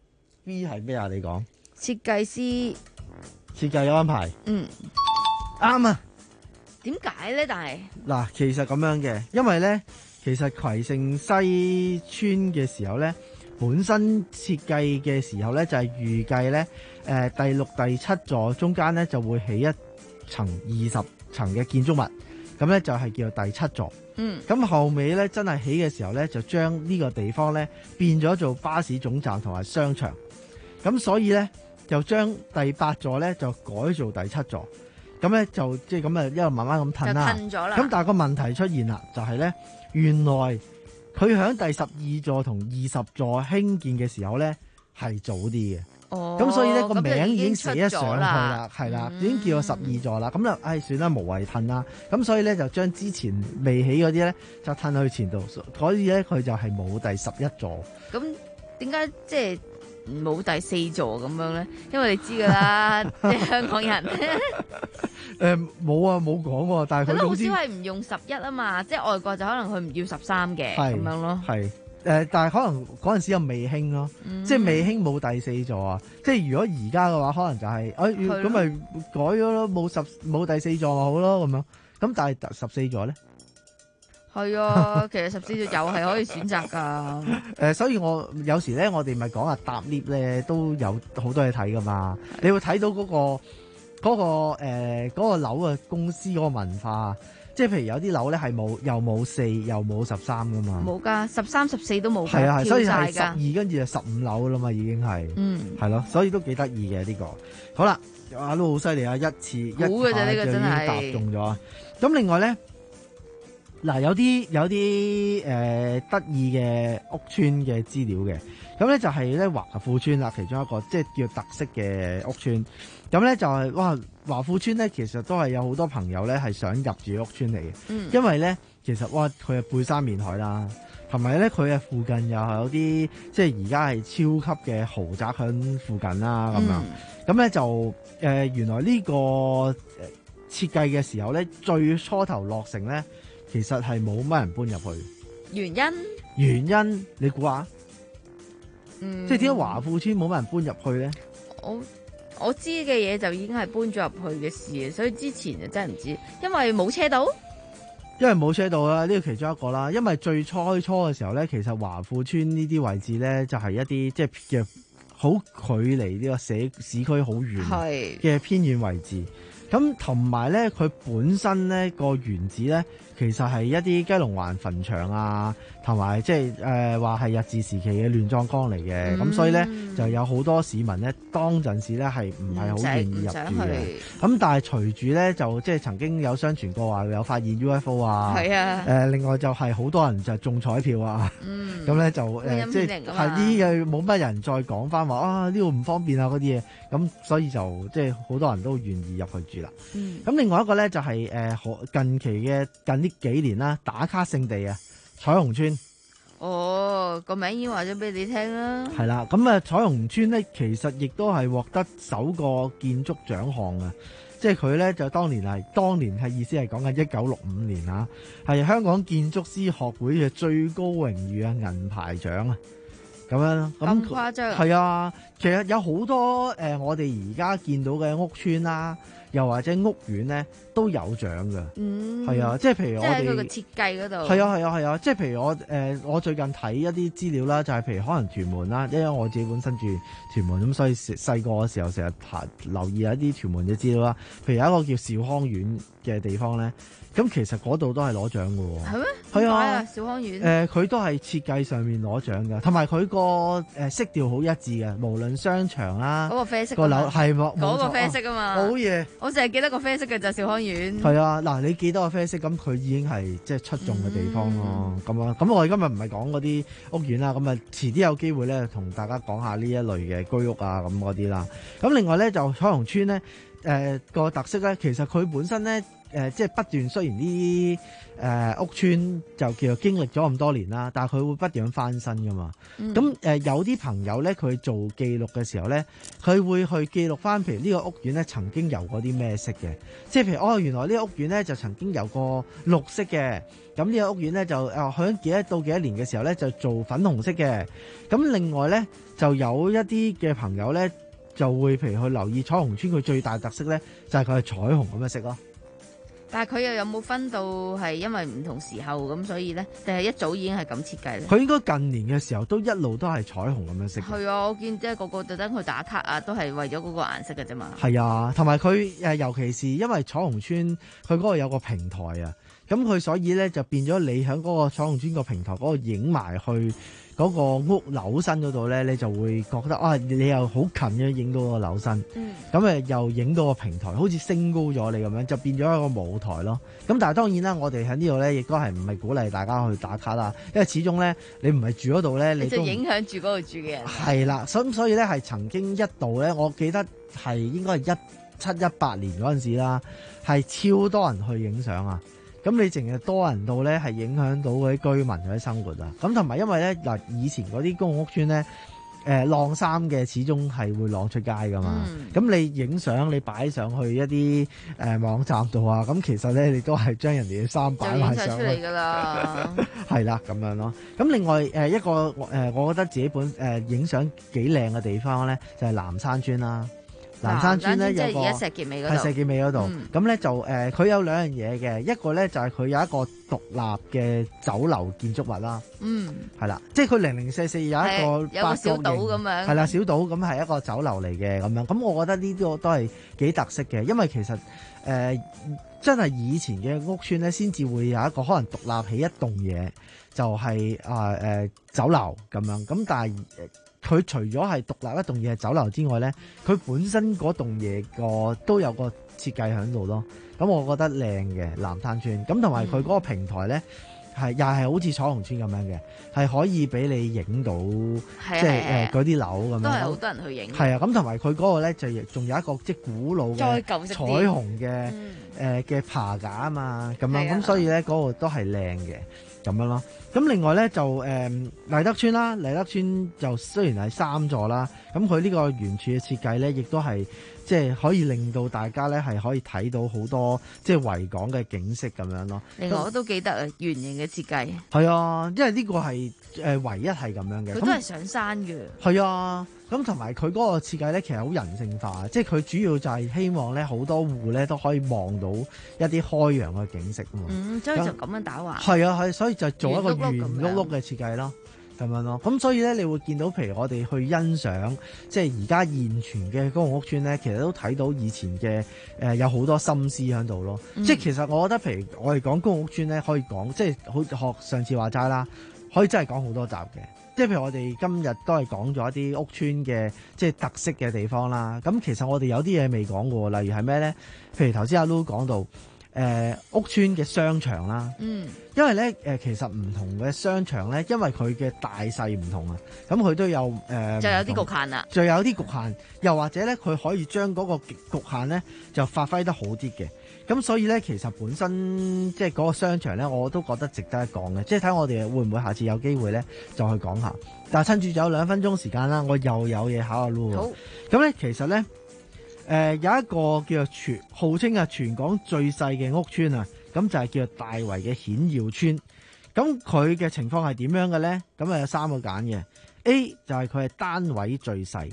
B 係咩啊？你講設計師設計嘅安排，嗯，啱啊。 點解咧？但係嗱，其實咁樣嘅，因為咧。其實葵盛西邨嘅時候咧，本身設計嘅時候咧就係預計咧，誒第六、第七座中間咧就會起一層二十層嘅建築物，咁咧就係叫做第七座。嗯，咁後尾咧真係起嘅時候咧，就將呢個地方咧變咗做巴士總站同埋商場，咁所以咧就將第八座咧就改做第七座，咁咧就即係咁啊一路慢慢咁褪啦。褪咗啦。咁但係個問題出現啦，就係咧。原來佢喺第十二座同二十座興建嘅時候咧係早啲嘅，哦，咁所以咧個名已經寫咗上去啦，係啦，已經叫咗十二座啦，咁就唉算啦，無謂褪啦，咁所以咧就將之前未起嗰啲咧就褪去前度，所以咧佢就係冇第十一座。 咁點解即係冇第四座咁樣咧？因為你知噶啦，即係香港人。 誒冇啊，冇講喎，但係佢好少係唔用十一啊嘛，即係外國就可能佢唔要十三嘅咁樣咯。係誒、 呃，但係可能嗰陣時又未興咯，嗯、即係未興冇第四座啊。即係如果而家嘅話，可能就係誒咁咪改咗咯，冇十冇第四座咪好咯咁樣。咁但係十四座咧？ 係啊，其實十四座又係可以選擇噶。誒、 呃，所以我有時咧，我哋咪講啊，搭 lift 咧都有好多嘢睇噶嘛。你會睇到嗰、嗰個。嗰、那個誒嗰、呃那個樓嘅公司嗰個文化，即係譬如有啲樓咧係冇又冇四又冇十三噶嘛， 冇噶，十三十四都冇， 係啊係，所以係十二跟住就十五樓啦嘛，已經係，嗯，係咯，所以都幾得意嘅呢個。好啦，阿都好犀利啊，一次一下就已經答中咗。咁另外咧， 嗱，有啲有啲誒得意嘅屋邨嘅資料嘅，咁咧就係咧華富邨啦，其中一個即係叫特色嘅屋邨。咁咧就係、是、哇華富邨咧，其實都係有好多朋友咧係想入住屋邨嚟嘅，嗯、因為咧其實哇佢係背山面海啦，同埋咧佢嘅附近又係有啲即係而家係超級嘅豪宅喺附近啦咁樣。咁咧、嗯、就誒、呃、原來呢、這個誒設計嘅時候咧，最初頭落成咧。其實係冇乜人搬入去， 原因原因你估下？嗯，即係點解華富邨冇乜人搬入去咧？ 我我知嘅嘢就已經係搬咗入去嘅事，所以之前就真係唔知，因為冇車道。 因為冇車道啦，呢個其中一個啦。因為最初初嘅時候咧，其實華富邨呢啲位置咧，就係、是、一啲即係嘅好距離呢個社市區好遠嘅偏遠位置。咁同埋咧，佢本身咧個原址咧，其實係一啲雞龍環墳場啊，同埋即係誒話係日治時期嘅亂葬崗嚟嘅，咁、嗯、所以咧就有好多市民咧當陣時咧係唔係好願意入住嘅。咁但係隨住咧就即係曾經有相傳過話有發現 U F O 啊，係啊，誒、呃、另外就係好多人就中彩票啊，咁咧、嗯、就誒即係係啲嘢冇乜人再講翻話啊呢度唔方便啊嗰啲嘢，咁所以就即係好多人都願意入去住啦。咁、嗯、另外一個咧就係、是、誒、呃、近期嘅近呢幾年啦，打卡聖地啊，彩虹邨。 哦，個名已經話咗俾你聽啦。係啦， 咁啊彩虹邨咧，其實亦都係獲得首個建築獎項啊，即係佢咧就當年係當年係意思係講緊一九六五年啊，係香港建築師學會嘅最高榮譽啊銀牌獎啊。咁樣咁誇張？ 係啊，其實有好多誒、呃，我哋而家見到嘅屋邨啦，又或者屋苑咧，都有獎㗎。嗯，係啊，即係譬如我哋即係佢個設計嗰度。 係啊係啊係啊，即係譬如我誒、呃，我最近睇一啲資料啦，就係、是、譬如可能屯門啦，因為我自己本身住屯門，咁所以細個嘅時候成日爬留意一啲屯門嘅資料啦。譬如有一個叫兆康苑嘅地方咧。咁其實嗰度都係攞獎嘅喎，係咩？係啊， 兆康苑誒，佢、呃、都係設計上面攞獎嘅，同埋佢個誒色調好一致嘅，無論商場啦， 嗰個啡色個樓係喎， 嗰個啡色啊嘛， 好嘢！ 我淨係記得個啡色嘅就係兆康苑。 係啊，嗱，你記得個啡色，咁佢已經係即係出眾嘅地方咯。咁、嗯、樣，咁我哋今日唔係講嗰啲屋苑啦，咁啊遲啲有機會咧，同大家講下呢一類嘅居屋啊，咁嗰啲啦。咁另外咧就彩虹邨咧，誒、呃、個特色咧，其實佢本身咧。誒、呃、即係不斷，雖然呢啲誒、呃、屋邨就叫做經歷咗咁多年啦，但係佢會不斷翻新噶嘛。咁誒、嗯呃、有啲朋友咧，佢做記錄嘅時候咧，佢會去記錄翻，譬如呢個屋苑咧曾經有過啲咩色嘅，即係譬如哦，原來呢個屋苑咧就曾經有過綠色嘅，咁呢個屋苑咧就誒響幾多到幾多年嘅時候咧就做粉紅色嘅。咁另外咧就有一啲嘅朋友咧就會譬如去留意彩虹邨佢最大特色咧就係佢係彩虹咁嘅色咯。 但係佢又有冇分到係因為唔同時候咁，所以咧，定係一早已經係咁設計咧？ 佢應該近年嘅時候都一路都係彩虹咁樣色。 係啊，我見即係個個特登去打卡啊，都係為咗嗰個顏色嘅啫嘛。 係啊，同埋佢誒，尤其是因為彩虹邨佢嗰個有個平台啊，咁佢所以咧就變咗你喺嗰個彩虹邨個平台嗰度影埋去嗰個屋樓身嗰度咧，你就會覺得啊，你又好近嘅影到個樓身，咁誒、嗯、又影到個平台，好似升高咗你咁樣，就變咗一個舞台咯。咁但係當然啦，我哋喺呢度咧，亦都係唔係鼓勵大家去打卡啦，因為始終咧你唔係住嗰度咧，你都就影響住嗰度住嘅人。 係啦，所所以咧係曾經一度咧，我記得係應該係一七一八年嗰陣時啦，係超多人去影相啊！咁你淨係多人到咧，係影響到嗰啲居民嗰啲生活啊！咁同埋因為咧嗱，以前嗰啲公共屋邨咧，誒晾衫嘅始終係會晾出街噶嘛。咁、嗯、你影相，你擺上去一啲誒、呃、網站度啊，咁其實咧你都係將人哋嘅衫擺埋上去。就影出嚟㗎啦。係啦，咁樣咯。咁另外誒一個誒，我覺得自己本誒影相幾靚嘅地方咧，就係、是、南山邨啦。南山邨咧有個係石硤尾嗰度，咁咧、嗯、就誒佢、呃、有兩樣嘢嘅，一個咧就係、是、佢有一個獨立嘅酒樓建築物啦，嗯，係啦，即係佢零零四四有一個八角形咁樣，係啦，小島咁係一個酒樓嚟嘅咁樣，咁我覺得呢啲都係幾特色嘅，因為其實誒、呃、真係以前嘅屋邨咧，先至會有一個可能獨立起一棟嘢，就係啊誒酒樓咁樣，咁但係。佢除咗係獨立一棟嘢係酒樓之外咧，佢本身嗰棟嘢個都有個設計喺度咯。咁我覺得靚嘅南灘村，咁同埋佢嗰個平台咧。係又係好似彩虹村咁樣嘅，係可以俾你影到，即係誒嗰啲樓咁樣。都係好多人去影。係啊，咁同埋佢嗰個咧就仲有一個即係古老嘅彩虹嘅誒嘅爬架啊嘛，咁樣咁所以咧嗰個都係靚嘅咁樣咯。咁另外咧就誒麗德村啦，麗德村就雖然係三座啦，咁佢呢個圓柱嘅設計咧，亦都係。即係可以令到大家咧係可以睇到好多即係維港嘅景色咁樣咯。 另外我都記得啊，圓形嘅設計。 係啊，因為呢個係誒唯一係咁樣嘅。 佢都係上山嘅。 係啊，咁同埋佢嗰個設計咧，其實好人性化，即係佢主要就係希望咧好多戶咧都可以望到一啲開揚嘅景色啊嘛。 嗯，所以就咁樣打橫。 係啊，係，所以就做一個圓碌碌嘅設計咯。咁樣咯，咁所以咧，你會見到，譬如我哋去欣賞，即係而家現存嘅公共屋邨咧，其實都睇到以前嘅誒、呃、有好多心思喺度咯。嗯、即係其實我覺得，譬如我哋講公共屋邨咧，可以講即係好學上次話齋啦，可以真係講好多集嘅。即係譬如我哋今日都係講咗一啲屋邨嘅即係特色嘅地方啦。咁其實我哋有啲嘢未講過，例如係咩咧？譬如頭先阿 Lu 講到。誒、呃、屋邨嘅商場啦，嗯，因為咧誒、呃、其實唔同嘅商場咧，因為佢嘅大細唔同啊，咁佢都有誒，呃、就有啲局限啦，就有啲局限，又或者咧佢可以將嗰個局限咧就發揮得好啲嘅，咁所以咧其實本身即係嗰個商場咧，我都覺得值得一講嘅，即係睇我哋會唔會下次有機會咧就去講下，但係趁住有兩分鐘時間啦，我又有嘢考下 Lu。好，咁咧其實咧。誒、呃、有一個叫做全號稱啊全港最細嘅屋邨啊，咁就係叫做大圍嘅顯耀邨。咁佢嘅情況係點樣嘅咧？咁啊有三個揀嘅 ，A 就係佢係單位最細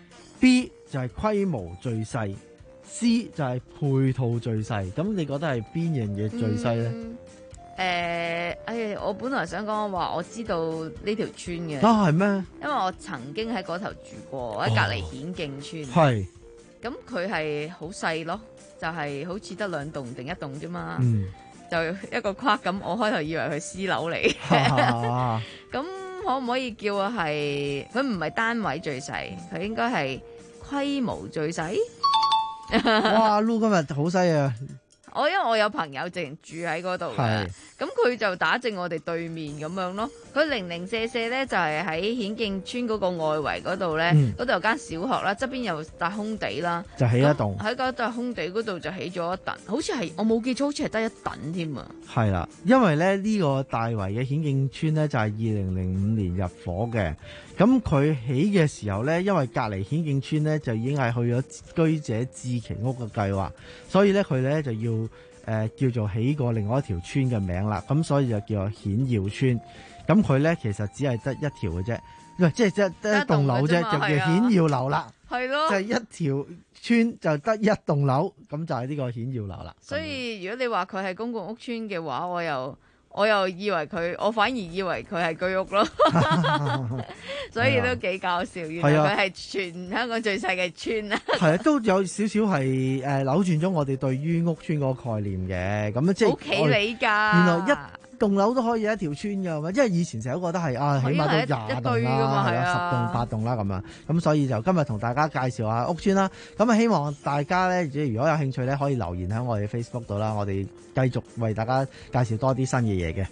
，B 就係規模最細 ，C 就係配套最細。咁你覺得係邊樣嘢最細咧？誒、嗯呃，哎呀，我本來想講話我知道呢條村嘅。 啊，係咩？因為我曾經喺嗰頭住過，喺隔離顯徑村。 係、哦。 咁佢係好細咯，就係、是、好似得兩棟定一棟啫嘛， 嗯、 就一個框咁。我開頭以為佢私樓嚟，咁、啊、可唔可以叫啊？係佢唔係單位最細，佢應該係規模最細。 哇，Lu 今日好犀啊！ 我因為我有朋友直情住喺嗰度嘅，咁佢就打正我哋對面咁樣咯。佢零零舍舍咧就係喺顯徑村嗰個外圍嗰度咧，嗰度有間小學啦，側邊有笪空地啦， 就起一棟喺嗰笪空地嗰度就起咗一棟，好似係我冇記錯，好似係得一棟添啊。 係啦，因為咧呢、這個大圍嘅顯徑村咧就係二零零五年入伙嘅，咁佢起嘅時候咧，因為隔離顯徑村咧就已經係去咗居者置其屋嘅計劃，所以咧佢咧就要誒、呃、叫做起過另外一條村嘅名啦，咁所以就叫做顯耀村。咁佢咧其實只係得一條嘅啫，即係得得一棟樓啫，就叫顯耀樓啦。係咯，就係一條村就得一棟樓，咁就係呢個顯耀樓啦。 所以如果你話佢係公共屋邨嘅話，我又我又以為佢，我反而以為佢係居屋咯。所以都幾搞笑，原來佢係全香港最細嘅村啊。係啊，都有少少係誒扭轉咗我哋對於屋邨嗰個概念嘅，咁即係好企理㗎。原來一棟樓都可以有一條村㗎嘛，因為以前成日都覺得係啊，起碼都廿棟啦，係啊，十棟八棟啦咁樣，咁所以就今日同大家介紹下屋邨啦。咁啊，希望大家咧，如果有興趣咧，可以留言喺我哋 Facebook 度啦，我哋繼續為大家介紹多啲新嘅嘢嘅。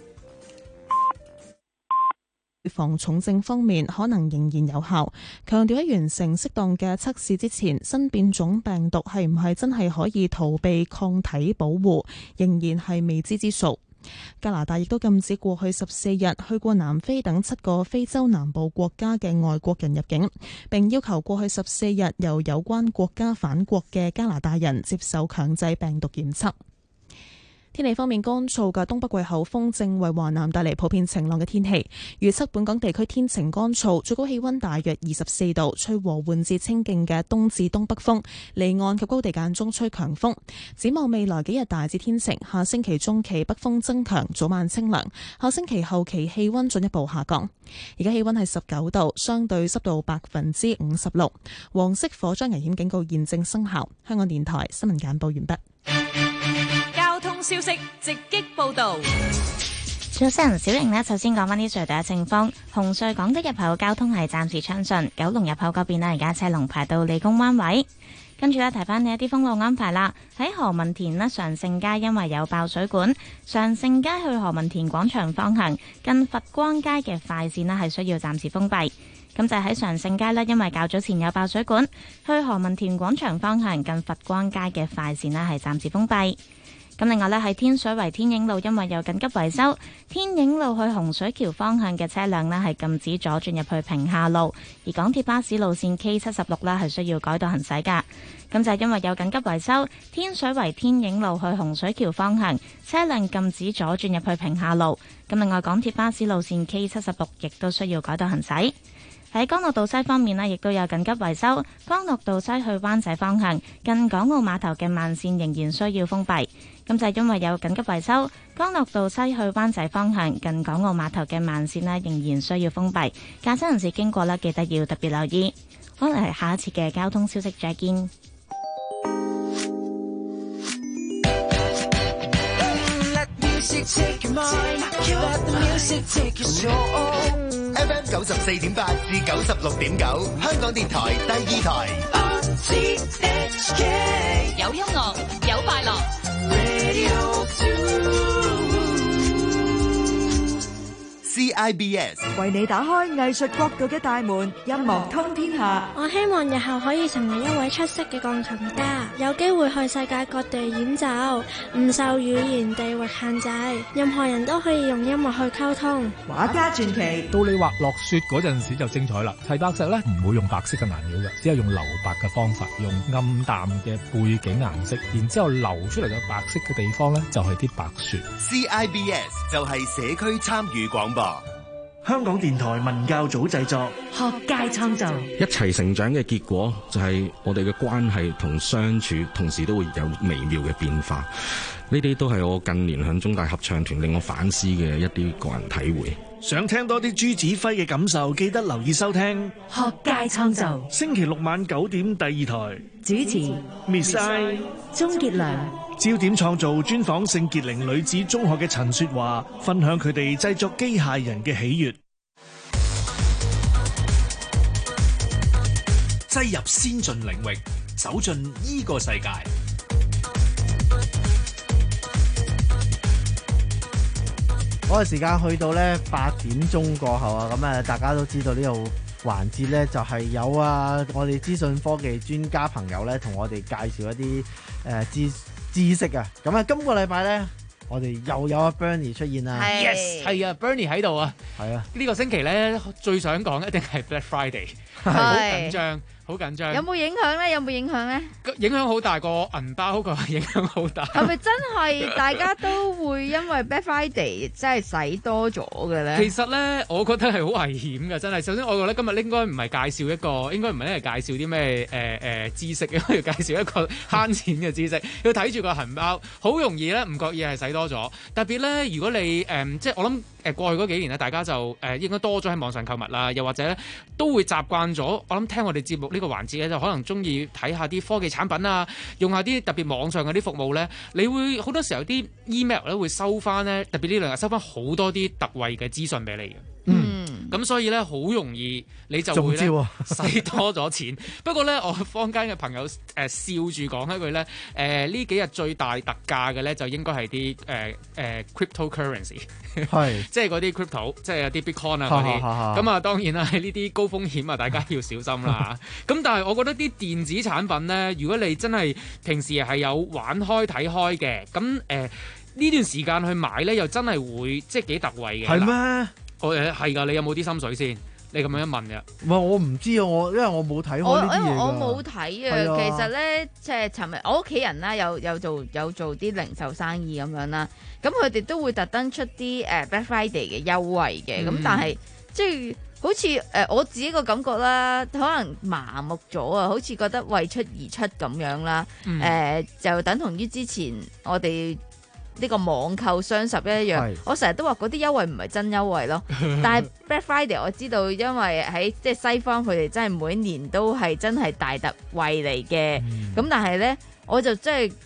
防重症方面可能仍然有效，強調喺完成適當嘅測試之前，新變種病毒係唔係真係可以逃避抗體保護，仍然係未知之數。加拿大亦都禁止過去十四日去過南非等七個非洲南部國家嘅外國人入境，並要求過去十四日由有關國家返國嘅加拿大人接受強制病毒檢測。天氣方面，乾燥嘅東北季候風正為華南帶嚟普遍晴朗嘅天氣。預測本港地區天晴乾燥，最高氣溫大約二十四度，吹和緩至清勁嘅東至東北風，離岸及高地間中吹強風。展望未來幾日大致天晴，下星期中期北風增強，早晚清涼。下星期後期氣溫進一步下降。而家氣溫係十九度，相對濕度百分之五十六。黃色火災危險警告現正生效。香港電台新聞簡報完畢。 消息直擊報道。 早晨，小瑩呢，首先講翻啲隧道嘅情況。紅隧港島入口交通係暫時暢順，九龍入口嗰邊呢，而家車龍排到理工灣位。 跟住咧，提翻你一啲封路安排啦。喺何文田呢，常盛街因為有爆水管，常盛街去何文田廣場方向近佛光街嘅快線呢係需要暫時封閉。咁就喺常盛街呢，因為較早前有爆水管，去何文田廣場方向近佛光街嘅快線呢係暫時封閉。咁另外呢，喺天水圍天影路因為有緊急維修，天影路去洪水橋方向嘅車輛呢係禁止左轉入去屏廈路，而港鐵巴士路線 K 七十六呢係需要改道行駛㗎。咁就係因為有緊急維修，天水圍天影路去洪水橋方向車輛禁止左轉入去屏廈路。咁另外港鐵巴士路線 K 七十六亦都需要改道行駛。喺干諾道西方面呢，亦都有緊急維修，干諾道西去灣仔方向近港澳碼頭嘅慢線仍然需要封閉。咁就係因為有緊急維修，干諾道西去灣仔方向近港澳碼頭嘅慢線呢仍然需要封閉。駕駛人士經過呢，記得要特別留意。可能係下一次嘅交通消息再見。 F M 九十四點八至九十六點九，香港電台第二台。 有音樂，有快樂。 C I B S 為你打開藝術國度嘅大門，音樂通天下。 我希望日後可以成為一位出色嘅鋼琴家，有機會去世界各地演奏，唔受語言地域限制，任何人都可以用音樂去溝通。 畫家傳奇， 到你畫落雪嗰陣時就精彩啦。齊白石咧唔會用白色嘅顏料嘅，只係用留白嘅方法，用暗淡嘅背景顏色，然之後流出嚟嘅白色嘅地方咧就係啲白雪。 C I B S 就係社區參與廣播。 香港電台文教組製作， 學界創造， 一齊成長嘅結果就係我哋嘅關係同相處，同時都會有微妙嘅變化。呢啲都係我近年響中大合唱團令我反思嘅一啲個人體會。 想聽多啲朱子輝嘅感受，記得留意收聽學界創造。 星期六晚九點第二台主持 Miss I 鍾傑良。 焦點創造專訪聖傑靈女子中學嘅陳雪華，分享佢哋製作機械人嘅喜悅。 擠入先進領域，走進呢個世界。 嗰個時間去到咧八點鐘過後啊，咁啊大家都知道呢度環節咧就係有啊我哋資訊科技專家朋友咧同我哋介紹一啲誒知知識啊。咁啊今個禮拜咧我哋又有阿 Bernie 出現啦。 Yes， 係啊 Bernie 喺度啊。係啊，呢個星期咧最想講一定係 Black Friday， 好緊張。好緊張， 有冇影響咧？有冇影響咧？ 影響好大，個銀包個影響好大。 係咪真係大家都會因為 Black Friday 真係使多咗嘅咧？ 其實咧，我覺得係好危險嘅，真係。首先，我覺得今日應該唔係介紹一個，應該唔係咧介紹啲咩誒誒知識，應該要介紹一個慳錢嘅知識。要睇住個銀包，好容易咧唔覺意係使多咗。特別咧，如果你誒、呃、即係我諗誒過去嗰幾年咧，大家就誒、呃、應該多咗喺網上購物啦，又或者咧都會習慣咗。我諗聽我哋節目呢個環節咧，就可能中意睇下啲科技產品啊，用下啲特別網上嗰啲服務咧，你會好多時候啲 email 咧會收翻咧，特別呢兩日收翻好多啲特惠嘅資訊俾你嘅。嗯，咁所以咧好容易你就會咧使多咗錢。不過咧，我坊間嘅朋友誒、呃、笑住講一句咧，誒、呃、呢幾日最大特價嘅咧就應該係啲誒誒 cryptocurrency， 係即係嗰啲 crypto， 即係有啲 bitcoin 啊嗰啲。咁啊當然啦，喺呢啲高風險啊，大家要小心啦。咁但係我覺得啲電子產品咧，如果你真係平時係有玩開睇開嘅，咁誒呢段時間去買咧，又真係會即係幾特惠嘅。係咩？我誒係㗎，你有冇啲心水先？你咁樣問嘅。 唔係我唔知啊，我因為我冇睇開呢啲嘢㗎。 我冇睇啊。其實咧，即係尋日我屋企人啦，有有做有做啲零售生意咁樣啦。咁佢哋都會特登出啲誒 Black Friday 嘅優惠嘅。咁、嗯、但係即係好似誒、呃、我自己個感覺啦，可能麻木咗啊，好似覺得為出而出咁樣啦。誒、嗯呃、就等同於之前我哋呢個網購雙十一樣，我成日都話嗰啲優惠唔係真優惠咯。但係 Black Friday 我知道，因為喺即係西方佢哋真係每年都係真係大特惠嚟嘅。咁、嗯、但係咧，我就真係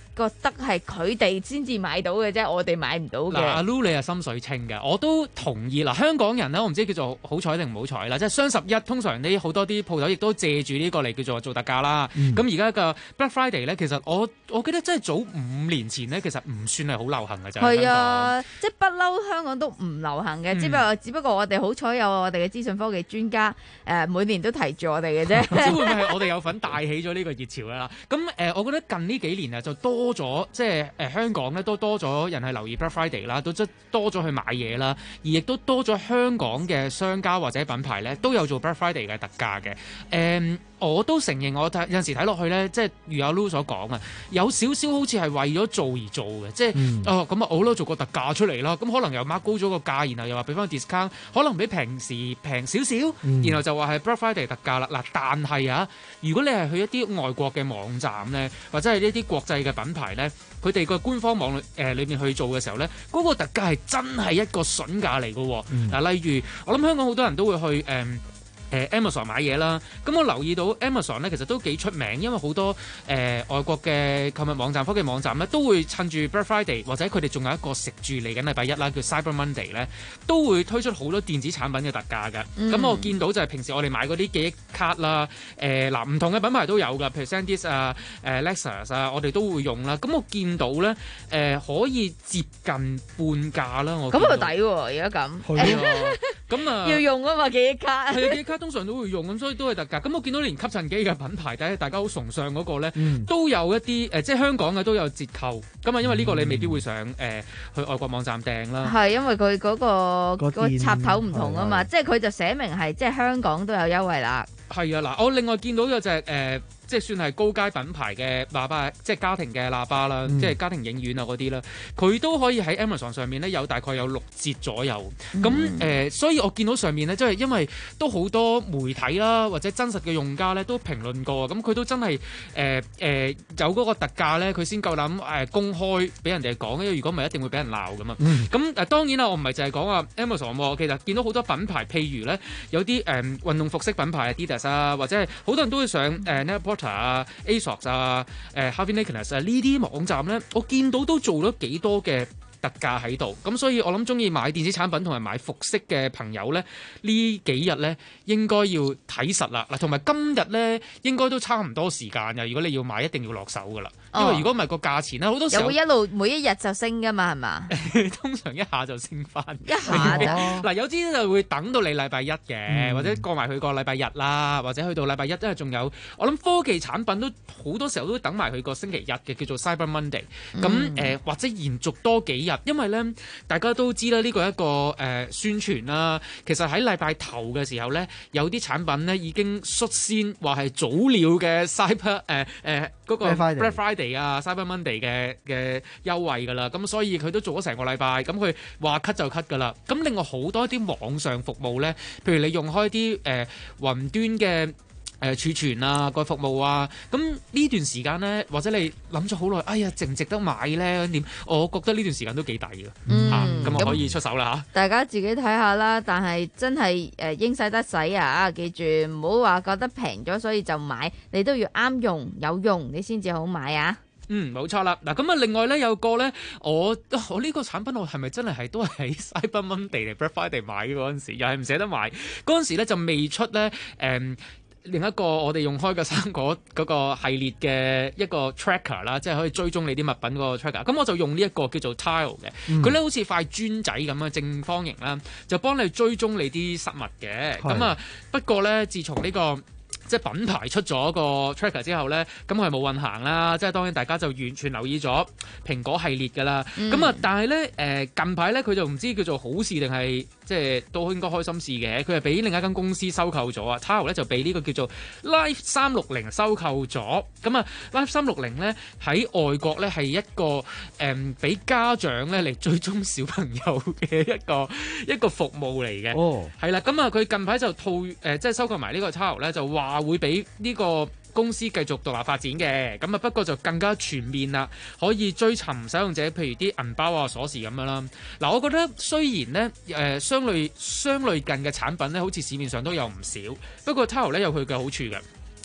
覺得係佢哋先至買到嘅啫，我哋買唔到嘅。 嗱，阿 Lu 你係心水清嘅，我都同意。嗱，香港人咧，我唔知叫做好彩定唔好彩啦，即係雙十一通常呢好多啲鋪頭亦都借住呢個嚟叫做做特價啦。咁而家個 Black Friday 咧，其實我我記得真係早五年前咧，其實唔算係好流行嘅啫。 係啊，即係不嬲香港都唔流行嘅，嗯、只不過只不過我哋好彩有我哋嘅資訊科技專家，誒、呃、每年都提住我哋嘅啫。 唔知會唔會係我哋有份帶起咗呢個熱潮啦？咁誒、呃，我覺得近呢幾年啊，就多咗即係誒、呃、香港咧都多咗人係留意 Black Friday 啦，都即多咗去買嘢啦，而亦都多咗香港嘅商家或者品牌咧都有做 Black Friday 嘅特價嘅。誒、呃，我都承認我有陣時睇落去咧，即係如阿 Lu 所講啊，有少少好似係為咗做而做嘅，即係、嗯、哦咁啊，我都做個特價出嚟啦，咁可能又 mark 高咗個價，然後又話俾翻 discount， 可能比平時平少少，然後就話係 Black Friday 特價啦。嗱，但係啊，如果你係去一啲外國嘅網站咧，或者係一啲國際嘅品牌咧，佢哋個官方網誒裏面去做嘅時候咧，嗰、那個特價係真係一個筍價嚟嘅。嗱、嗯，例如我諗香港好多人都會去誒。嗯誒、呃、Amazon 買嘢啦，咁我留意到 Amazon 咧其實都幾出名，因為好多誒、呃、外國嘅購物網站、科技網站咧都會趁住 Black Friday 或者佢哋仲有一個食住嚟緊禮拜一啦，叫 Cyber Monday 咧，都會推出好多電子產品嘅特價㗎。咁、嗯、我見到就係平時我哋買嗰啲記憶卡啦，誒嗱唔同嘅品牌都有㗎，譬如 SanDisk 啊、誒、呃、Lexus 啊，我哋都會用啦。咁我見到咧誒、呃、可以接近半價啦，我咁又抵喎，而家咁係啊，咁啊要用啊嘛記憶卡， 係記憶卡。通常都會用咁，所以都係特價。咁我見到連吸塵機嘅品牌，但係大家好崇尚嗰個咧，嗯、都有一啲誒、呃，即係香港嘅都有折扣。咁啊，因為呢個你未必會上誒、呃、去外國網站訂啦。係因為佢嗰、嗰個個插頭唔同啊嘛，即係佢就寫明係即係香港都有優惠啦。係啊，嗱，我另外見到有隻誒。呃即係算係高階品牌嘅喇叭，即係家庭嘅喇叭啦，嗯、即係家庭影院啊嗰啲啦，佢都可以喺 Amazon 上面咧有大概有六折左右。咁誒、嗯呃，所以我見到上面咧，即係因為都好多媒體啦，或者真實嘅用家咧都評論過，咁佢都真係誒誒有嗰個特價咧，佢先夠膽誒公開俾人哋講，因為如果唔係一定會俾人鬧噶嘛。咁誒、嗯、當然啦，我唔係淨係講話 Amazon 喎，其實見到好多品牌，譬如咧有啲誒、呃、運動服飾品牌 Adidas 啊，或者係好多人都會上誒、呃、Net啊、ASOS 啊、誒 Harvey Nicholas 啊呢啲網站咧，我見到都做咗幾多嘅特價喺度，咁所以我諗中意買電子產品同埋買服飾嘅朋友咧，呢幾日咧應該要睇實啦。嗱，同埋今日咧應該都差唔多時間嘅。如果你要買，一定要落手噶啦，因為如果唔係個價錢咧，好多時候有會一路每一日就升噶嘛，係嘛？通常一下就升翻一下就嗱，有啲就會等到你禮拜一嘅，嗯、或者過埋去個禮拜日啦，或者去到禮拜一，因為仲有我諗科技產品都好多時候都等埋佢個星期日嘅，叫做 Cyber Monday。咁誒、呃、或者延續多幾日。因為咧，大家都知啦，呢個係一個誒、呃、宣傳啦。其實喺禮拜頭嘅時候咧，有啲產品咧已經率先話係早鳥嘅 Cyber 誒誒嗰個 Black Friday 啊、Cyber Monday 嘅嘅優惠㗎啦。咁所以佢都做咗成個禮拜，咁佢話 cut 就 cut 㗎啦。咁另外好多啲網上服務咧，譬如你用開啲誒、呃、雲端嘅。誒、呃、儲存啊個服務啊，咁呢段時間咧，或者你諗咗好耐，哎呀值唔值得買咧？點？我覺得呢段時間都幾抵嘅，嗯，咁、啊、我可以出手啦嚇。大家自己睇下啦，但係真係誒應使得使啊！記住唔好話覺得平咗所以就買，你都要啱用有用，你先至好買啊！嗯，冇錯啦。嗱，咁啊，另外咧有個咧，我我呢個產品我係咪真係係都係喺 Cyber Monday 嚟 Black Friday 買嗰陣時，又係唔捨得買嗰陣時咧就未出咧誒。嗯另一個我哋用開嘅生果嗰個系列嘅一個 tracker 啦，即係可以追蹤你啲物品嗰個 tracker。咁我就用呢一個叫做 Tile 嘅，佢咧、嗯、好似塊磚仔咁啊，正方形啦，就幫你追蹤你啲實物嘅。咁啊是，不過咧，自從呢、呢個即係品牌出咗個 tracker 之後咧，咁佢係冇運行啦。即係當然大家就完全留意咗蘋果系列㗎啦。咁啊、嗯，但係咧誒近排咧佢就唔知叫做好事定係即係都應該開心事嘅。佢係俾另一間公司收購咗啊。Tile 咧就俾呢個叫做 Life 三六零收購咗。咁啊 Life 三六零咧喺外國咧係一個誒俾、呃、家長咧嚟追蹤小朋友嘅一個一個服務嚟嘅。哦，係啦。咁啊佢近排就套誒、呃、即係收購埋呢個 Tile 咧就話會俾呢個公司繼續獨立發展嘅，咁啊不過就更加全面啦，可以追尋使用者，譬如啲銀包啊、鎖匙咁樣啦。嗱，我覺得雖然咧誒、呃、相類相類近嘅產品咧，好似市面上都有唔少，不過 Tile 咧有佢嘅好處嘅。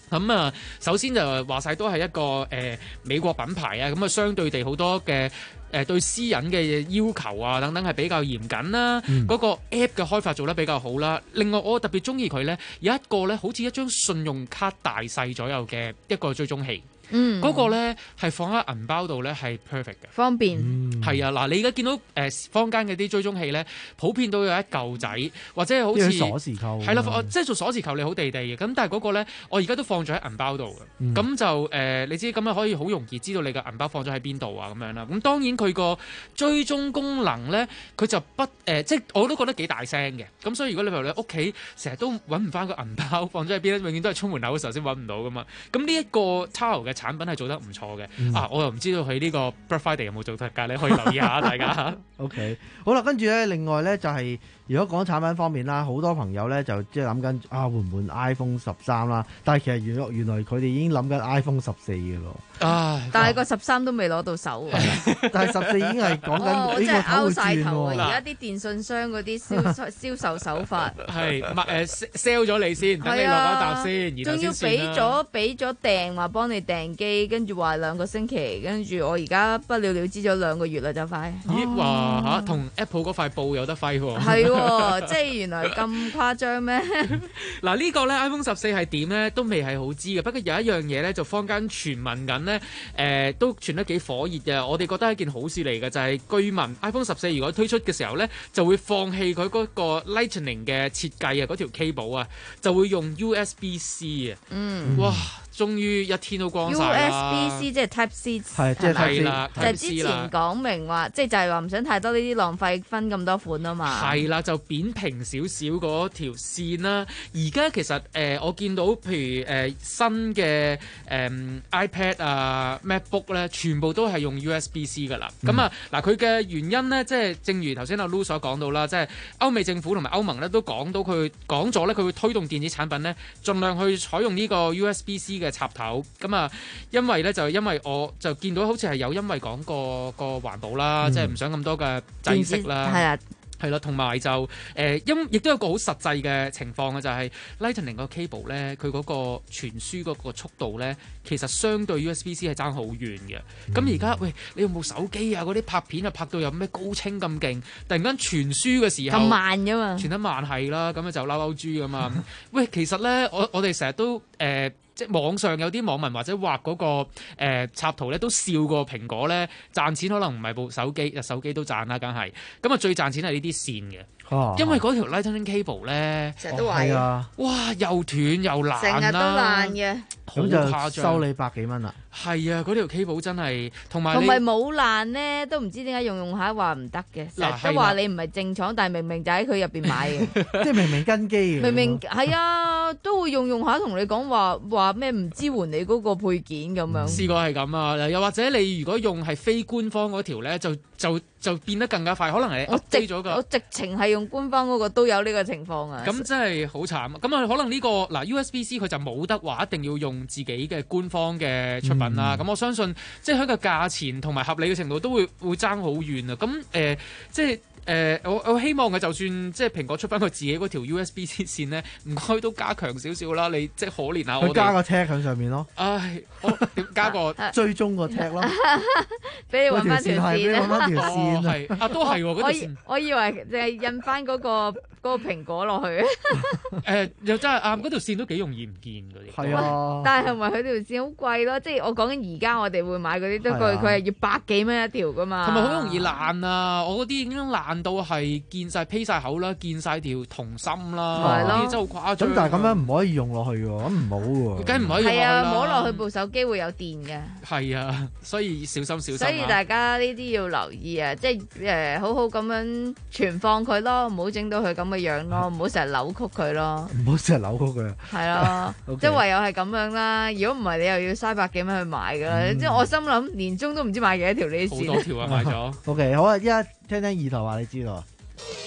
咁啊，首先就話晒都係一個誒、呃、美國品牌啊，咁啊相對地好多嘅誒、呃、對私隱嘅要求啊等等係比較嚴謹啦，嗰、嗯、個 app 嘅開發做得比較好啦。另外我特別中意佢咧，有一個咧好似一張信用卡大細左右嘅一個追蹤器。嗯，嗰個咧係放喺銀包度咧係 perfect 嘅， 方便。 係、嗯、啊，嗱，你而家見到誒、呃、坊間嘅啲追蹤器咧，普遍都有一嚿仔，或者係好似鎖匙扣， 係啦，即係做鎖匙扣你好地地嘅。咁但係嗰個咧，我而家都放咗喺銀包度嘅。咁、嗯、就誒、呃，你知咁樣可以好容易知道你嘅銀包放咗喺邊度啊咁樣啦。咁當然佢個追蹤功能咧，佢就不誒、呃，即係我都覺得幾大聲嘅。咁所以如果你譬如你屋企成日都揾唔翻個銀包放咗喺邊咧，永遠都係出門口嘅時候先揾唔到噶嘛。咁呢一個 Taro 嘅產品係做得唔錯嘅、嗯，啊，我又唔知道佢呢個 Black Friday 有冇做特價，你可以留意下大家。 OK， 好啦，跟住咧，另外咧就係、是、如果講產品方面啦，好多朋友咧就即係諗緊啊，會唔會 iPhone 十三啦？但係其實原原來佢哋已經諗緊 iPhone 十四嘅咯。啊！ 但係個十三都未攞到手喎。 但係十四已經係講緊呢個頭會轉喎。我真係拗曬頭啊！ 而家啲電信商嗰啲銷銷售手法係誒 sell 咗你先，等你落一沓先，然後先算啦。仲要俾咗俾咗訂話幫你訂機，跟住話兩個星期，跟住我而家不了了之咗兩個月啦，就快。 咦？話嚇同 Apple 嗰塊布有得揮喎。 係喎，即係原來咁誇張咩？ 嗱呢個咧 iPhone 十四係點咧，都未係好知嘅。不過有一樣嘢咧，就坊間傳聞緊咧，誒都傳得幾火熱嘅。我哋覺得係一件好事嚟嘅，就係據聞 iPhone 十四如果推出嘅時候咧，就會放棄佢嗰個 Lightning 嘅設計啊，嗰條 cable 啊，就會用 U S B C 啊。嗯，哇！終於一天都光曬啦 U S B C 即係 Type C， 係即係 Type C 啦， 就係之前講明話，即係就係話唔想太多呢啲浪費分咁多款啊嘛。 係啦，就扁平少少嗰條線啦。而家其實誒、呃，我見到譬如誒、呃、新嘅誒、呃、iPad 啊、MacBook 咧，全部都係用 U S B C 噶啦。咁、嗯、啊，嗱佢嘅原因咧，即係正如頭先阿 Lu 所講到啦，即係歐美政府同埋歐盟咧都講到佢講咗咧，佢會推動電子產品咧，盡量去採用呢個 U S B C 嘅插頭。咁啊，因為咧就因為我就見到好似係有因為講過個環保啦，嗯、即係唔想咁多嘅制式啦。係啊。係啦，同埋就誒，因、呃、亦都有個好實際嘅情況嘅，就係、是、Lightning 個 cable 咧，佢嗰個傳輸嗰個速度咧，其實相對 U S B C 係爭好遠嘅。咁而家喂，你有冇手機啊？嗰啲拍片啊，拍到有咩高清咁勁，突然間傳輸嘅時候咁慢㗎嘛， 傳得慢係啦，咁就嬲嬲豬㗎嘛。喂，其實咧，我我哋成日都誒。呃即係網上有啲網民或者畫嗰、那個、呃、插圖咧，都笑過蘋果咧賺錢可能唔係部手機，手機都賺啦，梗係咁啊！最賺錢係呢啲線嘅、啊，因為嗰條 Lightning cable 咧成日都壞啊！ 哇，又斷又爛啦， 成日都爛嘅， 咁就收你百幾蚊啦。 係啊，嗰條 cable 真係同埋同埋冇爛咧，都唔知點解用用下話唔得嘅，成日都話你唔係正廠，但係明明就喺佢入邊買嘅， 即係明明跟機嘅， 明明係啊，都會用用下同你講話話咩唔支援你嗰個配件咁樣。 試過係咁啊，又或者你如果用係非官方嗰條咧，就就就變得更加快，可能係 update 咗個。 我直情係用官方嗰個都有呢個情況啊。 咁真係好慘啊！咁啊，可能呢個嗱 U S B C 佢就冇得話一定要用自己嘅官方嘅出品啦。咁、嗯、我相信即係喺個價錢同埋合理嘅程度都會會爭好遠啊！咁誒、呃，即係。誒、呃，我我希望嘅就算即係蘋果出翻佢自己嗰條 U S B C 線咧，唔該都加強少少啦。你即係可憐下我哋。 佢加個 tag 喺上面咯。 唉，我點加個追蹤個 tag 咯？ 俾你揾翻條線咧。 揾翻條線係啊，都係喎嗰條線。 我以為就係印翻嗰個嗰個蘋果落去。誒、 呃，又真係啱，嗰條線都幾容易唔見嗰啲。 係啊。 但係係咪佢條線好貴咯？即係我講緊而家我哋會買嗰啲都佢佢係要百幾蚊一條噶嘛。同埋好容易爛啊！我嗰啲已經爛到係見晒披晒口啦，見晒條銅芯啦，呢啲真係好誇張。 咁但係咁樣唔可以用落去喎，咁唔好喎。 梗係唔可以用落去啦。係啊， 摸落去部手機會有電嘅。 係啊，所以小心小心。 所以大家呢啲要留意啊，即係誒、呃、好好咁樣存放佢咯，唔好整到佢咁嘅樣咯，唔好成日扭曲佢咯。 唔好成日扭曲佢。係啊， okay. 即係唯有係咁樣啦。如果唔係，你又要嘥百幾蚊去買㗎啦。嗯、即係我心諗年終都唔知買幾多條呢啲線。 好多條啊，買咗。 O K， 好啊，依家聽聽意頭話你知道。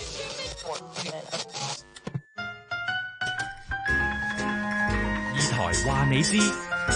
意台話你知，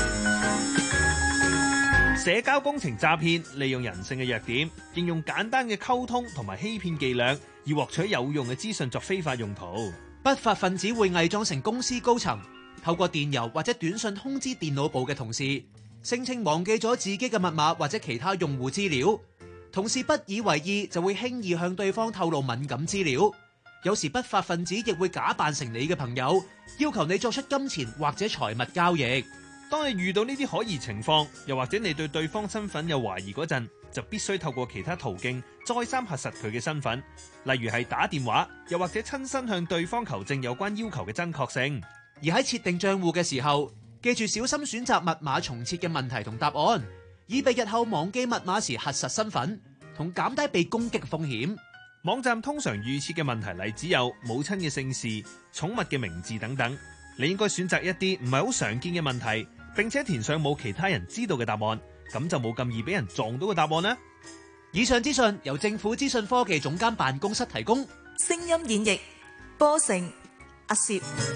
社交工程詐騙利用人性嘅弱點，應用簡單嘅溝通同埋欺騙伎倆，以獲取有用嘅資訊作非法用途。 不法分子會偽裝成公司高層， 透過電郵或者短信通知電腦部嘅同事，聲稱忘記咗自己嘅密碼或者其他用戶資料。同事不以為意，就會輕易向對方透露敏感資料。有時不法分子亦會假扮成你嘅朋友，要求你作出金錢或者財物交易。 當你遇到呢啲可疑情況，又或者你對對方身份有懷疑嗰陣，就必須透過其他途徑再三核實佢嘅身份，例如係打電話，又或者親身向對方求證有關要求嘅真確性。 而喺設定賬戶嘅時候，記住小心選擇密碼重設嘅問題同答案，以備日後忘記密碼時核實身份，同減低被攻擊嘅風險。 網站通常預設嘅問題例子有母親嘅姓氏、寵物嘅名字等等。你應該選擇一啲唔係好常見嘅問題，並且填上冇其他人知道嘅答案，咁就冇咁易俾人撞到嘅答案啦。 以上資訊由政府資訊科技總監辦公室提供。 聲音演繹波成阿攝。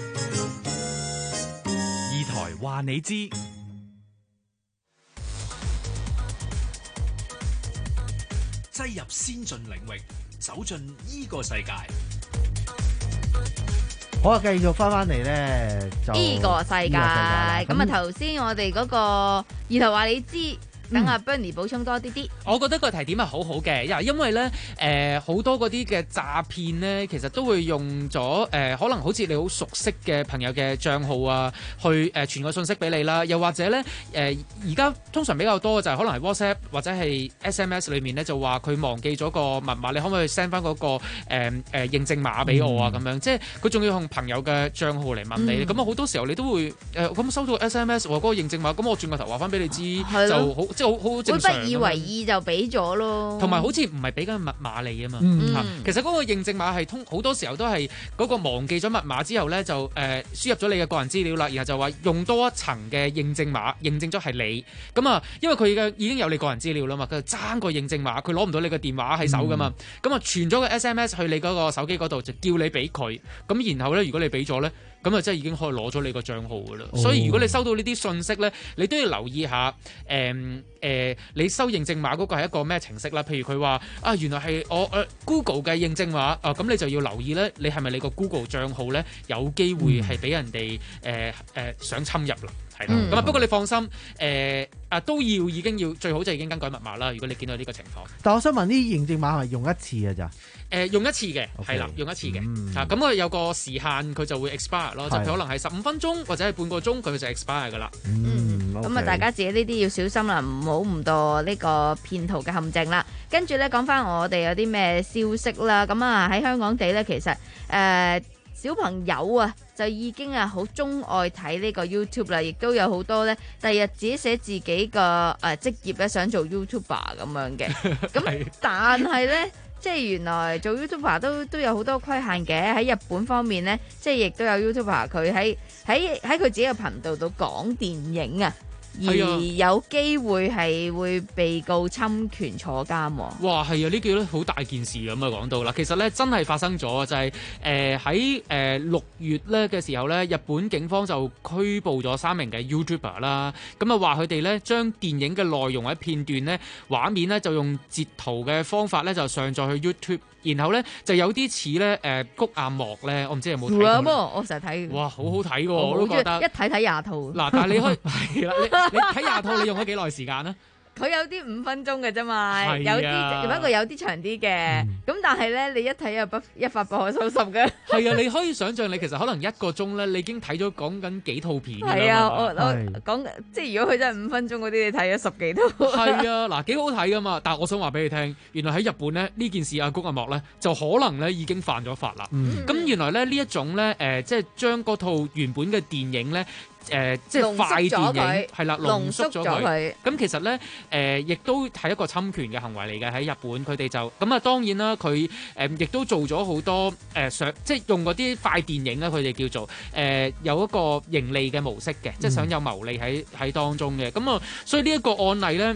二台話你知，擠入先進領域，走進呢個世界。 好啊，繼續翻翻嚟咧，就呢個世界。咁啊，頭先我哋嗰個二頭話你知。等阿 Bernie 補充多啲啲， 我覺得個提點係好好嘅，因因為咧誒好多嗰啲嘅詐騙咧，其實都會用咗誒、呃，可能好似你好熟悉嘅朋友嘅帳號啊，去誒、呃、傳個信息俾你啦，又或者咧誒而家通常比較多嘅就係可能係 WhatsApp 或者係 S M S 裏面咧就話佢忘記咗個密碼，你可唔可以 send 翻嗰個誒誒、呃呃、認證碼俾我啊？咁、嗯、樣即係佢仲要用朋友嘅帳號嚟問你，咁啊好多時候你都會誒咁、呃、收到 S M S 話嗰個認證碼，咁我轉個頭話翻俾你知就好。即係好好正常， 會不以為意就俾咗咯。 同埋好似唔係俾緊密碼你啊嘛。 嗯、 其實嗰個認證碼係通好多時候都係嗰個忘記咗密碼之後咧，就誒、呃、輸入咗你嘅個人資料啦，然後就話用多一層嘅認證碼認證咗係你。咁啊，因為佢嘅已經有你個人資料啦嘛，佢就爭個認證碼，佢攞唔到你個電話喺手噶嘛。咁啊、嗯，傳咗個 S M S 去你嗰個手機嗰度，就叫你俾佢。咁然後咧，如果你俾咗咧，咁啊，即係已經可以攞咗你個帳號噶啦。哦、所以如果你收到呢啲信息咧，你都要留意下誒誒、呃呃，你收認證碼嗰個係一個咩程式啦？譬如佢話啊，原來係我誒、呃、Google 嘅認證碼啊，咁你就要留意咧，你係咪你個 Google 帳號咧有機會係俾人哋誒誒想侵入啦？係啦，咁啊、嗯、不過你放心，誒、呃、啊都要已經要最好就已經更改密碼啦。如果你見到呢個情況， 但我想問呢啲認證碼係用一次嘅咋？誒、 呃、用一次嘅，係啦 Okay，用一次嘅，嚇咁佢有個時限，佢就會 expire 咯，就可能係十五分鐘或者係半個鐘，佢就 expire 噶啦。 嗯，咁啊 okay，大家自己呢啲要小心啦，唔好誤墮呢個騙徒嘅陷阱啦。跟住咧講翻我哋有啲咩消息啦，咁啊喺香港地咧，其實誒。呃小朋友啊，就已經啊好鍾愛睇呢個 YouTube 啦，亦都有好多咧，第日自己寫自己個誒職業咧，想做 YouTuber 咁樣嘅。咁但係咧，即係原來做 YouTuber 都都有好多規限嘅。喺日本方面咧，即係亦都有 YouTuber 佢喺喺喺佢自己嘅頻道度講電影啊。而有機會係會被告侵權坐監喎。哇，係啊！呢幾都好大件事咁啊，講到啦，其實咧真係發生咗，就係誒喺誒六月咧嘅時候咧，日本警方就拘捕咗三名嘅 YouTuber 啦。咁啊話佢哋咧將電影嘅內容或者片段咧畫面咧就用截圖嘅方法咧就上載去 YouTube。然後咧就有啲似咧誒谷阿莫咧，我唔知有冇睇過。嗯、我成日睇。哇，好好睇喎！我都覺得一睇睇廿套。嗱， 但係你可以係啦，你你睇廿套，你用咗幾耐時間啊？ 佢有啲五分鐘嘅啫嘛， 啊、 有啲不過有啲長啲嘅。咁、嗯、但係咧，你一睇又不一發不可收拾嘅。係啊，你可以想象你其實可能一個鐘咧，你已經睇咗講緊幾套片。 係啊，我我講即係如果佢真係五分鐘嗰啲，你睇咗十幾套。 係啊，嗱幾好睇噶嘛！但係我想話俾你聽，原來喺日本咧呢件事啊，谷阿莫咧就可能咧已經犯咗法啦。咁、嗯、原來咧呢一種咧誒、呃，即係將嗰套原本嘅電影咧。誒、呃，即係快電影係啦，濃縮咗佢。咁其實咧，誒、呃，亦都係一個侵權嘅行為嚟嘅。喺日本，佢哋就咁啊，當然啦，佢誒亦都做咗好多誒想、呃，即係用嗰啲快電影咧，佢哋叫做誒、呃、有一個盈利嘅模式嘅，即係想有牟利喺喺當中嘅。咁啊，所以呢一個案例咧。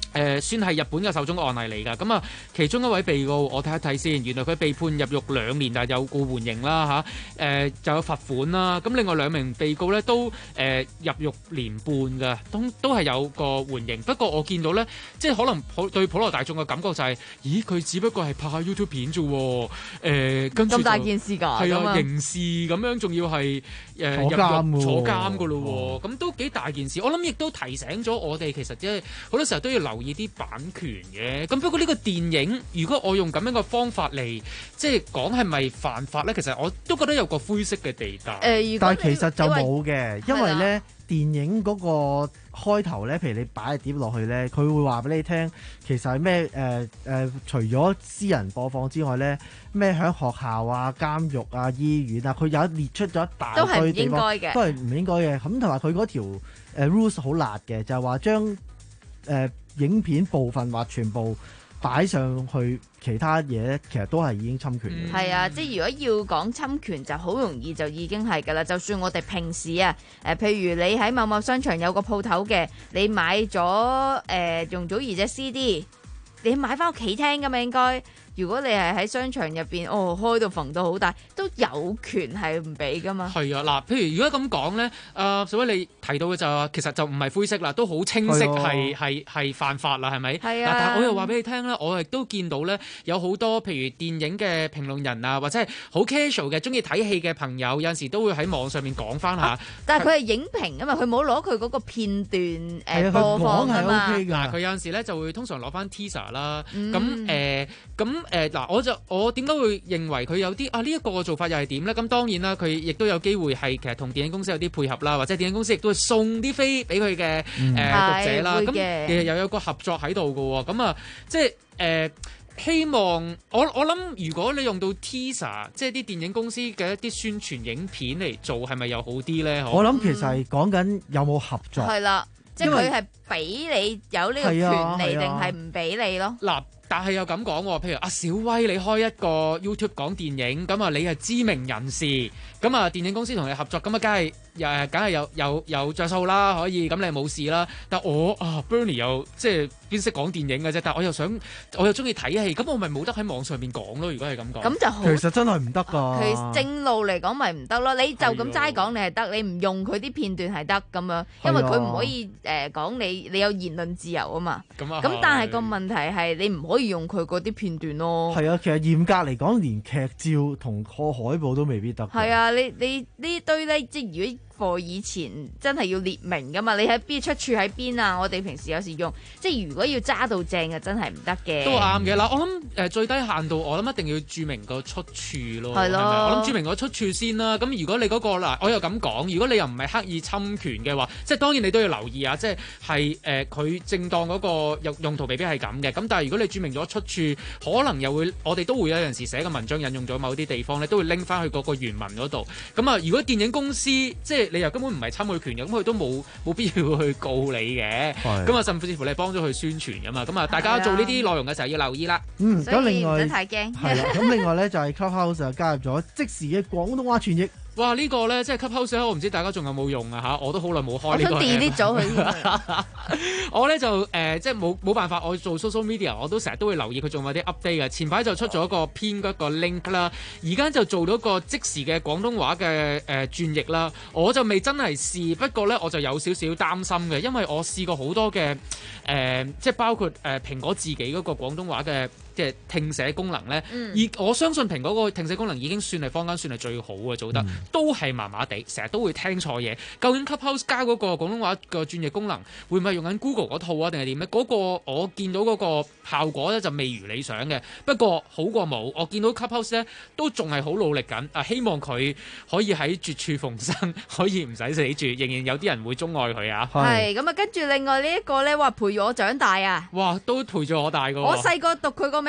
呃、算係日本嘅首宗案例嚟㗎。咁啊，其中一位被告，我睇一睇先，原來佢被判入獄兩年，但係有個緩刑啦嚇，誒、呃、就有罰款啦。咁另外兩名被告咧都誒、呃、入獄年半㗎，都都係有個緩刑。不過我見到咧，即係可能普對普羅大眾嘅感覺就係、是，咦佢只不過係拍下 YouTube 片啫喎，誒跟住咁大件事㗎， 係啊，刑事咁樣，仲要係誒入獄坐監㗎咯喎，咁、哦、都幾大件事。我諗亦都提醒咗我哋，其實即係好多時候都要留意啲版權嘅。咁不過呢個電影，如果我用咁樣嘅方法嚟即係講係咪犯法咧？其實我都覺得有個灰色嘅地帶。誒、 呃， 但係其實就冇嘅，因為咧電影嗰個開頭咧，譬如你擺碟落去咧，佢會話俾你聽，其實係咩誒誒，除咗私人播放之外咧，咩喺學校啊、監獄啊、醫院啊，佢有列出咗一大堆地方，都係唔應該嘅，都係唔應該嘅。咁同埋佢嗰條誒 rules 好辣嘅，就係話將誒影片部分或全部擺上去其他嘢咧，其實都係已經侵權嘅。 係啊，即係如果要講侵權，就好容易就已經係㗎啦。就算我哋平時啊，誒、呃，譬如你喺某某商場有個鋪頭嘅，你買咗誒、呃、容祖兒隻 C D， 你買翻屋企聽㗎嘛應該。如果你係喺商場入邊，哦開到縫到好大，都有權係唔俾噶嘛。係啊，嗱，譬如如果咁講咧，誒，所謂你提到嘅就係、其實就唔係灰色啦，都好清晰係係係犯法啦，係咪？係啊。但係我又話俾你聽啦，我亦都見到咧，有好多譬如電影嘅評論人啊，或者係好 casual 嘅中意睇戲嘅朋友，有陣時都會喺網上面講翻下。但係佢係影評啊嘛，佢冇攞佢嗰個片段誒、呃、播放啊嘛。嗱，佢有陣時咧就會通常攞翻 teaser 啦，咁誒咁。誒嗱、呃，我就我點解會認為佢有啲啊呢一、這個做法又係點咧？咁當然啦，佢亦都有機會係其實同電影公司有啲配合啦，或者電影公司亦都會送啲飛俾佢嘅誒讀者啦。咁其實又有個合作喺度嘅喎。咁啊，即係誒、呃、希望我我諗，如果你用到 teaser， 即係啲電影公司嘅一啲宣傳影片嚟做，係咪又好啲咧？ 我諗其實係講緊有冇合作。係啦、嗯， 即係佢係俾你有呢個權利，定係唔俾你咯？嗱。 但係又咁講喎，譬如阿小威你開一個 YouTube 講電影，咁啊你係知名人士，咁啊電影公司同你合作，咁啊梗係誒梗係有有有著數啦，可以咁你冇事啦。但我啊 Bernie 又即係邊識講電影嘅啫，但我又想我又中意睇戲，咁我咪冇得喺網上面講咯。如果係咁講，咁就好其實真係唔得㗎。 佢正路嚟講咪唔得咯，你就咁齋講你係得，你唔用佢啲片段係得咁樣，因為佢唔可以誒講、呃、你你有言論自由啊嘛。咁啊，咁但係個問題係你唔可以用佢嗰啲片段咯。 係啊，其實嚴格嚟講，連劇照同個海報都未必得。 係啊，你你呢堆咧，即係如果課以前真係要列明噶嘛，你喺邊出處喺邊啊？我哋平時有時用，即係如果要揸到正嘅，真係唔得嘅。都啱嘅啦，我諗誒、呃、最低限度，我諗一定要註明個出處咯。係咯，我諗註明個出處先啦。咁如果你嗰、嗰個嗱，我又咁講，如果你又唔係刻意侵權嘅話，即係當然你都要留意啊。即係係誒佢正當嗰個用用途未必係咁嘅。咁但係如果你註明咗出處，可能又會我哋都會有陣時寫個文章引用咗某啲地方咧，都會拎翻去嗰個原文嗰度。咁啊，如果電影公司即係你又根本唔係侵佢權嘅，咁佢都冇冇必要去告你嘅。咁啊，甚至乎你幫咗佢宣傳噶嘛。咁啊，大家做呢啲內容嘅時候要留意啦。 嗯，咁另外唔使太驚。 係啦，咁另外咧就係 Clubhouse 加入咗即時嘅廣東話傳譯。 哇！呢、這個咧即係 Clubhouse，我唔知大家仲有冇用啊嚇，我都好耐冇開呢個。 我想 delete 咗佢。 我咧就誒、呃、即係冇冇辦法，我做 social media 我都成日都會留意佢仲有啲 update 嘅。前排就出咗一個編嗰個 link 啦，而家就做到個即時嘅廣東話嘅誒、呃、轉譯啦。我就未真係試，不過咧我就有少少擔心嘅，因為我試過好多嘅誒、呃，即係包括誒、呃、蘋果自己嗰個廣東話嘅。嘅聽寫功能咧，嗯、而我相信蘋果個聽寫功能已經算係坊間算係最好嘅做得，嗯、都係麻麻地，成日都會聽錯嘢。究竟 Clubhouse 加嗰個廣東話嘅轉譯功能，會唔會用緊 Google 嗰套啊，定係點咧？嗰、嗰個我見到嗰個效果咧就未如理想嘅，不過好過冇。我見到 Clubhouse 咧都仲係好努力緊，啊希望佢可以喺絕處逢生，可以唔使死住，仍然有啲人會鍾愛佢啊。 係咁啊，跟住另外呢一個咧，話陪我長大啊， 哇，都陪住我大個。 我細個讀佢個名。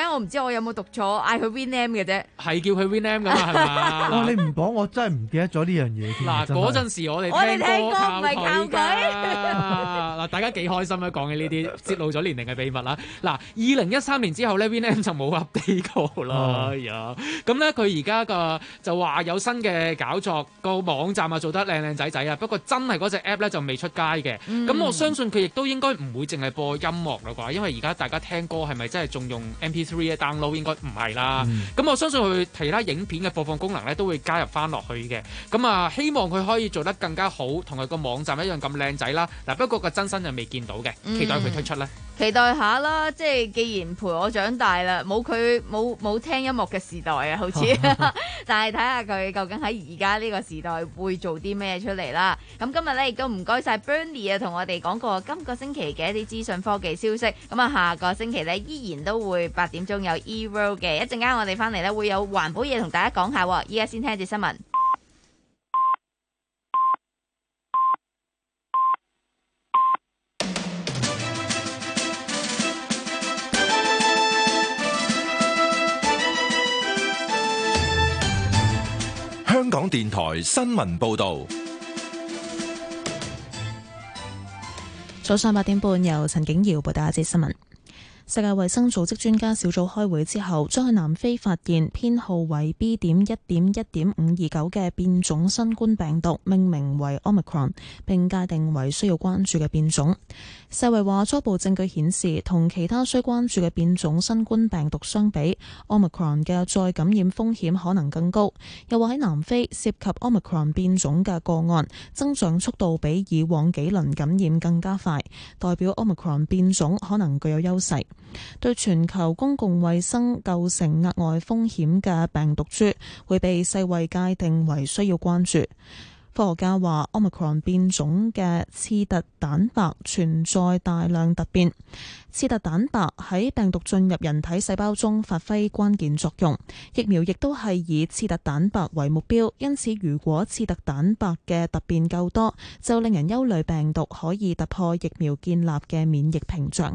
名我唔知我有冇讀錯，嗌佢 Winam 嘅啫。 係叫佢 Winam 噶嘛，係嘛？ 哇！你唔講我真係唔記得咗呢樣嘢添。 嗱，嗰陣時我哋我哋聽歌唔係靠佢。 嗱，大家幾開心啊！講起呢啲，泄露咗年齡嘅秘密啦。嗱，二零一三年之後咧 ，Winam 就冇 update 過啦。 哦、 哎呀，咁咧佢而家個就話有新嘅搞作，個網站啊做得靚靚仔仔啊。不過真係嗰隻 app 咧就未出街嘅。咁、嗯、我相信佢亦都應該唔會淨係播音樂啦啩，因為而家大家聽歌係咪真係仲用 M P 三 嘅 download？ 應該唔係啦。咁、嗯、我相信佢其他影片嘅播放功能咧都會加入翻落去嘅。咁啊，希望佢可以做得更加好，同佢個網站一樣咁靚仔啦。嗱，不過個真身就未見到嘅，期待佢推出咧、嗯。 期待下啦，即係既然陪我長大啦，冇佢冇冇聽音樂嘅時代啊，好似。但係睇下佢究竟喺而家呢個時代會做啲咩出嚟啦。咁今日咧亦都唔該晒 Bernie 啊，同我哋講過今個星期嘅一啲資訊科技消息。咁啊，下個星期咧依然都會八點鐘有 E-World 嘅，一陣間我哋翻嚟咧會有環保嘢同大家講下。依家先聽住新聞。 香港電台新聞報道。 早上八點半，由陳景瑤報道一節新聞。世界衛生組織專家小組開會之後，將喺南非發現編號為 B 點一點一點五二九嘅變種新冠病毒，命名為 Omicron， 並界定為需要關注嘅變種。世衛話初步證據顯示，同其他需關注嘅變種新冠病毒相比， Omicron 嘅再感染風險可能更高。又話喺南非涉及 Omicron 變種嘅個案增長速度比以往幾輪感染更加快，代表 Omicron 變種可能具有優勢。對全球公共衛生構成額外風險嘅病毒株會被世衛界定為需要關注。科學家話 Omicron 變種嘅刺突蛋白存在大量突變，刺突蛋白喺病毒進入人體細胞中發揮關鍵作用。疫苗亦都係以刺突蛋白為目標，因此如果刺突蛋白嘅突變夠多，就令人憂慮病毒可以突破疫苗建立嘅免疫屏障。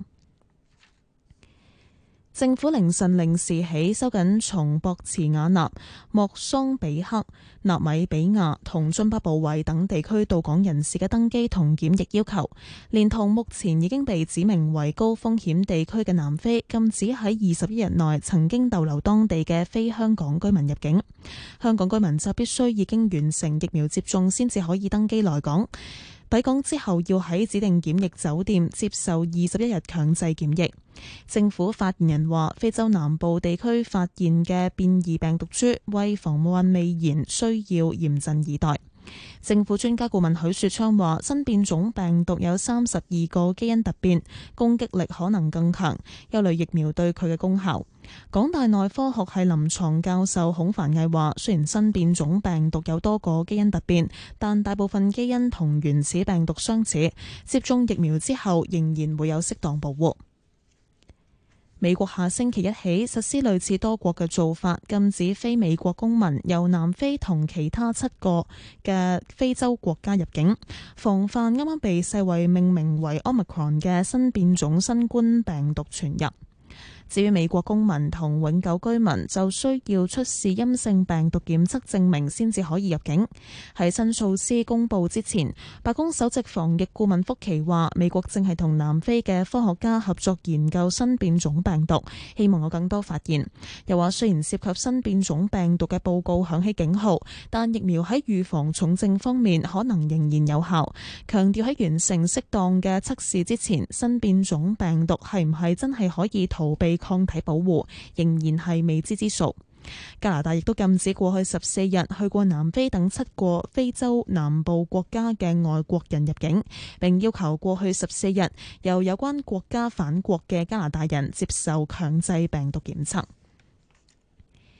政府凌晨零時起收緊從博茨瓦納、莫桑比克、納米比亞同津巴布韋等地區到港人士嘅登機同檢疫要求，連同目前已經被指明為高風險地區嘅南非，禁止喺二十一日內曾經逗留當地嘅非香港居民入境。香港居民就必須已經完成疫苗接種先至可以登機來港。抵港之後要喺指定檢疫酒店接受二十一日強制檢疫。政府發言人話，非洲南部地區發現嘅變異病毒株為防患未然，需要嚴陣以待。政府專家顧問許樹昌話，新變種病毒有三十二個基因突變，攻擊力可能更強，憂慮疫苗對佢嘅功效。港大內科學系臨床教授孔繁毅話，雖然新變種病毒有多個基因突變，但大部分基因同原始病毒相似，接種疫苗之後仍然會有適當保護。美國下星期一起實施類似多國嘅做法，禁止非美國公民由南非同其他七個嘅非洲國家入境，防範啱啱被世衛命名為 Omicron 嘅新變種新冠病毒傳入。至於美國公民同永久居民就需要出示陰性病毒檢測證明先至可以入境。喺新措施公佈之前，白宮首席防疫顧問福奇話，美國正係同南非嘅科學家合作研究新變種病毒，希望有更多發現。又話雖然涉及新變種病毒嘅報告響起警號，但疫苗喺預防重症方面可能仍然有效，強調喺完成適當嘅測試之前，新變種病毒係唔係真係可以逃避抗體保護仍然係未知之數。加拿大亦都禁止過去十四日去過南非等七個非洲南部國家嘅外國人入境，並要求過去十四日由有關國家返國嘅加拿大人接受強制病毒檢測。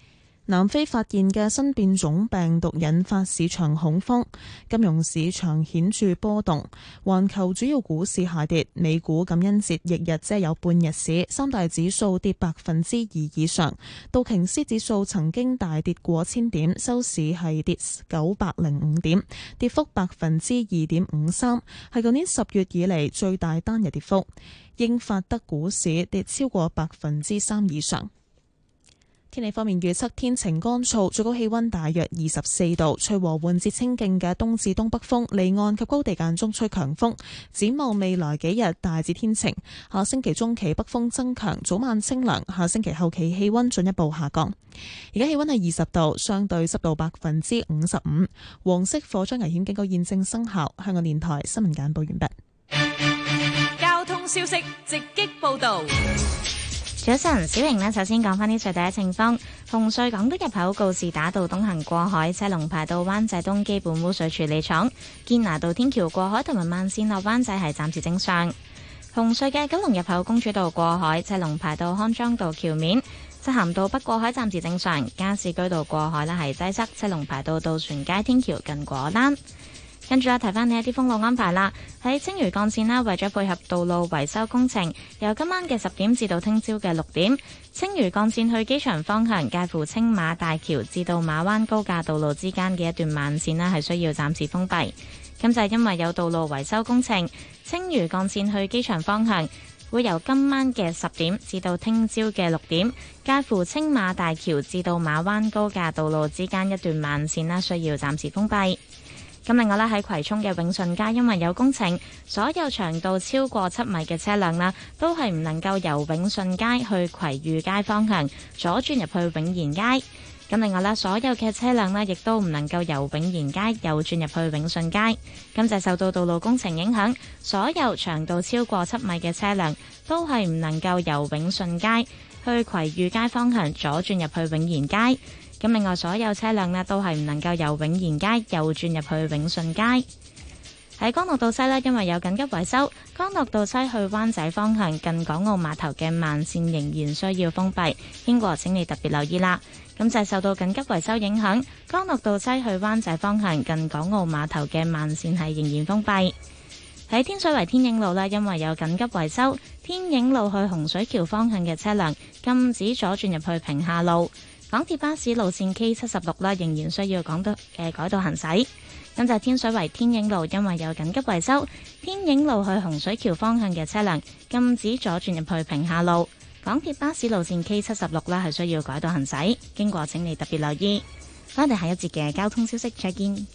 南非發現嘅新變種病毒引發市場恐慌，金融市場顯著波動，環球主要股市下跌，美股感恩節翌日即係有半日市，三大指數跌百分之二以上，道瓊斯指數曾經大跌過千點，收市係跌九百零五點，跌幅百分之二點五三，係舊年十月以嚟最大單日跌幅。英法德股市跌超過百分之三以上。天氣方面預測天晴乾燥，最高氣溫大約二十四度，吹和緩至清勁嘅東至東北風，離岸及高地間中吹強風。展望未來幾日大致天晴，下星期中期北風增強，早晚清涼，下星期後期氣溫進一步下降。而家氣溫係二十度，相對濕度百分之五十五，黃色火災危險警告現正生效。香港電台新聞簡報完畢。 交通消息直擊報道。 早晨，小瑩呢，首先講返啲隧道嘅情況。紅隧港島入口告士打道東行過海，車龍排到灣仔東基本污水處理廠；堅拿道天橋過海同埋慢線落灣仔係暫時正常。紅隧嘅九龍入口公主道過海，車龍排到康莊道橋面；漆咸道北過海暫時正常。加士居道過海呢係擠塞，車龍排到渡船街天橋近果欄。跟住咧，提翻你一啲封路安排啦。喺青嶼幹線啦，為咗配合道路維修工程，由今晚嘅十點至到聽朝嘅六點，青嶼幹線去機場方向介乎青馬大橋至到馬灣高架道路之間嘅一段慢線啦，係需要暫時封閉。咁就係因為有道路維修工程，青嶼幹線去機場方向會由今晚嘅十點至到聽朝嘅六點，介乎青馬大橋至到馬灣高架道路之間一段慢線啦，需要暫時封閉。咁另外咧，喺葵涌嘅永順街，因為有工程，所有長度超過七米嘅車輛啦，都係唔能夠由永順街去葵裕街方向左轉入去永賢街。咁另外咧，所有嘅車輛咧，亦都唔能夠由永賢街右轉入去永順街。咁就受到道路工程影響，所有長度超過七米嘅車輛都係唔能夠由永順街去葵裕街方向左轉入去永賢街。咁另外所有車輛呢都係唔能夠由永賢街右轉入去永順街。喺干諾道西呢，因為有緊急維修，干諾道西去灣仔方向近港澳碼頭嘅慢線仍然需要封閉，經過請你特別留意啦。咁就係受到緊急維修影響，干諾道西去灣仔方向近港澳碼頭嘅慢線係仍然封閉。喺天水圍天影路呢，因為有緊急維修，天影路去洪水橋方向嘅車輛禁止左轉入去屏廈路。港鐵巴士路線 K 七十六啦，仍然需要港島嘅改道行駛。咁就天水圍天影路，因為有緊急維修，天影路去洪水橋方向嘅車輛禁止左轉入去屏廈路。港鐵巴士路線 K 七十六啦，係需要改道行駛，經過請你特別留意。我哋下一節嘅交通消息再見。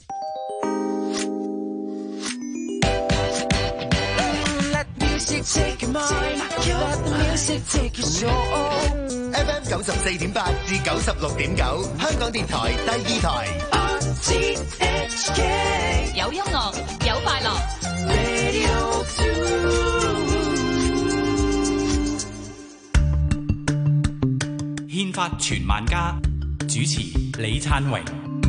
F M 九十四點八至九十六點九，香港電台第二台。 有音樂，有快樂。 憲法全萬家，主持李燦榮。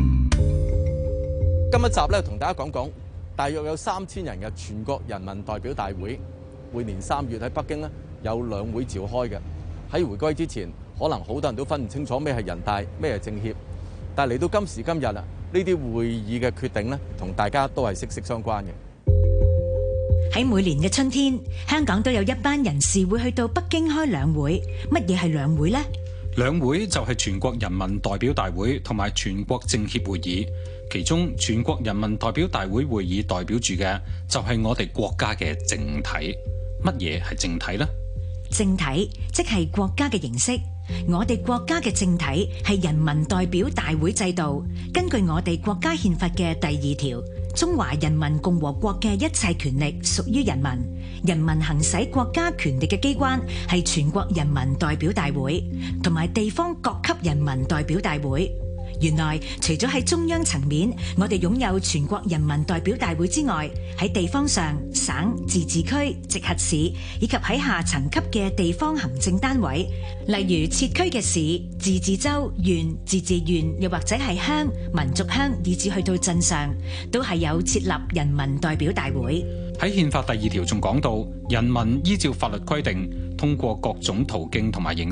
今一集咧，同大家講講，大約有三千人嘅全國人民代表大會，每年三月喺北京咧有兩會召開嘅。喺回歸之前，可能好多人都分唔清楚咩係人大，咩係政協。但係嚟到今時今日啊，呢啲會議嘅決定呢，同大家都係息息相關嘅。 喺每年嘅春天，香港都有一班人士會去到北京開兩會。乜嘢係兩會呢？ 兩會就係全國人民代表大會同埋全國政協會議，其中全國人民代表大會會議代表住嘅就係我哋國家嘅政體。乜嘢係政體呢？ 政體即係國家嘅形式，我哋國家嘅政體係人民代表大會制度。根據我哋國家憲法嘅第二條，中華人民共和國嘅一切權力屬於人民，人民行使國家權力嘅機關係全國人民代表大會同埋地方各級人民代表大會。原來除咗喺中央層面，我哋擁有全國人民代表大會之外，喺地方上，省、自治區、直轄市以及喺下層級嘅地方行政單位，例如設區嘅市、自治州、縣、自治縣，又或者係鄉、民族鄉，以至去到鎮上，都係有設立人民代表大會。 喺憲法第二條仲講到，人民依照法律規定，通過各種途徑同埋形式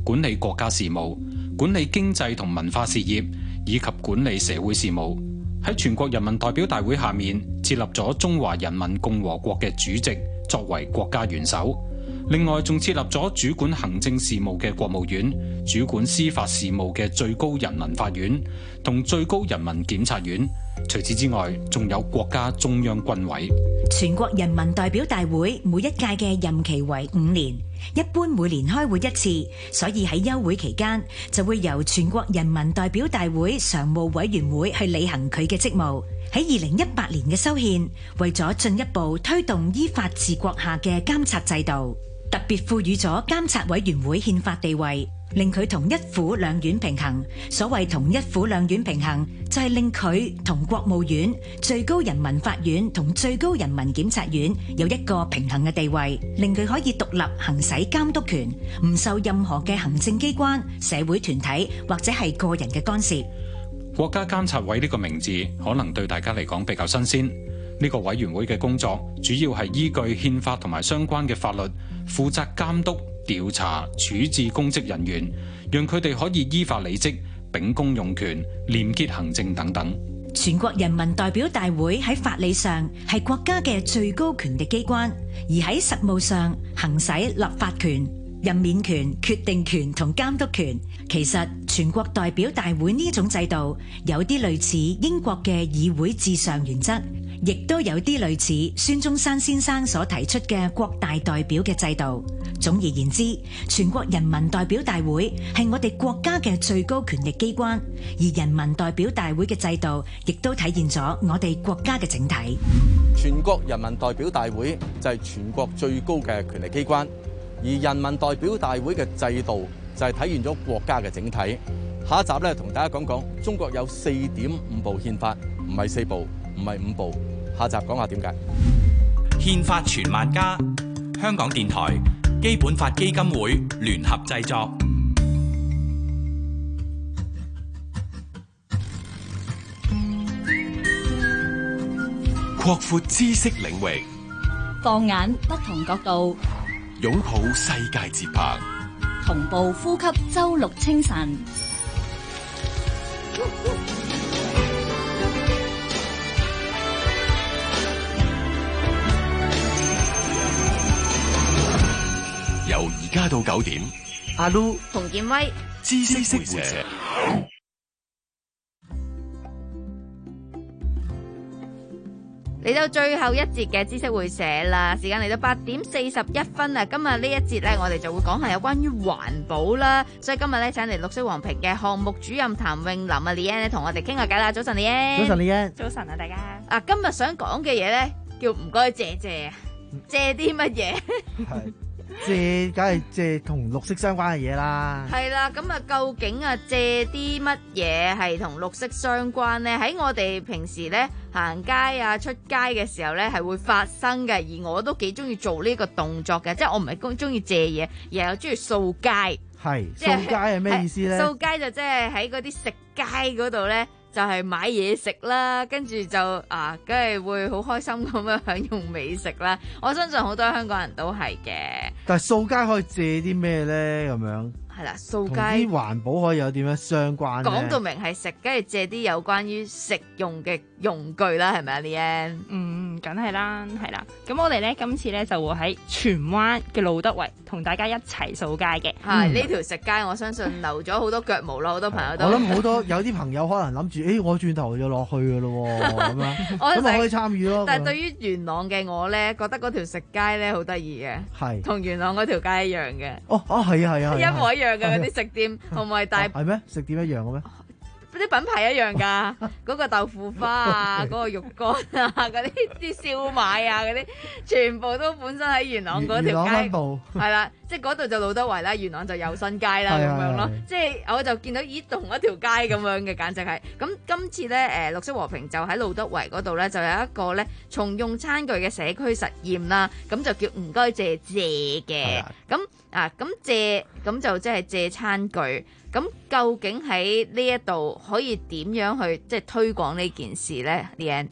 管理國家事務、管理經濟同文化事業以及管理社會事務。喺全國人民代表大會下面設立咗中華人民共和國嘅主席作為國家元首。另外仲設立咗主管行政事務嘅國務院、主管司法事務嘅最高人民法院同最高人民檢察院。除此之外，仲有國家中央軍委。 全國人民代表大會每一屆嘅任期為五年，一般每年開會一次，所以喺休會期間就會由全國人民代表大會常務委員會去履行佢嘅職務。喺二零一八年嘅修憲，為咗進一步推動依法治國下嘅監察制度，特別賦予咗監察委員會憲法地位，令佢同一府兩院平衡。所謂同一府兩院平衡，就係令佢同國務院、最高人民法院同最高人民檢察院有一個平衡嘅地位，令佢可以獨立行使監督權，唔受任何嘅行政機關、社會團體或者係個人嘅干涉。 國家監察委呢個名字可能對大家嚟講比較新鮮。呢個委員會嘅工作主要係依據憲法同埋相關嘅法律，負責監督、調查、處置公職人員，讓佢哋可以依法履職、秉公用權、廉潔行政等等。 全國人民代表大會喺法理上係國家嘅最高權力機關，而喺實務上行使立法權、任免權、決定權同監督權。其實全國代表大會呢種制度有啲類似英國嘅議會至上原則，亦都有啲類似孫中山先生所提出嘅國大代表嘅制度。總而言之，全國人民代表大會係我哋國家嘅最高權力機關，而人民代表大會嘅制度亦都體現咗我哋國家嘅整體。 全國人民代表大會就係全國最高嘅權力機關，而人民代表大會嘅制度就係體現咗國家嘅整體。下一集咧，同大家講講中國有四點五部憲法，唔係四部，唔係五部。下集講下點解。 憲法傳萬家，香港電台基本法基金會聯合製作。 擴闊知識領域， 放眼不同角度， 擁抱世界節拍， 同步呼吸周六清晨。 由而家到九點， 阿 Lu、 馮建威、 知識會社。 嚟到最後一節嘅知識會社啦，時間嚟到八點四十一分啊！今日呢一節咧，我哋就會講下有關於環保啦，所以今日咧請嚟綠色和平嘅項目主任譚詠琳啊 Leanne 咧，同我哋傾下偈啦。早晨 Leanne， 早晨 Leanne， 早晨啊大家。啊，今日想講嘅嘢咧，叫唔該借借，借啲乜嘢？ 係借，梗係借同綠色相關嘅嘢啦。 係啦，咁啊，究竟啊借啲乜嘢係同綠色相關呢？喺我哋平時咧行街啊、出街嘅時候咧係會發生嘅，而我都幾中意做呢個動作嘅，即係我唔係公中意借嘢，而係我中意掃街。 係掃街係咩意思咧？ 掃街就即係喺嗰啲食街嗰度咧。就係買嘢食啦，跟住就啊，梗係會好開心咁樣享用美食啦。我相信好多香港人都係嘅。 但係掃街可以借啲咩咧？咁樣係啦，掃街同啲環保可以有點樣相關咧？ 講到明係食，梗係借啲有關於食用嘅用具啦，係咪啊 Leanne？ 嗯，梗係啦，係啦。咁我哋咧今次咧就會喺荃灣嘅路德圍同大家一齊掃街嘅。 係呢條食街，我相信留咗好多腳毛咯，好多朋友都。 我諗好多有啲朋友可能諗住，誒、欸，我轉頭就落去噶咯，咁樣咁咪可以參與咯。 但係對於元朗嘅我咧，覺得嗰條食街咧好得意嘅，係同元朗嗰條街一樣嘅。 哦哦，係啊係啊， 一模一樣嘅嗰啲食店，同埋大係咩？食店一樣嘅咩？ 啲品牌一樣㗎，嗰個豆腐花啊，嗰個肉乾啊，嗰啲啲燒賣啊，嗰啲全部都本身喺元朗嗰條街，係啦，即係嗰度就路德圍啦，元朗就有新街啦咁樣咯，即係我就見到咦同一條街咁樣嘅，簡直係。咁今次咧誒綠色和平就喺路德圍嗰度咧就有一個咧重用餐具嘅社區實驗啦，咁就叫唔該借借嘅，咁啊咁借咁就即係借餐具。咁究竟喺呢一度可以點樣去即係推廣呢件事咧 Leanne？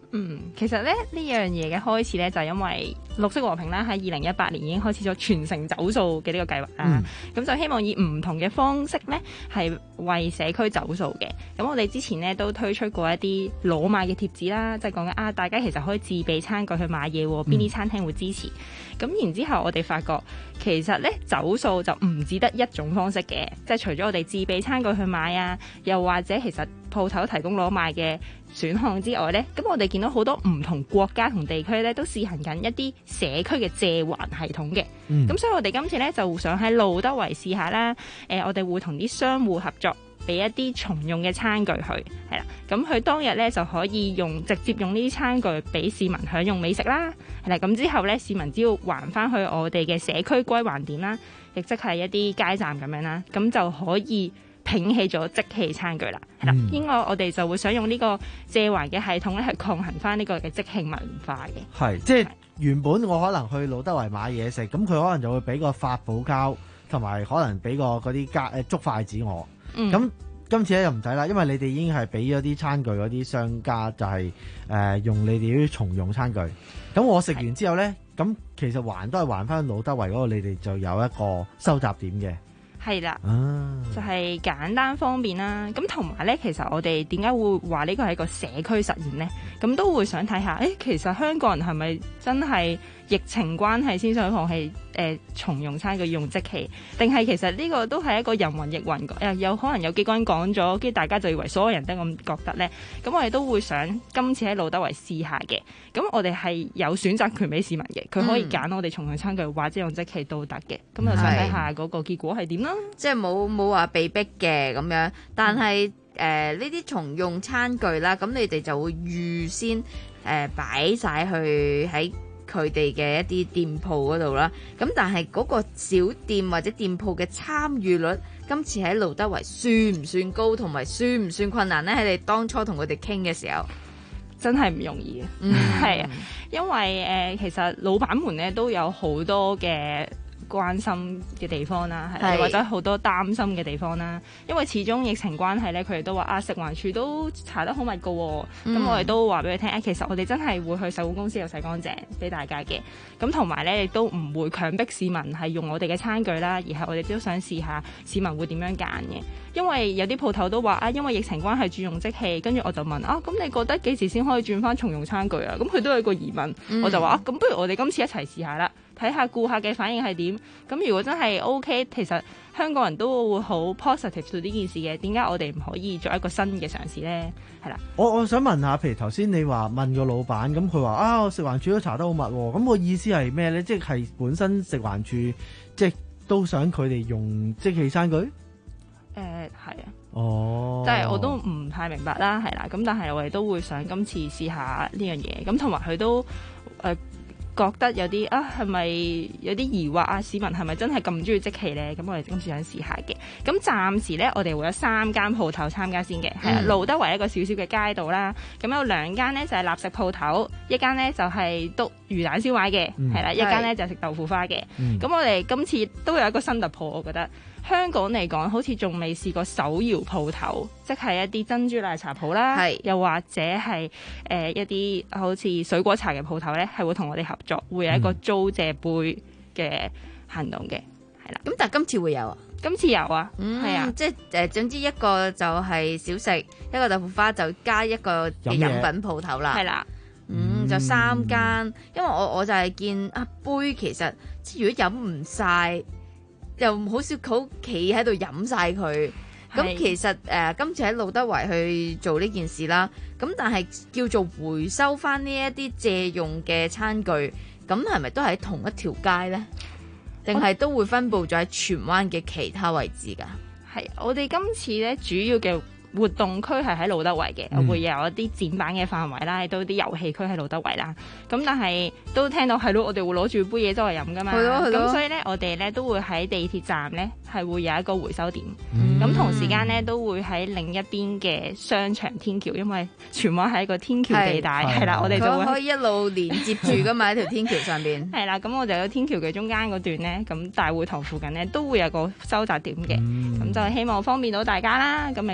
嗯，其實咧呢樣嘢嘅開始咧就係因為綠色和平啦，喺二零一八年已經開始咗全城走數嘅呢個計劃啦。咁、嗯、就希望以唔同嘅方式咧係為社區走數嘅。咁我哋之前咧都推出過一啲裸買嘅貼紙啦，即係講緊啊，大家其實可以自備餐具去買嘢，邊啲餐廳會支持。咁、嗯、然之後我哋發覺其實咧走數就唔只得一種方式嘅，即係除咗我哋自備餐具去買啊，又或者其實鋪頭提供裸買嘅選項之外呢，咁我哋見到好多唔同國家同地區呢都試行緊一啲社區嘅借還系統嘅。咁、嗯、所以我哋今次呢就想喺路德圍試下啦。誒、呃，我哋會同啲商戶合作，俾一啲重用嘅餐具去，係啦。咁佢當日呢就可以用直接用呢啲餐具俾市民享用美食啦。係啦，咁之後呢，市民只要還翻去我哋嘅社區歸還點啦，亦即係一啲街站咁樣啦，咁就可以摒棄咗即棄餐具啦，係啦、嗯，應該我哋就會想用呢個借還嘅系統咧，去抗衡翻呢個嘅即棄文化嘅。係， 即係原本我可能去路德圍買嘢食，咁佢可能就會俾個發泡膠，同埋可能俾個嗰啲夾誒竹筷子我。咁、嗯、今次咧又唔使啦，因為你哋已經係俾咗啲餐具嗰啲商家，就係、是、誒、呃、用你哋啲重用餐具。咁我食完之後咧，咁其實還都係還翻路德圍嗰個，你哋就有一個收集點嘅。 係啦、啊，就係、是、簡單方便啦。咁同埋咧，其實我哋點解會話呢個係一個社區實驗咧？咁都會想睇下，誒，其實香港人係咪真係疫情關係先想放棄誒、呃、重用餐具用即棄，定係其實呢個都係一個人云亦云？誒，有可能有幾個人講咗，跟住大家就以為所有人都咁覺得咧。咁我哋都會想今次喺路德圍試下嘅。咁我哋係有選擇權俾市民嘅，佢可以揀我哋重用餐具或者用即棄都得嘅。咁就想睇下嗰個結果係點啦。 即係冇冇話被逼嘅咁樣，但係誒呢啲重用餐具啦，咁你哋就會預先誒擺晒去喺佢哋嘅一啲店鋪嗰度啦。咁但係嗰個小店或者店鋪嘅參與率，今次喺路德圍算唔算高，同埋算唔算困難呢？喺你當初同佢哋傾嘅時候， 真係唔容易嘅，係啊、嗯，因為誒、呃、其實老闆們咧都有好多嘅關心嘅地方啦，係或者好多擔心嘅地方啦。因為始終疫情關係咧，佢哋都話啊，食環署都查得好密噶，咁、嗯、我哋都話俾佢聽，誒，其實我哋真係會去洗碗公司度洗乾淨俾大家嘅。咁同埋咧，亦都唔會強迫市民係用我哋嘅餐具啦，而係我哋都想試下市民會點樣揀嘅。因為有啲鋪頭都話啊，因為疫情關係轉用即棄，跟住我就問啊，咁你覺得幾時先可以轉翻重用餐具啊？咁佢都有一個疑問，嗯、我就話啊，咁不如我哋今次一齊試下啦，睇下顧客嘅反應係點。咁如果真係 OK， 其實香港人都會好 positive 到呢件事嘅。點解我哋唔可以做一個新嘅嘗試呢？係啦， 我我想問下，譬如頭先你話問個老闆，咁佢話啊，食環署都查得好密，咁個意思係咩呢？即係本身食環署即係都想佢哋用即棄餐具。 誒係啊， 哦， 即係我都唔太明白啦，係啦，咁但係我哋都會想今次試下呢樣嘢，咁同埋佢都誒、呃、覺得有啲啊，係咪有啲疑惑啊？市民係咪真係咁中意即棄咧？咁我哋今次想試下嘅，咁暫時咧我哋會有三間鋪頭參加先嘅，係啊、嗯，路德圍一個小小嘅街道啦，咁有兩間咧就係立食鋪頭，一間咧就係篤魚蛋燒賣嘅，係啦、嗯，一間咧就係食豆腐花嘅，咁、嗯、我哋今次都有一個新突破，我覺得。香港嚟講，好似仲未試過手搖鋪頭，即係一啲珍珠奶茶鋪啦，又或者係誒、呃、一啲好似水果茶嘅鋪頭咧，係會同我哋合作，會有一個租借杯嘅行動嘅，係啦、嗯。咁但係今次會有啊？今次有啊，係、嗯、啊，即係誒總之一個就係小食，一個豆腐花就加一個飲品鋪頭啦，係啦，嗯，就三間，因為我我就係見啊杯其實即係如果飲唔晒，又好少好企喺度飲晒佢，咁其實誒、呃、今次喺路德圍去做呢件事啦，咁但係叫做回收翻呢一啲借用嘅餐具，咁係咪都喺同一條街呢？定係都會分佈咗喺荃灣嘅其他位置㗎？係，我哋今次咧主要嘅活動區係喺路德圍嘅，嗯、會有一啲展板嘅範圍啦，亦都啲遊戲區喺路德圍啦。咁但係都聽到係咯，我哋會攞住杯嘢周圍飲噶嘛。係咯係咯。咁所以咧，我哋咧都會喺地鐵站咧係會有一個回收點。咁、嗯、同時間咧都會喺另一邊嘅商場天橋，因為荃灣係一個天橋地帶，係啦，我哋就會可以一路連接住噶嘛，喺條天橋上邊。係啦，咁我哋喺天橋嘅中間嗰段咧，咁大會堂附近咧都會有個收集點嘅，咁、嗯、就希望方便到大家啦。咁亦都會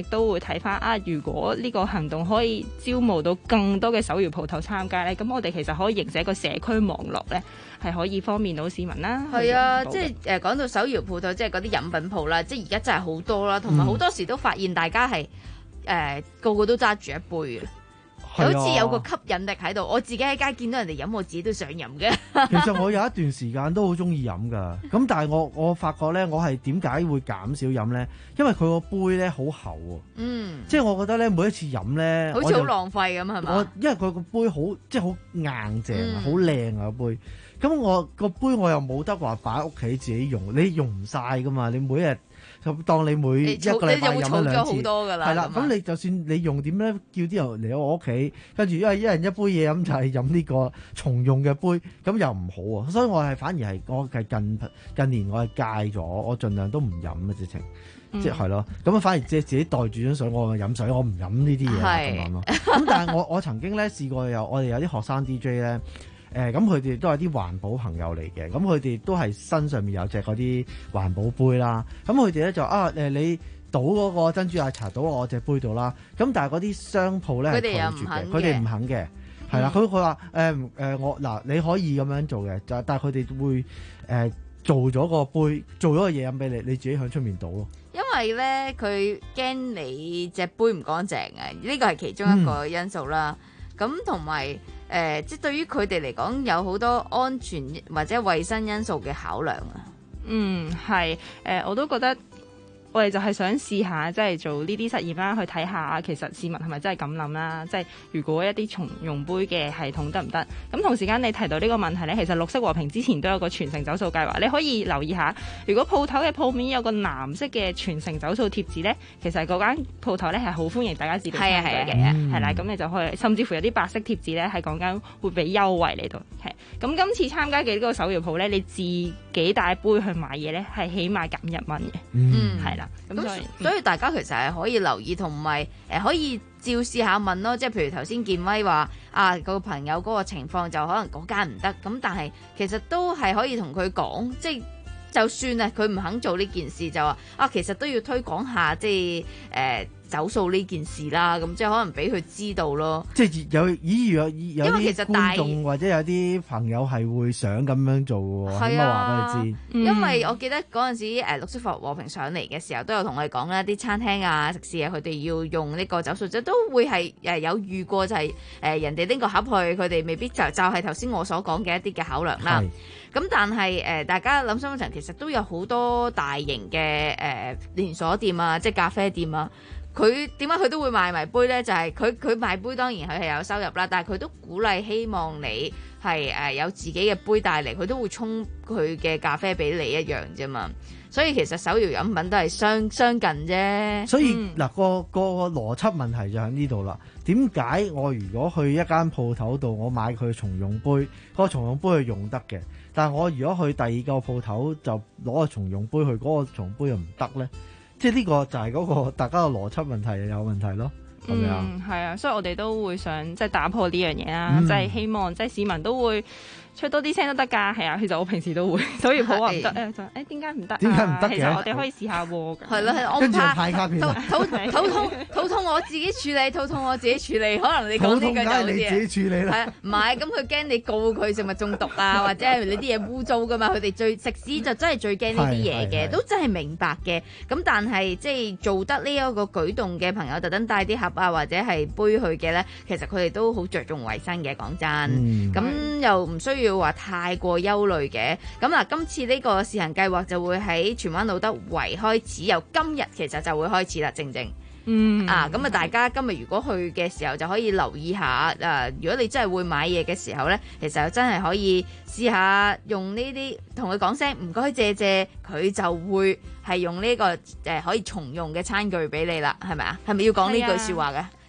睇翻啊，如果呢個行動可以招募到更多嘅手搖鋪頭參加咧，咁我哋其實可以形成一個社區網絡咧，係可以方便到市民啦。 係啊，即係誒講到手搖鋪頭，即係嗰啲飲品鋪啦，即係而家真係好多啦，同埋好多時都發現大家係誒、呃、個個都揸住一杯嘅。好似有個吸引力喺度，我自己喺街見到人哋飲，我自己都想飲嘅。 其實我有一段時間都好中意飲噶，咁但係我我發覺咧，我係點解會減少飲咧？因為佢個杯咧好厚喎， 嗯， 即係我覺得咧每一次飲咧， 好似好浪費咁係嘛？ 我因為佢個杯好即係好硬淨啊，好靚啊個杯。咁我個杯我又冇得話擺喺屋企自己用，你用唔晒噶嘛？你每日就當你每一個禮拜飲一兩次，係啦。咁你就算你用點咧，叫啲人嚟我屋企，跟住因為一人一杯嘢飲就係飲呢個重用嘅杯，咁又唔好啊。所以我係反而係我係近近年我係戒咗，我盡量都唔飲啊直情。即係咯，咁啊反而即係自己袋住樽水，我飲水，我唔飲呢啲嘢咁樣咯。咁但係我我曾經咧試過有我哋有啲學生 D J 咧。誒咁佢哋都係啲環保朋友嚟嘅，咁佢哋都係身上面有隻嗰啲環保杯啦。咁佢哋咧就啊誒，你倒嗰個珍珠奶茶倒落我隻杯度啦。咁但係嗰啲商鋪咧係拒絕嘅，佢哋唔肯嘅，係啦。佢佢話誒誒我嗱你可以咁樣做嘅，就但係佢哋會誒、呃、做咗個杯，做咗個嘢飲俾你，你自己喺出面倒咯。 因為咧佢驚你隻杯唔乾淨啊，呢個係其中一個因素啦。咁同埋誒，即係對於佢哋嚟講，有好多安全或者衛生因素嘅考量啊。 嗯，係誒、呃，我都覺得。我哋就係想試下，即係做呢啲實驗啦，去睇下其實市民係咪真係咁諗啦？即係如果一啲重用杯嘅系統得唔得？咁同時間你提到呢個問題呢，其實綠色和平之前都有個全程走數計劃，你可以留意下。如果鋪頭嘅鋪面有個藍色嘅全程走數貼紙呢，其實嗰間鋪頭呢係好歡迎大家自動參加嘅，係啦。咁你就可以，甚至乎有啲白色貼紙呢係講緊會俾優惠嚟到。係咁今次參加嘅呢個手搖鋪呢，你自己帶杯去買嘢呢，係起碼減一蚊嘅，嗯，係啦。 咁所以，所以大家其實係可以留意同埋誒可以照試下問咯，即係譬如頭先建威話啊個朋友嗰個情況就可能嗰間唔得，咁但係其實都係可以同佢講，即係就算啊佢唔肯做呢件事就話啊其實都要推廣下即係誒。呃走數呢件事啦，咁即係可能俾佢知道咯。即係有咦有有啲觀眾或者有啲朋友係會想咁樣做喎，起碼話俾佢知。因為我記得嗰陣時誒綠色和平上嚟嘅時候，都有同我哋講啦，啲餐廳啊、食肆啊，佢哋要用呢個走數，即都會係誒有預過就係誒人哋拎個盒去，佢哋未必就就係頭先我所講嘅一啲嘅考量啦。咁但係誒、呃、大家諗深一層，其實都有好多大型嘅誒、呃、連鎖店啊，即係咖啡店啊。佢點解佢都會賣埋杯呢？就係佢佢賣杯當然佢係有收入啦，但係佢都鼓勵希望你係誒、呃、有自己嘅杯帶嚟，佢都會沖佢嘅咖啡俾你一樣啫嘛。所以其實手搖飲品都係相相近啫。所以嗱、嗯、個個邏輯問題就喺呢度啦。點解我如果去一間鋪頭度，我買佢重用杯，嗰、那個重用杯係用得嘅，但係我如果去第二個鋪頭就攞個重用杯去，嗰、那個重用杯又唔得呢？即係呢個就係嗰個大家嘅邏輯問題有問題咯，係咪啊？嗯，係啊，所以我哋都會想即係打破呢樣嘢啦，即係、嗯、希望即係市民都會出多啲聲都得㗎，係啊，其實我平時都會，所以好話唔得誒就誒點解唔得？點解唔得嘅？其實我哋可以試下喎。係咯，係我唔怕。肚肚痛肚痛我自己處理，肚痛我自己處理。可能你講呢句就好啲。你自己處理啦。係啊，唔係咁佢驚你告佢食物中毒啊，或者係你啲嘢污糟㗎嘛？佢哋最食肆就真係最驚呢啲嘢嘅，都真係明白嘅。咁但係即係做得呢一個舉動嘅朋友，特登帶啲盒啊或者係杯去嘅咧，其實佢哋都好着重衞生嘅。講真，咁、嗯、又唔需要。要話太過憂慮嘅，咁嗱，今次呢個試行計劃就會喺荃灣路德圍開始，由今日其實就會開始啦，正正，嗯啊，咁啊，大家今日如果去嘅時候就可以留意下，誒、呃，如果你真係會買嘢嘅時候呢，其實真係可以試下用呢啲，同佢講聲唔該借借，佢就會係用呢、這個誒、呃、可以重用嘅餐具俾你啦，係咪啊？係咪要講呢句說話嘅？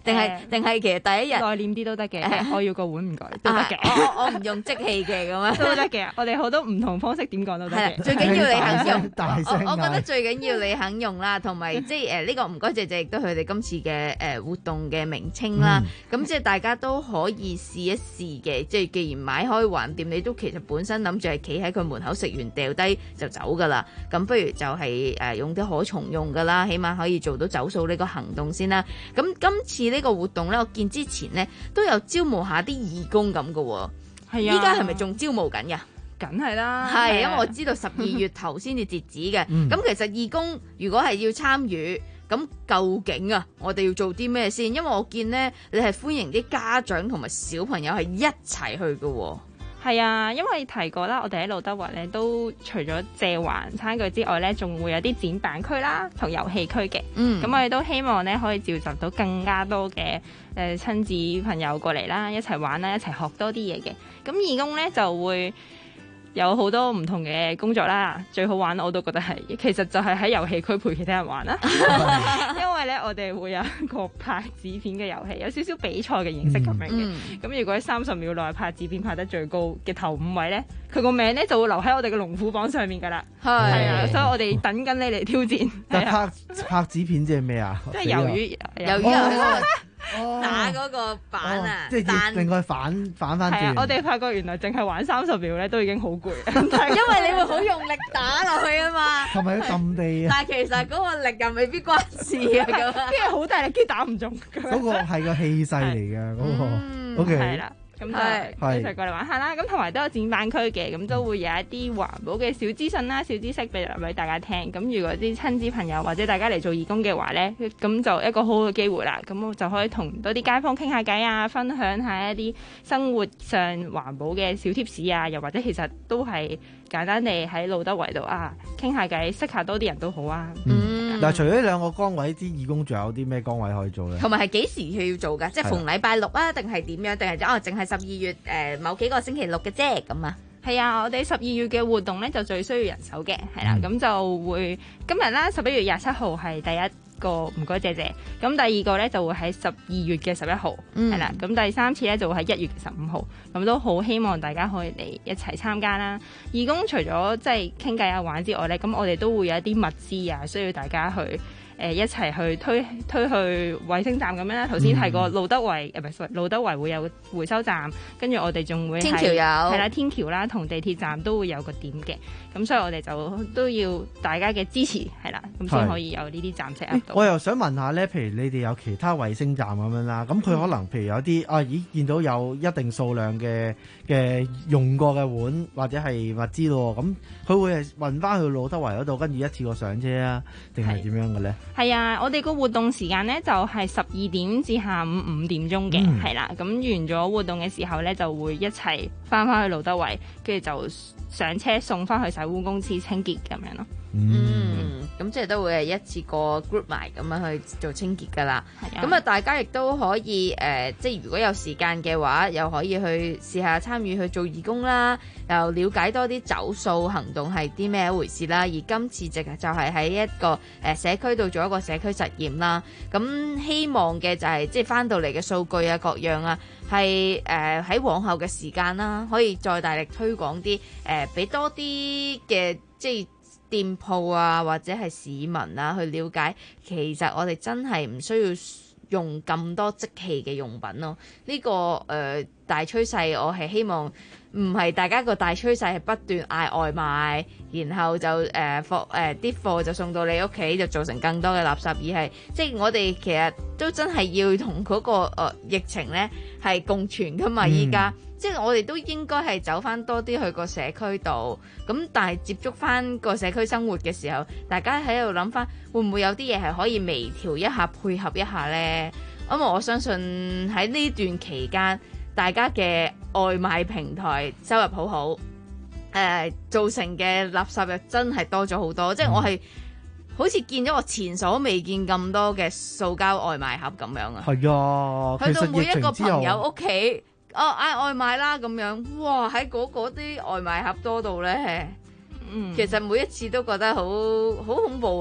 定係定係其實第一日內斂啲都得嘅，我要個碗唔該都得嘅， 我我唔用即棄嘅咁樣都得嘅，我哋好多唔同方式點講都得嘅。 最緊要你肯用， 大聲我我覺得最緊要你肯用啦，同埋即係誒呢個唔該謝謝，亦都係佢哋今次嘅誒活動嘅名稱啦。咁即係大家都可以試一試嘅，即係既然買開橫店，你都其實本身諗住係企喺佢門口食完掉低就走噶啦，咁不如就係誒用啲可重用噶啦，起碼可以做到走數呢個行動先啦。咁今次呢個活動咧，我見之前咧都有招募下啲義工咁噶喎，係啊，依家係咪仲招募緊噶？ 梗係啦， 係因為我知道十二月頭先至截止嘅。咁、嗯、其實義工如果係要參與，咁究竟啊，我哋要做啲咩先？因為我見咧，你係歡迎啲家長同埋小朋友係一齊去嘅。 係啊，因為提過啦，我哋喺路德圍咧都除咗借還餐具之外咧，仲會有啲展板區啦同遊戲區嘅。嗯，咁我哋都希望咧可以召集到更加多嘅誒親子朋友過嚟啦，一齊玩啦，一齊學多啲嘢嘅。咁義工咧就會有好多唔同嘅工作啦，最好玩我都覺得係，其實就係喺遊戲區陪其他人玩啦。因為咧，我哋會有一個拍紙片嘅遊戲，有少少比賽嘅形式咁樣嘅。咁、嗯、如果喺三十秒內拍紙片拍得最高嘅頭五位咧，佢個名咧就會留喺我哋嘅龍虎榜上面㗎啦。係啊，所以我哋等緊你嚟挑戰。 但拍拍紙片即係咩啊？ 即係魷魚，魷魚啊！打嗰個板啊， 哦、即係令佢反反翻轉。 我哋發覺原來淨係玩三十秒咧，都已經好攰。 因為你會好用力打落去啊嘛， 係咪要揼地啊？ 但係其實嗰個力又未必關事啊，咁跟住好大力，跟住打唔中。 嗰個係個氣勢嚟嘅，嗰、嗰個。 嗯、 O K。 係啦。咁就一齊過嚟玩下啦，咁同埋都有展板區嘅，咁都會有一啲環保嘅小資訊啦、小知識俾俾大家聽。咁如果啲親子朋友或者大家嚟做義工嘅話呢，咁就一個好好嘅機會啦。咁我就可以同多啲街坊傾下偈啊，分享下一啲生活上環保嘅小貼士啊，又或者其實都係簡單地喺路德圍度啊傾下偈，識下多啲人都好啊。 嗯，嗱、嗯，除咗呢兩個崗位，啲義工仲有啲咩崗位可以做呢？ 同埋係幾時去要做㗎？即係逢禮拜六啊，定係點樣？定係哦，淨係十二月誒、呃、某幾個星期六嘅啫咁啊？ 係啊，我哋十二月嘅活動咧就最需要人手嘅，係啦，咁、嗯、就會今日啦，十一月廿七號係第一個唔該謝謝，咁第二個咧就會喺十二月嘅十一號，係啦，咁第三次咧就會喺一月嘅十五號，咁都好希望大家可以嚟一齊參加啦。義工除咗即係傾偈啊玩之外咧，咁我哋都會有一啲物資啊，需要大家去。誒、呃、一齊去推推去衛星站咁樣啦，頭先提過路德圍誒唔係路德圍會有回收站，跟住我哋仲會天橋有係啦，天橋啦同地鐵站都會有個點嘅，咁所以我哋就都要大家嘅支持係啦，咁先可以有呢啲站設喺度。 我又想問下咧，譬如你哋有其他衛星站咁樣啦，咁佢可能譬如有啲啊已見到有一定數量嘅嘅用過嘅碗或者係物資咯，咁佢會係運翻去路德圍嗰度，跟住一次過上車啊，定係點樣嘅咧？ 係啊，我哋個活動時間呢就係十二點至下午五點鐘嘅，係、嗯、啦。咁完咗活動嘅時候呢，就會一齊翻返去路德圍，跟住就上車送翻去洗污公司清潔咁樣咯。 嗯，咁、嗯、即係都會係一次過 group 埋咁樣去做清潔噶啦。咁啊，大家亦都可以誒、呃，即係如果有時間嘅話，又可以去試下參與去做義工啦，又了解多啲走數行動係啲咩一回事啦。而今次就就係喺一個誒社區度做一個社區實驗啦。咁希望嘅就係、是、即係翻到嚟嘅數據啊，各樣啊，係誒喺往後嘅時間啦，可以再大力推廣啲誒，俾、呃、多啲嘅即係。店鋪啊，或者係市民啊，去了解，其實我哋真係唔需要用咁多即棄嘅用品咯。呢、這個誒、呃、大趨勢，我係希望唔係大家個大趨勢係不斷嗌外賣，然後就誒貨誒啲貨就送到你屋企，就造成更多嘅垃圾，而係即係我哋其實都真係要同嗰、那個、呃、疫情咧係共存噶嘛，依家。即係我哋都應該係走翻多啲去個社區度，咁但係接觸翻個社區生活嘅時候，大家喺度諗翻，會唔會有啲嘢係可以微調一下、配合一下呢？因為我相信喺呢段期間，大家嘅外賣平台收入好好，誒、呃、造成嘅垃圾又真係多咗好多。嗯、即係我係好似見咗我前所未見咁多嘅塑膠外賣盒咁樣啊！係啊，去到每一個朋友屋企。哦，嗌外賣啦咁樣，哇！喺嗰嗰啲外賣盒多到咧，嗯，其實每一次都覺得好好恐怖啊！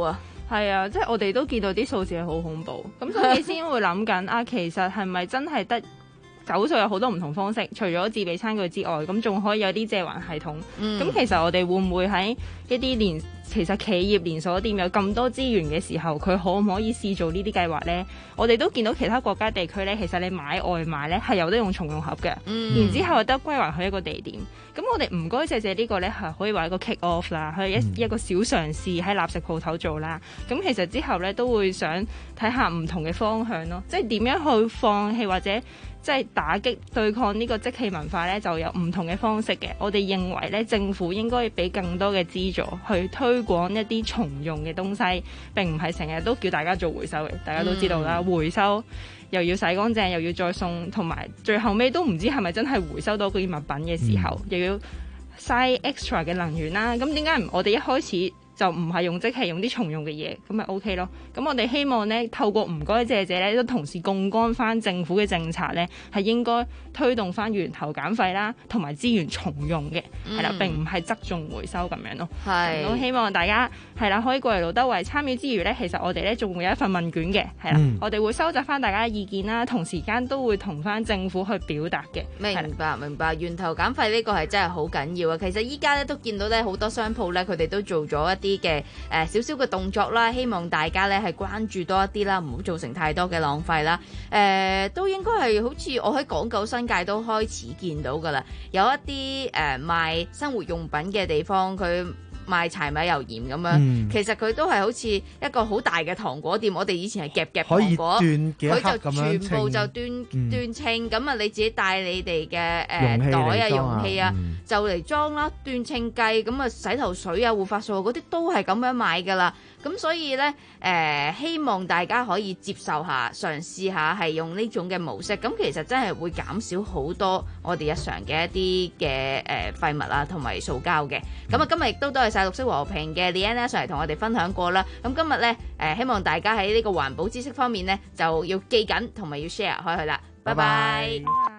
係啊，即係我哋都見到啲數字係好恐怖，咁所以先會諗緊啊，其實係咪真係得走數有好多唔同方式？除咗自備餐具之外，咁仲可以有啲借還系統。咁、嗯、其實我哋會唔會喺一啲連其實企業連鎖店有咁多資源嘅時候，佢可唔可以試做呢啲計劃呢？我哋都見到其他國家地區呢，其實你買外賣呢係有得用重用盒嘅，嗯、然之後有得歸還去一個地點。咁我哋唔該謝謝呢個呢，係可以話一個 kick off 啦，去一、嗯、一個小嘗試喺立食鋪頭做啦。咁其實之後呢，都會想睇下唔同嘅方向咯，即係點樣去放棄或者即係打擊對抗呢個即棄文化呢，就有唔同嘅方式嘅。我哋認為呢，政府應該俾更多嘅資助去推廣一啲重用嘅東西，並唔係成日都叫大家做回收嘅。大家都知道啦，嗯、回收又要洗乾淨，又要再送，同埋最後尾都唔知係咪真係回收到嗰啲物品嘅時候，嗯、又要嘥 extra 嘅能源啦。咁點解唔我哋一開始就唔係用即棄，用啲重用嘅嘢，咁咪 OK 咯。咁我哋希望呢，透過唔該謝謝呢，都同時槓桿翻政府嘅政策呢，係應該推動翻源頭減廢啦，同埋資源重用嘅，係啦、嗯，並唔係側重回收咁樣咯。係，都希望大家係啦，可以過嚟路德圍參與之餘呢，其實我哋呢仲會有一份問卷嘅，係啦，嗯、我哋會收集翻大家嘅意見啦，同時間都會同翻政府去表達嘅。 明白明白，源頭減廢呢個係真係好緊要啊！其實依家呢，都見到呢好多商鋪呢，佢哋都做咗一啲嘅誒少少嘅動作啦，希望大家咧係關注多一啲啦，唔好造成太多嘅浪費啦。誒、呃、都應該係好似我喺港九新界都開始見到㗎啦，有一啲誒、呃、賣生活用品嘅地方，佢賣柴米油鹽咁樣，嗯、其實佢都係好似一個好大嘅糖果店。我哋以前係夾夾糖果，佢就全部就端、嗯、端稱咁啊！你自己帶你哋嘅誒袋啊、容器啊，嗯、就嚟裝啦，斷稱計咁啊，洗頭水啊、護髮素嗰啲都係咁樣買㗎啦。咁所以呢，誒、呃、希望大家可以接受下、嘗試下係用呢種嘅模式。咁其實真係會減少好多我哋日常嘅一啲嘅誒廢物啊，同埋塑膠嘅。咁啊，今日亦都多謝晒綠色和平嘅 Leanne 上嚟同我哋分享過啦。咁今日呢，誒、呃、希望大家喺呢個環保知識方面呢，就要記緊同埋要 share 開去啦。拜拜。拜拜。